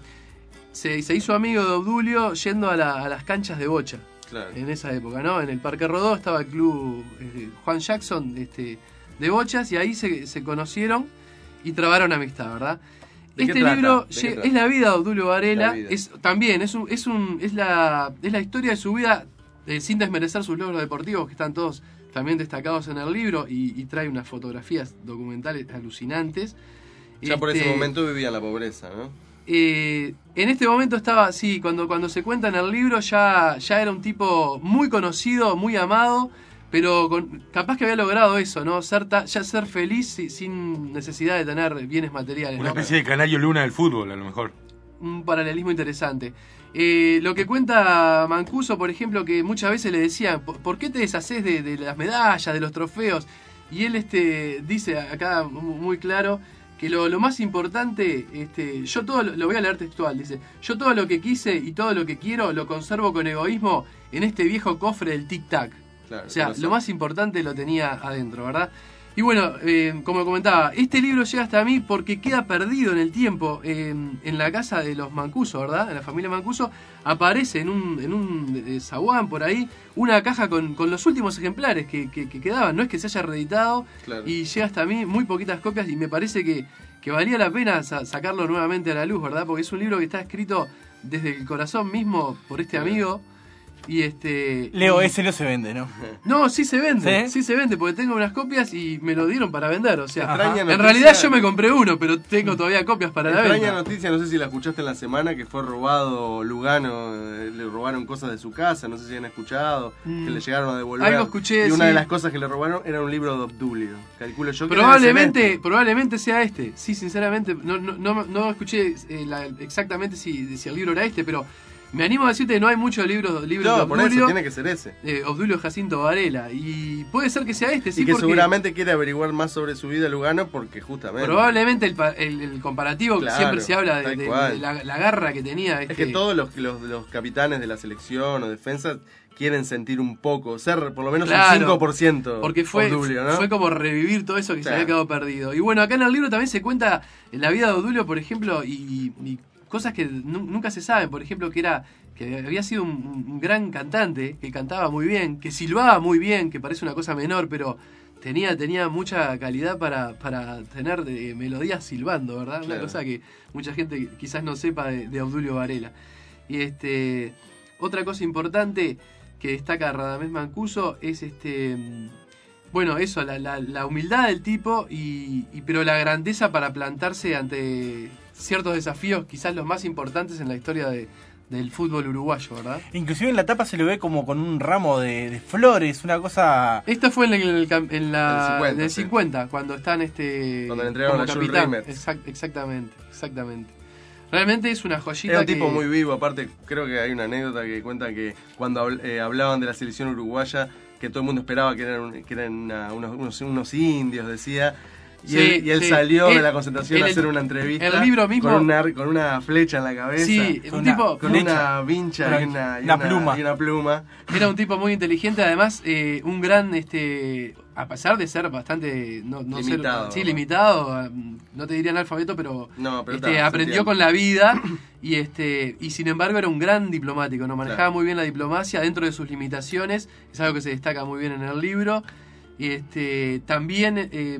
se, se hizo amigo de Obdulio yendo a, la, a las canchas de bocha. Claro. En esa época, ¿no? En el Parque Rodó estaba el club eh, Juan Jackson este, de bochas y ahí se, se conocieron y trabaron amistad, ¿verdad? ¿De qué Este trata? libro ¿De qué llega- trata? es la vida de Obdulio Varela, La vida. es también es un, es un es la es la historia de su vida eh, sin desmerecer sus logros deportivos que están todos también destacados en el libro y, y trae unas fotografías documentales alucinantes. Ya por ese Este, momento vivía en la pobreza, ¿no? eh, en este momento estaba, sí, cuando, cuando se cuenta en el libro ya, ya era un tipo muy conocido, muy amado, pero con- capaz que había logrado eso, ¿no? Ser ta- ya ser feliz si- sin necesidad de tener bienes materiales. Una ¿no? especie de Canario Luna del fútbol, a lo mejor. Un paralelismo interesante. Eh, lo que cuenta Mancuso, por ejemplo, que muchas veces le decían, ¿por, por qué te deshaces de, de las medallas, de los trofeos? Y él este, dice acá mu- muy claro que lo, lo más importante, este, yo todo lo, lo voy a leer textual, dice, yo todo lo que quise y todo lo que quiero lo conservo con egoísmo en este viejo cofre del tic-tac. Claro, O sea, corazón. lo más importante lo tenía adentro, ¿verdad? Y bueno, eh, como comentaba, este libro llega hasta mí porque queda perdido en el tiempo. Eh, en la casa de los Mancuso, ¿verdad? En la familia Mancuso, aparece en un, en un eh, zaguán por ahí una caja con, con los últimos ejemplares que, que- que quedaban. No es que se haya reeditado Claro. y llega hasta mí muy poquitas copias y me parece que, que valía la pena sa- sacarlo nuevamente a la luz, ¿verdad? Porque es un libro que está escrito desde el corazón mismo por este amigo. Y este. Leo, y- ese no se vende, ¿no? No, sí se vende, ¿Sí? ¿Sí? se vende, porque tengo unas copias y me lo dieron para vender, o sea, Extraña en noticia. realidad yo me compré uno, pero tengo todavía copias para la Extraña venta. noticia, no sé si la escuchaste en la semana, que fue robado Lugano, eh, le robaron cosas de su casa, no sé si han escuchado, Mm. que le llegaron a devolver. Algo escuché, Y una sí. de las cosas que le robaron era un libro de Obdulio. Calculo yo que Probablemente, era de probablemente sea este. Sí, sinceramente, no, no, no, no escuché eh, la- exactamente si, si el libro era este, pero me animo a decirte que no hay muchos libros, libros No, de por eso, Obdulio. tiene que ser ese. eh, Obdulio Jacinto Varela. Y puede ser que sea este, sí, y que porque seguramente quiere averiguar más sobre su vida Lugano porque justamente... probablemente el, pa- el- el comparativo, Claro, siempre se habla de, tal de- cual. de la, la garra que tenía. Es Este, que todos los, los, los capitanes de la selección o defensa quieren sentir un poco, ser por lo menos Claro, un cinco por ciento porque fue, Obdulio, ¿no? fue como revivir todo eso que se Claro. había quedado perdido. Y bueno, acá en el libro también se cuenta la vida de Obdulio, por ejemplo, y, y cosas que nu- nunca se saben. Por ejemplo, que era que había sido un, un gran cantante, que cantaba muy bien, que silbaba muy bien, que parece una cosa menor, pero tenía, tenía mucha calidad para, para tener eh, melodías silbando, ¿verdad? Una Claro. cosa que mucha gente quizás no sepa de, de Obdulio Varela. Y este otra cosa importante que destaca Radamés Mancuso es este mm, bueno, eso, la, la- la humildad del tipo y, y- pero la grandeza para plantarse ante ciertos desafíos, quizás los más importantes en la historia de- del fútbol uruguayo, ¿verdad? Inclusive en la tapa se lo ve como con un ramo de, de flores, una cosa... Esto fue en, el, cam- en la En el cincuenta, del sí. cincuenta, cuando están este Cuando le entregaron como a Jules capitán. Rimet. Exact- exactamente, exactamente. Realmente es una joyita. Era un que- tipo muy vivo, aparte creo que hay una anécdota que cuenta que cuando habl- eh, hablaban de la selección uruguaya, que todo el mundo esperaba que eran, que eran una- unos, unos, unos indios, decía, y Sí, él, y él sí. salió El- de la concentración a el- hacer una entrevista el libro mismo- con, una, con una flecha en la cabeza, Sí, con, un una, tipo- con flecha. una vincha Una- y una, y una una- pluma. y una pluma. Era un tipo muy inteligente, además eh, un gran, este, a pesar de ser bastante, no, no ser- Limitado. sí, limitado, mm, no te diría analfabeto, pero, No, pero este, está, se aprendió entiende. con la vida y este, y sin embargo era un gran diplomático, no manejaba Claro. muy bien la diplomacia dentro de sus limitaciones, es algo que se destaca muy bien en el libro. Y este, también, eh,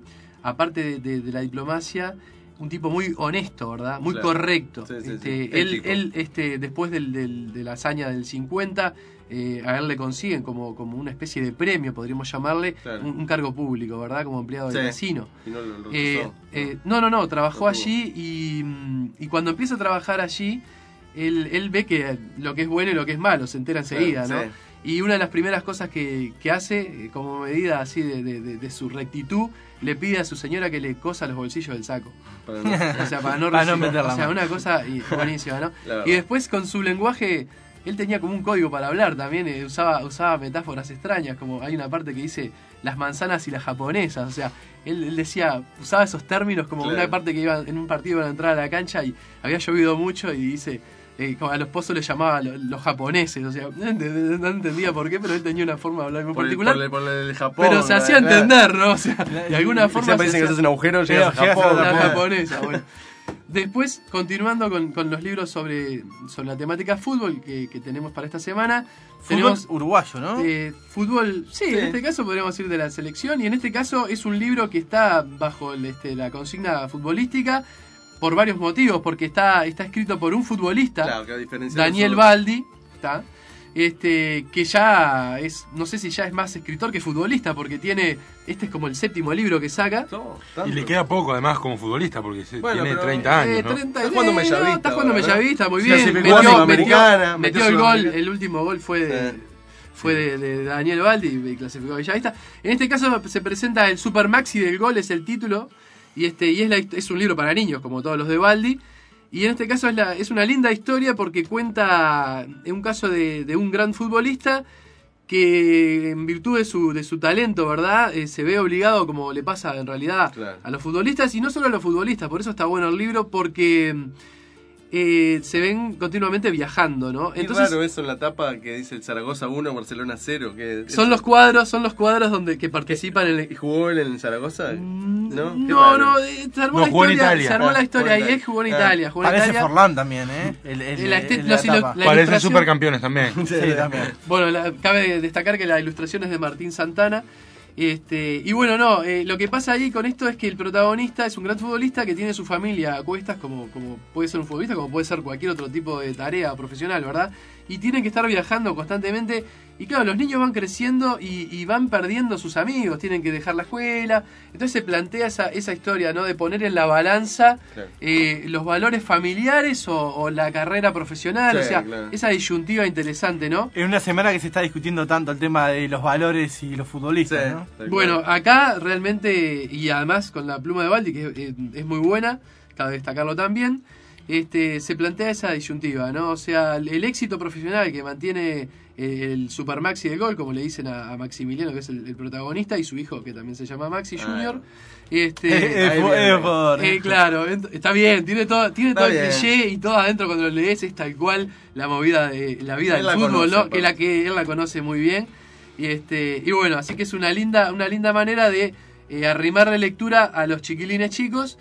aparte de, de- de la diplomacia, un tipo muy honesto, ¿verdad? Muy Claro. correcto. Sí, sí, sí. Este, él, Ético. él este, después del, del- de la hazaña del cincuenta, eh, a él le consiguen como, como una especie de premio, podríamos llamarle, Claro. un, un cargo público, ¿verdad? Como empleado Sí. del casino. Y no lo- lo Eh, rechazó. eh, no, no, no, trabajó Lo tuvo. allí y, mm, y cuando empieza a trabajar allí, él, él ve que lo que es bueno y lo que es malo, se entera enseguida, Claro, ¿no? sí. Y una de las primeras cosas que, que hace, eh, como medida así de, de, de, de su rectitud, le pide a su señora que le cosa los bolsillos del saco. Para no- O sea, para no Para no recibir- meter la O sea, mano. una cosa y- buenísima, ¿no? La verdad. Y después con su lenguaje, él tenía como un código para hablar también, eh, usaba, usaba metáforas extrañas, como hay una parte que dice las manzanas y las japonesas, o sea, él, él decía, usaba esos términos como Claro. una parte que iba en un partido iban a entrar a la cancha y había llovido mucho y dice, eh, como a los pozos le llamaba lo- los japoneses, o sea, no, ent- no entendía por qué, pero él tenía una forma de hablar muy Por el, particular. por el- por el Japón. Pero se la- hacía la- entender, ¿no? O sea, de alguna forma. Siempre se dicen que hacía- haces un agujero, llegas a Llegas Japón. La japonesa, bueno. Después, continuando con, con los libros sobre, sobre la temática fútbol que, que tenemos para esta semana. Fútbol tenemos, uruguayo, ¿no? eh, fútbol, sí, Sí. en este caso podríamos ir de la selección. Y en este caso es un libro que está bajo el, este, la consigna futbolística por varios motivos. Porque está, está escrito por un futbolista, Claro, que a diferencia de Daniel nosotros- Baldi, ¿está? Este, que ya es, no sé si ya es más escritor que futbolista, porque tiene, este es como el séptimo libro que saca. Y le queda poco además como futbolista porque se- Bueno, tiene pero, treinta años, eh, ¿no? treinta, Está jugando eh, Bellavista no, Está jugando ahora, ¿no? Bellavista, muy Se bien. clasificó Metió, a metió, Sudamericana, metió metió el gol, Sudamericana. el último gol fue de, fue de, de Daniel Baldi y clasificó a Bellavista. En este caso se presenta el Super Maxi del gol, es el título, y este y es, la, es un libro para niños, como todos los de Baldi. Y en este caso es, la, es una linda historia porque cuenta un caso de, de un gran futbolista que en virtud de su, de su talento, ¿verdad? Eh, se ve obligado, como le pasa en realidad Claro. a los futbolistas, y no solo a los futbolistas, por eso está bueno el libro, porque eh, se ven continuamente viajando, ¿no? Qué Entonces, raro eso en la tapa que dice el Zaragoza uno, Barcelona cero. Que son los cuadros, son los cuadros donde que participan en el... ¿Y jugó él en Zaragoza? ¿No? Qué No, raro. no, eh, se armó No, la jugó en historia, Italia. se armó Ah, la historia jugó en y él Italia. jugó en Ah. Italia, jugó en Parece Italia. Forlán también, ¿eh? El, el- La este- el- los la ilo- tapa. la Parecen ilustración- supercampeones también. Sí, también. Bueno, la- cabe destacar que la ilustración es de Martín Santana. Este, y bueno, no, eh, lo que pasa ahí con esto es que el protagonista es un gran futbolista que tiene su familia a cuestas, como, como puede ser un futbolista, como puede ser cualquier otro tipo de tarea profesional, ¿verdad? Y tienen que estar viajando constantemente. Y claro, los niños van creciendo y, y van perdiendo sus amigos, tienen que dejar la escuela. Entonces se plantea esa, esa historia, ¿no? De poner en la balanza Claro. eh, los valores familiares o, o la carrera profesional. Sí, o sea, claro. esa disyuntiva interesante, ¿no? En una semana que se está discutiendo tanto el tema de los valores y los futbolistas, Sí, ¿no? tal Bueno, cual. acá realmente, y además con la pluma de Baldi, que es, es muy buena, cabe destacarlo también, este, se plantea esa disyuntiva, ¿no? O sea, el, el éxito profesional que mantiene eh, el Super Maxi del gol, como le dicen a, a Maximiliano, que es el, el protagonista, y su hijo, que también se llama Maxi Ah. Junior. Este, Es- es- viene. es por- eh, claro, ent- está bien, tiene todo, tiene Está todo el bien. cliché y todo adentro cuando lo lees es tal cual la movida de la vida Él del la fútbol, conoce, ¿no? Que aparte. la que él la conoce muy bien. Y este, y bueno, así que es una linda, una linda manera de eh, arrimar la lectura a los chiquilines chicos.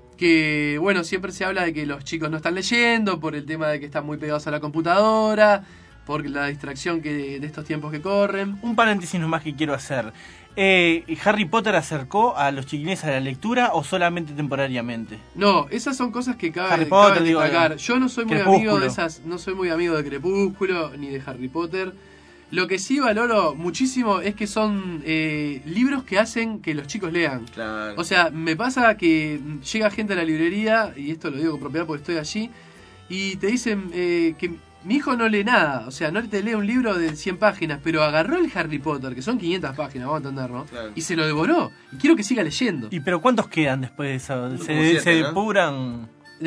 Que bueno, siempre se habla de que los chicos no están leyendo por el tema de que están muy pegados a la computadora, por la distracción que de estos tiempos que corren. Un paréntesis nomás que quiero hacer. Eh, ¿Harry Potter acercó a los chiquilines a la lectura o solamente temporariamente? No, esas son cosas que cabe, Harry Potter, cabe digo, destacar. Yo no soy muy Crepúsculo. amigo de esas, no soy muy amigo de Crepúsculo ni de Harry Potter. Lo que sí valoro muchísimo es que son eh, libros que hacen que los chicos lean. Claro. O sea, me pasa que llega gente a la librería, y esto lo digo con propiedad porque estoy allí, y te dicen eh, que mi hijo no lee nada, o sea, no te lee un libro de cien páginas, pero agarró el Harry Potter, que son quinientas páginas, vamos a entender, ¿no? Claro. Y se lo devoró, y quiero que siga leyendo. ¿Y pero cuántos quedan después de eso? Como ¿Se, siete, se ¿no? Eh, depuran?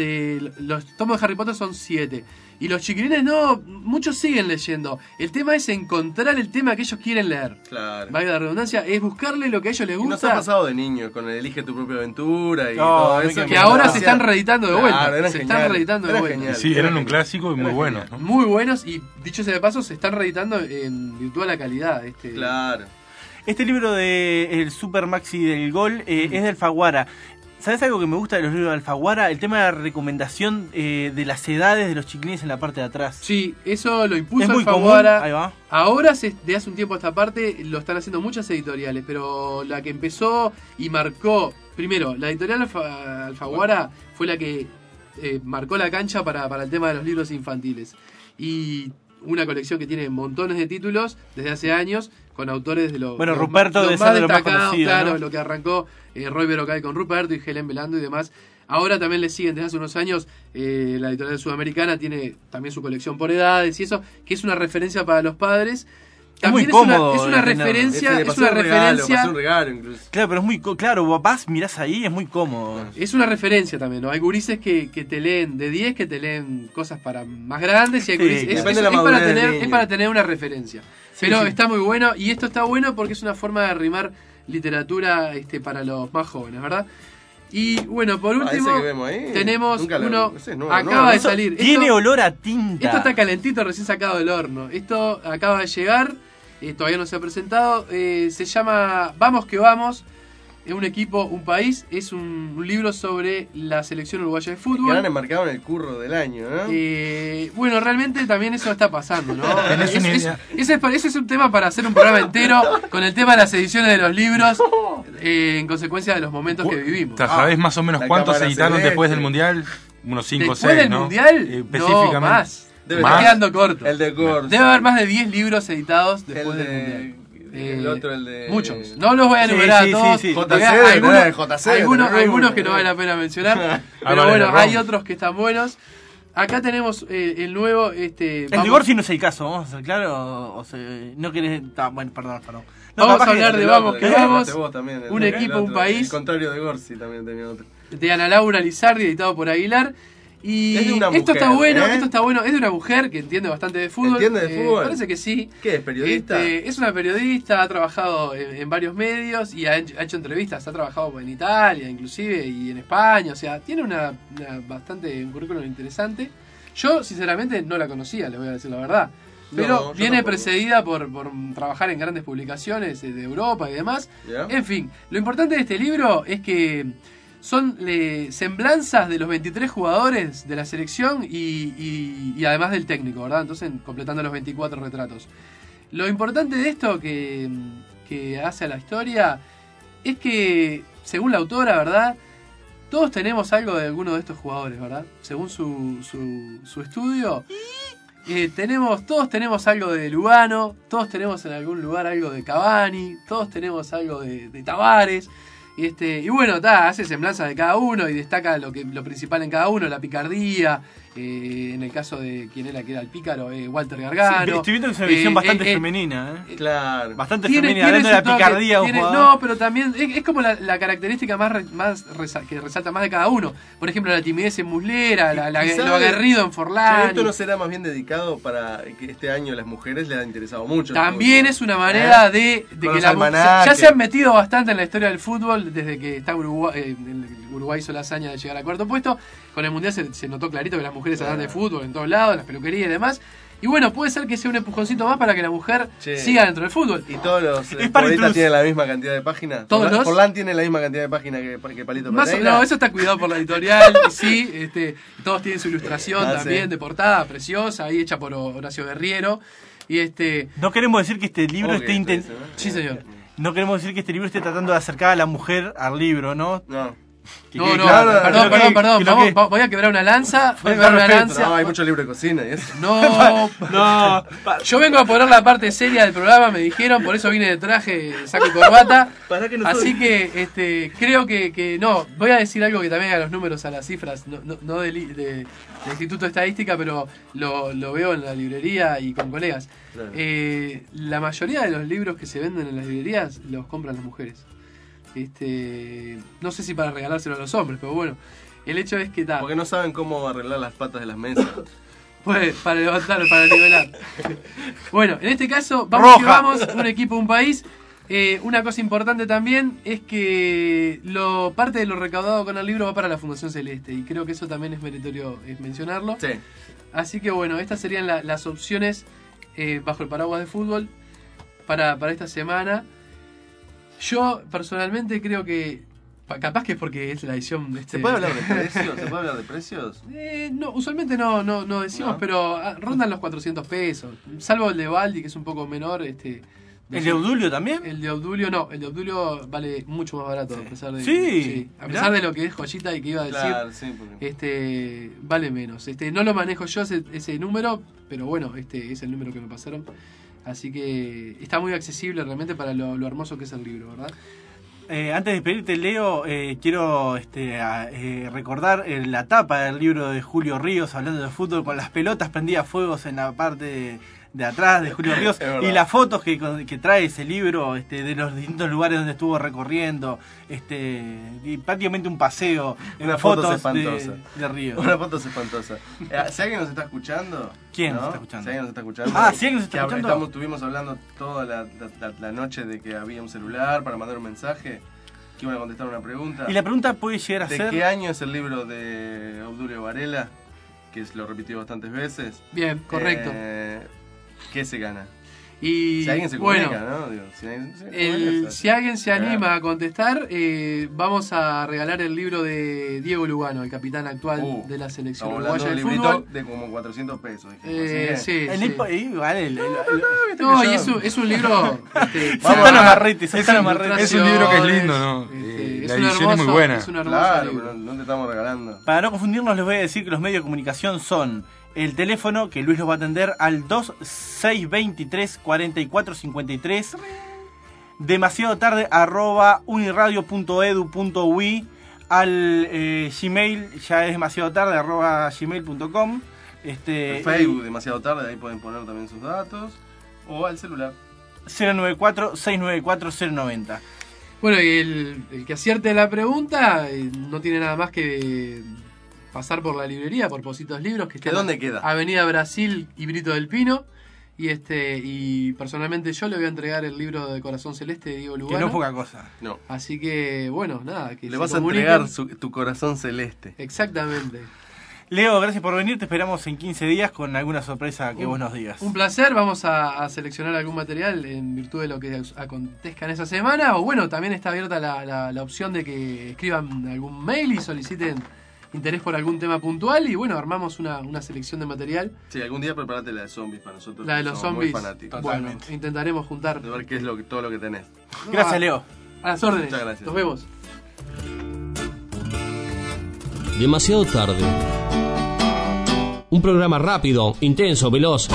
los tomos de Harry Potter son siete. Y los chiquilines no, muchos siguen leyendo. El tema es encontrar el tema que ellos quieren leer. Claro. Valga la redundancia, es buscarle lo que a ellos les Y nos gusta. ha pasado de niños con el Elige tu propia aventura y No, todo a mí eso. que que me ahora encanta. se están reeditando de vuelta. Claro, eran se geniales. están reeditando de Eran vuelta. geniales. Sí, eran un clásico y muy Era buenos, genial. ¿no? Muy buenos y dicho sea de paso se están reeditando en virtual la calidad. Este, Claro. Este libro de El Super Maxi del Gol eh, es de Alfaguara. ¿Sabes algo que me gusta de los libros de Alfaguara? El tema de la recomendación eh, de las edades de los chiquilines en la parte de atrás. Sí, eso lo impuso Es muy Alfaguara. común. Ahí va. Ahora, se- de hace un tiempo a esta parte, lo están haciendo muchas editoriales, pero la que empezó y marcó, primero, la editorial Alfa- Alfaguara fue la que eh, marcó la cancha para, para el tema de los libros infantiles. Y una colección que tiene montones de títulos desde hace años, con autores de los Bueno, los Ruperto más, debe los ser más de los más destacados, conocidos, claro, ¿no? lo que arrancó eh, Roy Berocay con Ruperto y Helen Belando y demás. Ahora también le siguen desde hace unos años, eh, la editorial sudamericana tiene también su colección por edades y eso, que es una referencia para los padres. También es muy cómodo. Es una, es una tenerlo. referencia, Este le es pasó una un regalo, referencia. pasó un regalo incluso. Claro, pero es muy co- claro, vas, mirás ahí, es muy cómodo. Es una referencia también, ¿no? Hay gurises que, que te leen de diez, que te leen cosas para más grandes y hay Sí, gurises, es, depende es- de la es para madurez del tener, niño. es para tener una referencia. Pero sí. está muy bueno y esto está bueno porque es una forma de arrimar literatura este, para los más jóvenes, ¿verdad? Y bueno, por Ah, último, ese que vemos ahí, tenemos nunca lo- uno, ese es nuevo, acaba nuevo, de ¿no? salir. Tiene Esto- olor a tinta. Esto está calentito, recién sacado del horno. Esto acaba de llegar, eh, todavía no se ha presentado. eh, se llama Vamos que Vamos. Es un equipo, un país. Es un, un libro sobre la selección uruguaya de Que fútbol. han enmarcado en el curro del año, ¿no? Eh, bueno, realmente también eso está pasando, ¿no? Tenés Es- una es- idea. ese, es, ese es un tema para hacer un programa entero con el tema de las ediciones de los libros eh, en consecuencia de los momentos que vivimos. ¿Sabés más o menos la cuántos cámara editaron celeste. después del Mundial? Unos cinco o Después seis, del ¿no? Mundial, Eh, no, específicamente. más. Debe Me ¿Más? está quedando corto. El de Gors. Debe haber más de diez libros editados después El del de- Mundial. el Eh, otro, el de- Muchos. No los voy a Sí, enumerar sí, todos. sí, sí. porque J C, hay algunos, ¿verdad? J C, algunos, tenés algunos uno, que no ¿no? vale la pena mencionar. Ah, pero vale, bueno, Ron. hay otros que están buenos. Acá tenemos eh, el nuevo. Este, El de vamos- Gorsi no es el caso, vamos a ser claro. O, o se- no querés. Ah, bueno, perdón, perdón. No, Vamos capaz a que- hablar de El Vamos otro, que el Vamos. otro, vos también, el Un otro, equipo, el un otro. país. El contrario de Gorsi también tenía otro. De Ana Laura Lizardi, editado por Aguilar. Y Es de una esto está mujer, bueno, ¿eh? esto está bueno. Es de una mujer que entiende bastante de fútbol. ¿Entiende de Eh, fútbol? Parece que sí. ¿Qué es, periodista? Este, es una periodista, ha trabajado en, en varios medios y ha hecho, ha hecho entrevistas, ha trabajado en Italia inclusive y en España, o sea, tiene una, una bastante un currículum interesante. Yo sinceramente no la conocía, le voy a decir la verdad. Pero No, yo viene tampoco. precedida por, por trabajar en grandes publicaciones de Europa y demás. ¿Ya? En fin, lo importante de este libro es que son eh, semblanzas de los veintitrés jugadores de la selección y, y- y además del técnico, ¿verdad? Entonces, completando los veinticuatro retratos. Lo importante de esto que, que hace a la historia es que, según la autora, ¿verdad? Todos tenemos algo de alguno de estos jugadores, ¿verdad? Según su, su, su estudio, eh, tenemos, todos tenemos algo de Lugano, todos tenemos en algún lugar algo de Cavani, todos tenemos algo de, de Tavares. Y, este, y bueno, ta, hace semblanza de cada uno y destaca lo que lo principal en cada uno, la picardía. Eh, en el caso de quien era que era el pícaro, eh, Walter Gargano. Sí, estoy viendo que es una visión Eh, bastante eh, eh, femenina, ¿eh? Claro. Bastante tiene- femenina, tiene hablando de la su toque, picardía de un tiene- jugador. No, pero también es, es como la, la característica más, re- más resa- que resalta más de cada uno. Por ejemplo, la timidez en Muslera, la, la- Quizá lo aguerrido en Si Forlán. esto no será más bien dedicado para que este año las mujeres les ha interesado mucho. el También fútbol. es una manera ¿Eh? de, de Con que los la, almanaques. ya se han metido bastante en la historia del fútbol desde que está Uruguay, eh, el Uruguay hizo la hazaña de llegar al cuarto puesto. Con el Mundial se, se notó clarito que las mujeres hablan de fútbol en todos lados, en las peluquerías y demás. Y bueno, puede ser que sea un empujoncito más para que la mujer Che. siga dentro del fútbol. Y todos los eh, Es para poetas introducir- tienen la misma cantidad de páginas. ¿Todos Forlán, los? Forlán tiene la misma cantidad de páginas que, que Palito Más o- Pereira. no, eso está cuidado por la editorial, sí, este, todos tienen su ilustración Ah, también sí. de portada, preciosa, ahí hecha por Horacio Guerriero. Y este. No queremos decir que este libro Ok, esté sí, intentando. sí, señor. No queremos decir que este libro esté tratando de acercar a la mujer al libro, ¿no? No. Que No, quede no, claro, perdón, creo perdón, que- perdón. que lo vamos- que- va- voy a quebrar una lanza. Voy a Falta quebrar una respeto, lanza. no, hay muchos libros de cocina y eso. No, no. Yo vengo a poner la parte seria del programa, me dijeron, por eso vine de traje, saco y corbata. Para que no Así soy- que este, creo que, que no. Voy a decir algo que también a los números, a las cifras, no, no, no del, de- del Instituto de Estadística, pero lo, lo veo en la librería y con colegas. Claro. Eh, la mayoría de los libros que se venden en las librerías los compran las mujeres. Este, no sé si para regalárselo a los hombres, pero bueno. El hecho es que tal. Porque no saben cómo arreglar las patas de las mesas. Pues, para levantar, para nivelar. Bueno, en este caso, vamos que Roja. vamos, un equipo, un país. Eh, una cosa importante también es que lo parte de lo recaudado con el libro va para la Fundación Celeste. Y creo que eso también es meritorio es mencionarlo. Sí. Así que bueno, estas serían la- las opciones eh, bajo el paraguas de fútbol para, para esta semana. Yo personalmente creo que, pa- capaz que es porque es la edición de este... ¿Se puede hablar de precios? ¿Se puede hablar de precios? Eh, no, usualmente no, no, no decimos, ¿No? pero ah, rondan los cuatrocientos pesos. Salvo el de Baldi, que es un poco menor. Este, ¿El de Obdulio también? El de Obdulio no, el de Obdulio vale mucho más barato, a pesar de, Sí, a mirá. pesar de lo que es joyita y que iba a decir, Claro, sí, porque- este vale menos. Este, no lo manejo yo ese, ese número, pero bueno, este es el número que me pasaron. Así que está muy accesible realmente para lo, lo hermoso que es el libro, ¿verdad? Eh, antes de pedirte, Leo, eh, quiero este, a- eh, recordar eh, la tapa del libro de Julio Ríos hablando de fútbol con las pelotas prendidas fuegos en la parte de, de atrás de Julio Ríos y las fotos que, que trae ese libro este, de los distintos lugares donde estuvo recorriendo, este, y prácticamente un paseo en Una foto fotos espantosa. de, de Río. Una foto espantosa. Eh, si alguien nos está escuchando. ¿Quién ¿no? nos está escuchando? Si alguien nos está escuchando. Ah, si alguien nos está que escuchando. Estamos, estuvimos hablando toda la, la, la noche de que había un celular para mandar un mensaje, que iban a contestar una pregunta. Y la pregunta puede llegar a ¿De ser... qué año es el libro de Obdulio Varela? Que lo repitió bastantes veces. Bien, correcto. Eh, ¿Qué se gana? Y si alguien se bueno, comunica, ¿no? Digo, si, alguien, si, el, si alguien se anima a contestar, eh, vamos a regalar el libro de Diego Lugano, el capitán actual uh, de la selección uruguaya de fútbol. De como cuatrocientos pesos. Eh, sí, el sí. Lipo, igual, el, el, el, no, y es un, es un libro... Este, Vamos a amarrete, es, es un libro que es lindo, ¿no? Este, eh, es la edición hermoso, es muy buena. Es una claro, pero no te estamos regalando. Para no confundirnos, les voy a decir que los medios de comunicación son... El teléfono, que Luis los va a atender, al dos seis dos tres, cuatro cuatro cinco tres. Demasiado tarde, arroba uniradio punto edu punto uy. Al eh, Gmail, ya es demasiado tarde, arroba gmail punto com. Este, el Facebook, y, demasiado tarde, ahí pueden poner también sus datos. O al celular. cero nueve cuatro, seis nueve cuatro, cero nueve cero. Bueno, y el, el que acierte la pregunta eh, no tiene nada más que... pasar por la librería, por Positos Libros, que está ¿De dónde queda? Avenida Brasil y Brito del Pino. Y este y personalmente yo le voy a entregar el libro de Corazón Celeste de Diego Lugano. Que no poca cosa. No. Así que, bueno, nada. Que le vas a entregar su, tu corazón celeste. Exactamente. Leo, gracias por venir. Te esperamos en quince días con alguna sorpresa que un, vos nos digas. Un placer. Vamos a, a seleccionar algún material en virtud de lo que acontezca en esa semana. O bueno, también está abierta la, la, la opción de que escriban algún mail y soliciten interés por algún tema puntual y bueno, armamos una, una selección de material. Sí, algún día preparate la de zombies para nosotros. La de los zombies. Muy fanáticos. Bueno, intentaremos juntar. De ver qué es lo que, todo lo que tenés. Gracias, ah, Leo. A las órdenes. Muchas gracias. Nos vemos. Demasiado tarde. Un programa rápido, intenso, veloz.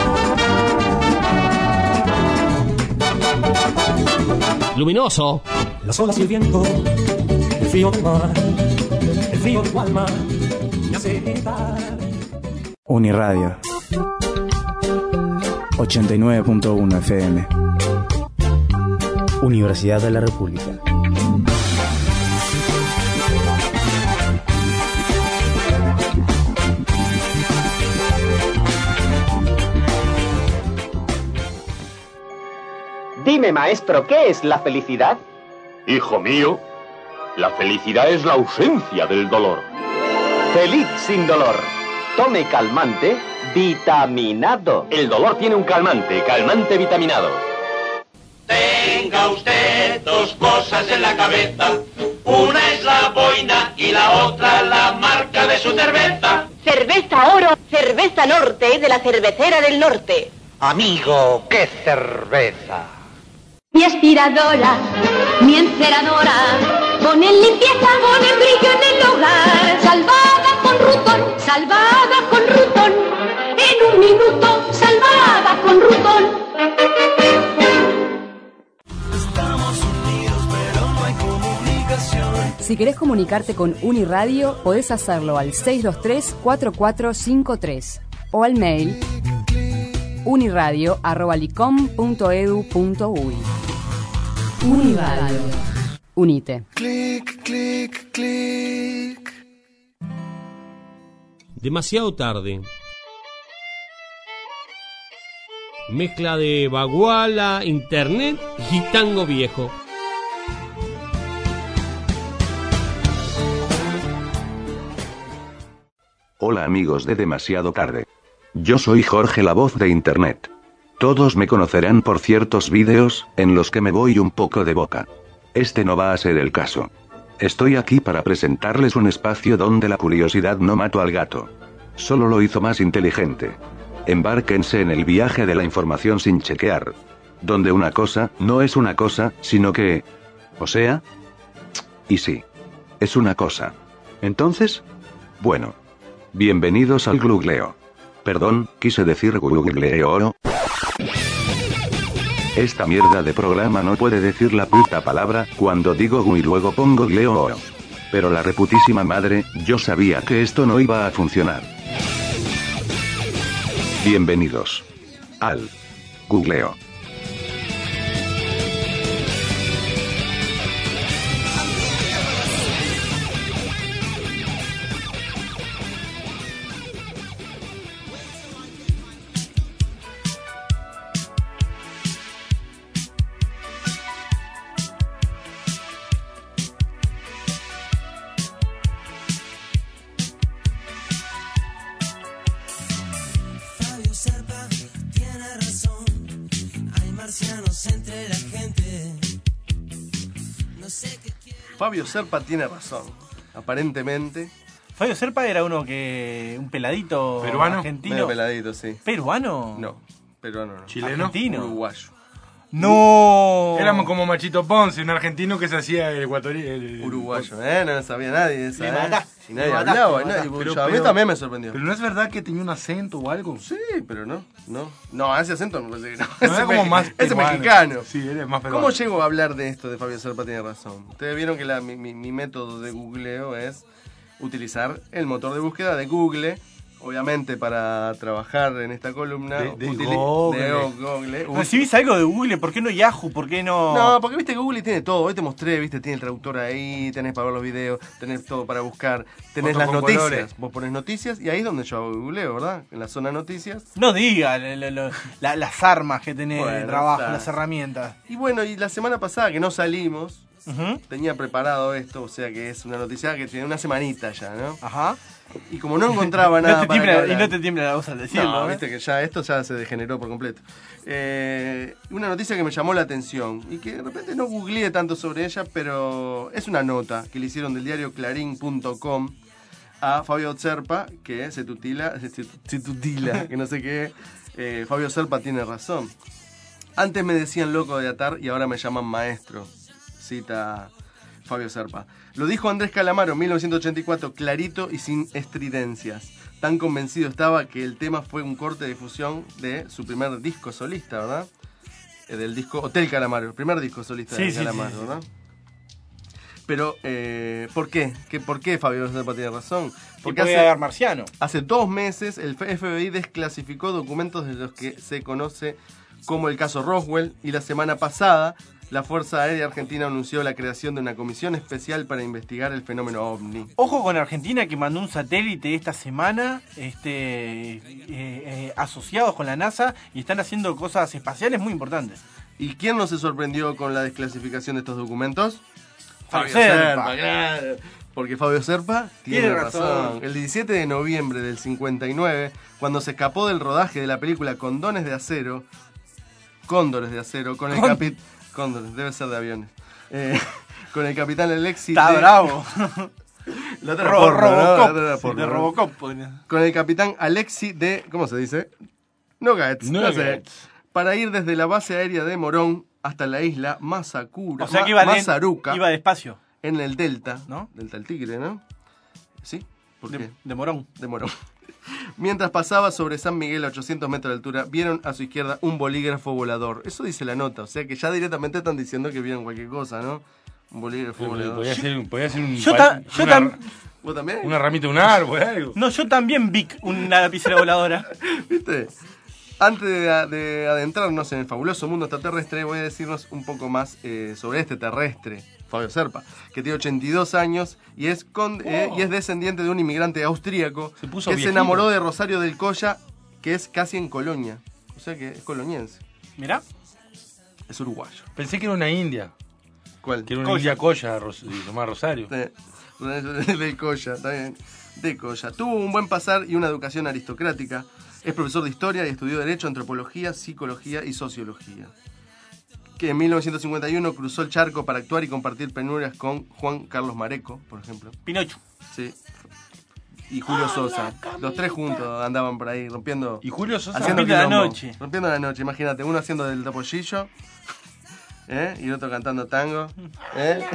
Luminoso. Las olas y el viento, el frío del mar. El frío de tu alma me hace gritar. Uniradio ochenta y nueve punto uno F M. Universidad de la República. Dime, maestro, ¿qué es la felicidad? Hijo mío, la felicidad es la ausencia del dolor. Feliz sin dolor. Tome calmante vitaminado. El dolor tiene un calmante, calmante vitaminado. Tenga usted dos cosas en la cabeza. Una es la boina y la otra la marca de su cerveza. Cerveza Oro, cerveza Norte de la cervecera del norte. Amigo, qué cerveza. Mi aspiradora, mi enceradora, ponen limpieza, ponen brillo en el hogar. Salvada con Rutón, salvada con Rutón, en un minuto, salvada con Rutón. Estamos unidos, pero no hay comunicación. Si querés comunicarte con Uniradio, podés hacerlo al seis dos tres, cuatro cuatro cinco tres o al mail uniradio arroba licom punto edu punto uy. Uniradio. Unite. Clic, clic, clic. Demasiado tarde. Mezcla de baguala, internet y tango viejo. Hola amigos de Demasiado Tarde. Yo soy Jorge, la voz de internet. Todos me conocerán por ciertos vídeos, en los que me voy un poco de boca. Este no va a ser el caso. Estoy aquí para presentarles un espacio donde la curiosidad no mató al gato. Solo lo hizo más inteligente. Embárquense en el viaje de la información sin chequear. Donde una cosa, no es una cosa, sino que... O sea... Y sí. Es una cosa. Entonces... Bueno. Bienvenidos al Googleo. Perdón, quise decir Googleo. Esta mierda de programa no puede decir la puta palabra, cuando digo Gu y luego pongo Gleo. Pero la reputísima madre, yo sabía que esto no iba a funcionar. Bienvenidos. Al. Googleo. Fabio Serpa tiene razón. Hay marcianos entre la gente. No sé qué quiere. Fabio Serpa tiene razón, aparentemente. Fabio Serpa era uno que. un peladito ¿Peruano? argentino. Medio peladito, sí. ¿Peruano? No, peruano no. ¿Chileno? ¿Argentino? Uruguayo. ¡No! Éramos como Machito Ponce, un argentino que se hacía el ecuatoriano. Uruguayo, ¿eh? No lo sabía nadie de esa, Me ¿eh? mataste, Y nadie me mataste, hablaba, me y nadie- mataste. yo- Pero- a mí pero- también me sorprendió. Pero no es verdad que tenía un acento o algo. Sí, pero no, no. No, ese acento no lo sé. No, No, ese era como me- más ese peruano. mexicano. Sí, él es más peruano. ¿Cómo llego a hablar de esto de Fabio Serpa tiene razón? Ustedes vieron que la- mi, mi- mi método de googleo es utilizar el motor de búsqueda de Google. Obviamente para trabajar en esta columna De- de utili- Google. de Google. ¿Recibís algo de Google? ¿Por qué no Yahoo? ¿Por qué no...? No, porque viste que Google tiene todo. Hoy te mostré, viste, tiene el traductor ahí, tenés para ver los videos, tenés todo para buscar, tenés Fotos las con noticias. colores. Vos pones noticias y ahí es donde yo hago googleo, ¿verdad? En la zona noticias. No diga lo- lo- lo- la- las armas que tenés de Bueno, trabajo, está. las herramientas. Y bueno, y la semana pasada que no salimos, Ujú. tenía preparado esto, o sea que es una noticia que tiene una semanita ya, ¿no? Ajá. Y como no encontraba nada No te para tiembla- que y hablar- no te tiembla la voz al decirlo, No, ¿eh? viste que ya esto ya se degeneró por completo. Eh, una noticia que me llamó la atención y que de repente no googleé tanto sobre ella, pero es una nota que le hicieron del diario clarín punto com a Fabio Serpa, que se tutila, se, se tutila, que no sé qué, eh, Fabio Serpa tiene razón. Antes me decían loco de atar y ahora me llaman maestro, cita Fabio Serpa. Lo dijo Andrés Calamaro en mil novecientos ochenta y cuatro, clarito y sin estridencias. Tan convencido estaba que el tema fue un corte de difusión de su primer disco solista, ¿verdad? Eh, del disco Hotel Calamaro, el primer disco solista Sí, de sí, Calamaro, sí, sí. ¿verdad? Pero, eh, ¿por qué? ¿Qué? ¿Por qué Fabio Serpa tiene razón? Porque podía haber marciano. Hace dos meses el F B I desclasificó documentos de los que se conoce como el caso Roswell y la semana pasada la Fuerza Aérea Argentina anunció la creación de una comisión especial para investigar el fenómeno ovni. Ojo con Argentina, que mandó un satélite esta semana, este, eh, eh, asociados con la NASA, y están haciendo cosas espaciales muy importantes. ¿Y quién no se sorprendió con la desclasificación de estos documentos? Fabio Serpa. claro. Porque Fabio Serpa tiene, Tiene razón. razón. El diecisiete de noviembre del cincuenta y nueve, cuando se escapó del rodaje de la película Condones de Acero, Cóndores de Acero, con el Con- capitán... Cóndores, debe ser de aviones. Eh, con el capitán Alexi Está de... bravo. La otra era Ro- porno, ¿no? Robocop, La otra era sí, porno, de ¿no? Robocop, podría. Con el capitán Alexi de... ¿Cómo se dice? Nuggets. No sé. Nuggets. Para ir desde la base aérea de Morón hasta la isla Masakura. O sea que Ma- iba, de- Mazaruca, iba despacio. en el delta, ¿No? Delta del Tigre, ¿no? ¿Sí? ¿Por De, qué? de Morón. De Morón. Mientras pasaba sobre San Miguel a ochocientos metros de altura, vieron a su izquierda un bolígrafo volador. Eso dice la nota, o sea que ya directamente están diciendo que vieron cualquier cosa, ¿no? Un bolígrafo volador. Podía ser, un- podía ser un. Yo, pa- ta- yo una, tam- ¿Vos también? una ramita de un árbol, algo. No, yo también vi una lapicera voladora. ¿Viste? Antes de, de adentrarnos en el fabuloso mundo extraterrestre, voy a decirnos un poco más eh, sobre este terrestre, Fabio Serpa, que tiene ochenta y dos años y es, con, eh, y es descendiente de un inmigrante austríaco Se puso que se viejito. enamoró de Rosario del Colla, que es casi en Colonia. O sea que es coloniense. Mirá. Es uruguayo. Pensé que era una india. ¿Cuál? Que era una Colla. india colla, Ros- y Tomás Rosario. Eh, del Colla, está bien. De Colla. Tuvo un buen pasar y una educación aristocrática. Es profesor de historia y estudió Derecho, Antropología, Psicología y Sociología. Que en mil novecientos cincuenta y uno cruzó el charco para actuar y compartir penurias con Juan Carlos Mareco, por ejemplo. Pinocho. Sí. Y Julio Sosa. Los tres juntos andaban por ahí rompiendo. ¿Y Julio Sosa? haciendo Rompiendo la quilombo. noche. Rompiendo la noche, imagínate. Uno haciendo del topollillo. ¿Eh? Y el otro cantando tango. ¿Eh?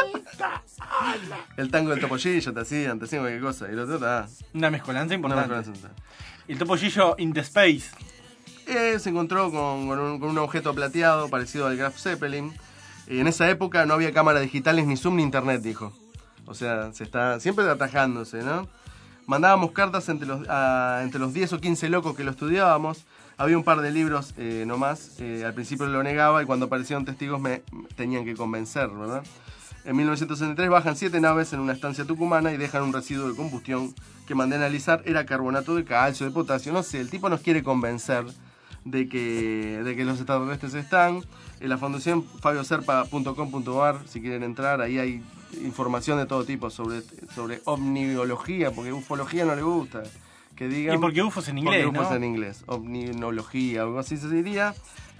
El tango del topollillo te hacían, te hacían cualquier cosa. Y el otro está. Una mezcolanza importante. Una mezcolanza. Y el topollillo in the space. Eh, se encontró con, con, un, con un objeto plateado parecido al Graf Zeppelin. Y en esa época no había cámaras digitales, ni Zoom, ni internet, dijo. O sea, se está siempre atajándose, ¿no? mandábamos cartas entre los, a, entre los diez o quince locos que lo estudiábamos. Había un par de libros eh, nomás, eh, al principio lo negaba y cuando aparecieron testigos me tenían que convencer, ¿verdad? En mil novecientos sesenta y tres bajan siete naves en una estancia tucumana y dejan un residuo de combustión que mandé a analizar, era carbonato de calcio, de potasio, no sé, el tipo nos quiere convencer de que, de que los extraterrestres están. En la fundación fabio serpa punto com punto a r, si quieren entrar, ahí hay información de todo tipo sobre, sobre ovniología, porque ufología no le gusta. Que digan, y porque U F O es en inglés, porque U F O ¿no? es en inglés, ovniología, algo así se diría.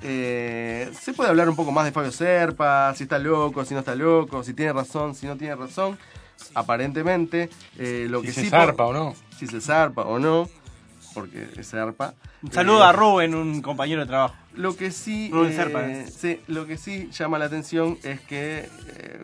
Eh, se puede hablar un poco más de Fabio Serpa, si está loco, si no está loco, si tiene razón, si no tiene razón. Aparentemente, eh, lo si que se sí zarpa po- o no. Si se zarpa o no, porque es zarpa. Un saludo Eh, a Rubén, un compañero de trabajo. Lo que sí, Rubén eh, Serpa, ¿eh? sí, lo que sí llama la atención es que eh,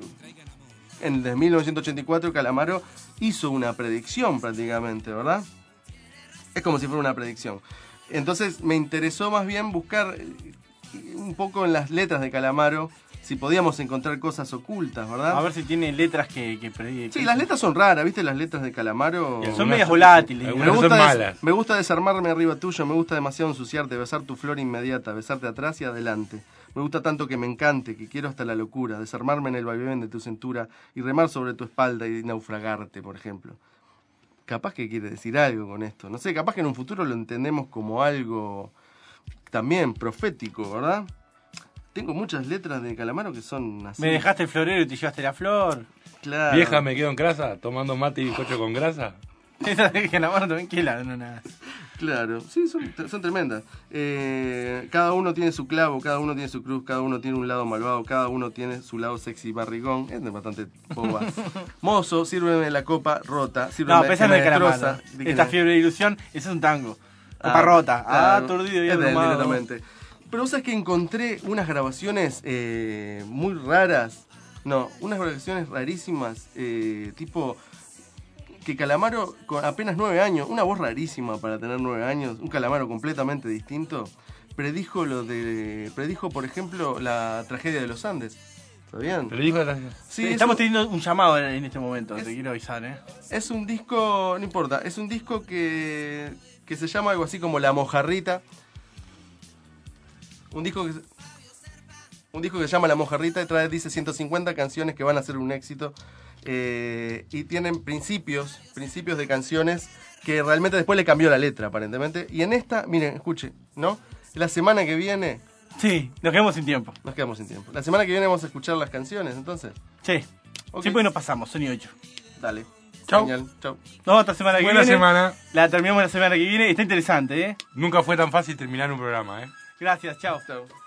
en desde mil novecientos ochenta y cuatro Calamaro hizo una predicción prácticamente, ¿verdad? Es como si fuera una predicción. Entonces me interesó más bien buscar eh, un poco en las letras de Calamaro si podíamos encontrar cosas ocultas, ¿verdad? A ver si tiene letras que... que predí- Sí, las letras son raras, ¿viste? Las letras de Calamaro... Son medias volátiles. Me Algunas gusta, son des- malas. me gusta desarmarme arriba tuyo, me gusta demasiado ensuciarte, besar tu flor inmediata, besarte atrás y adelante. Me gusta tanto que me encante, que quiero hasta la locura, desarmarme en el vaivén de tu cintura y remar sobre tu espalda y naufragarte, por ejemplo. Capaz que quiere decir algo con esto. No sé, capaz que en un futuro lo entendemos como algo también profético, ¿verdad? Tengo muchas letras de Calamaro que son así. Me dejaste el florero y te llevaste la flor. Claro. Vieja, me quedo en casa tomando mate y bizcocho con grasa. Esa de Calamaro también, que la no nada. Claro, sí, son, son tremendas. Eh, cada uno tiene su clavo, cada uno tiene su cruz, cada uno tiene un lado malvado, cada uno tiene su lado sexy barrigón. Es bastante boba. Mozo, sírveme la copa rota. Sírveme No, pero esa no que es me Calamaro. destroza. ¿De qué Esta no? fiebre de ilusión, ese es un tango. Copa Ah, rota. Ah, claro. aturdido y Es de él abrumado. directamente. Pero vos sabés que encontré unas grabaciones eh, muy raras. No, unas grabaciones rarísimas. Eh, tipo que Calamaro con apenas nueve años, una voz rarísima para tener nueve años, un Calamaro completamente distinto, predijo lo de, predijo por ejemplo la tragedia de los Andes. ¿Sabían? Predijo la tragedia. Sí, Estamos es un- teniendo un llamado en, en este momento, te quiero avisar, ¿eh? Es un disco, no importa, es un disco que, que se llama algo así como La Mojarrita. Un disco que se, un disco que se llama La Mojarrita y trae, dice, ciento cincuenta canciones que van a ser un éxito. Eh, y tienen principios, principios de canciones que realmente después le cambió la letra, aparentemente. Y en esta, miren, escuche, ¿no? La semana que viene... Sí, nos quedamos sin tiempo. Nos quedamos sin tiempo. La semana que viene vamos a escuchar las canciones, entonces. Sí. Ok. Sí, pues nos pasamos, son y ocho. Dale. Chau. Genial, chau. Nos vemos esta semana que Buena viene. semana. La terminamos la semana que viene. Está interesante, ¿eh? Nunca fue tan fácil terminar un programa, ¿eh? Gracias, chao. Chau.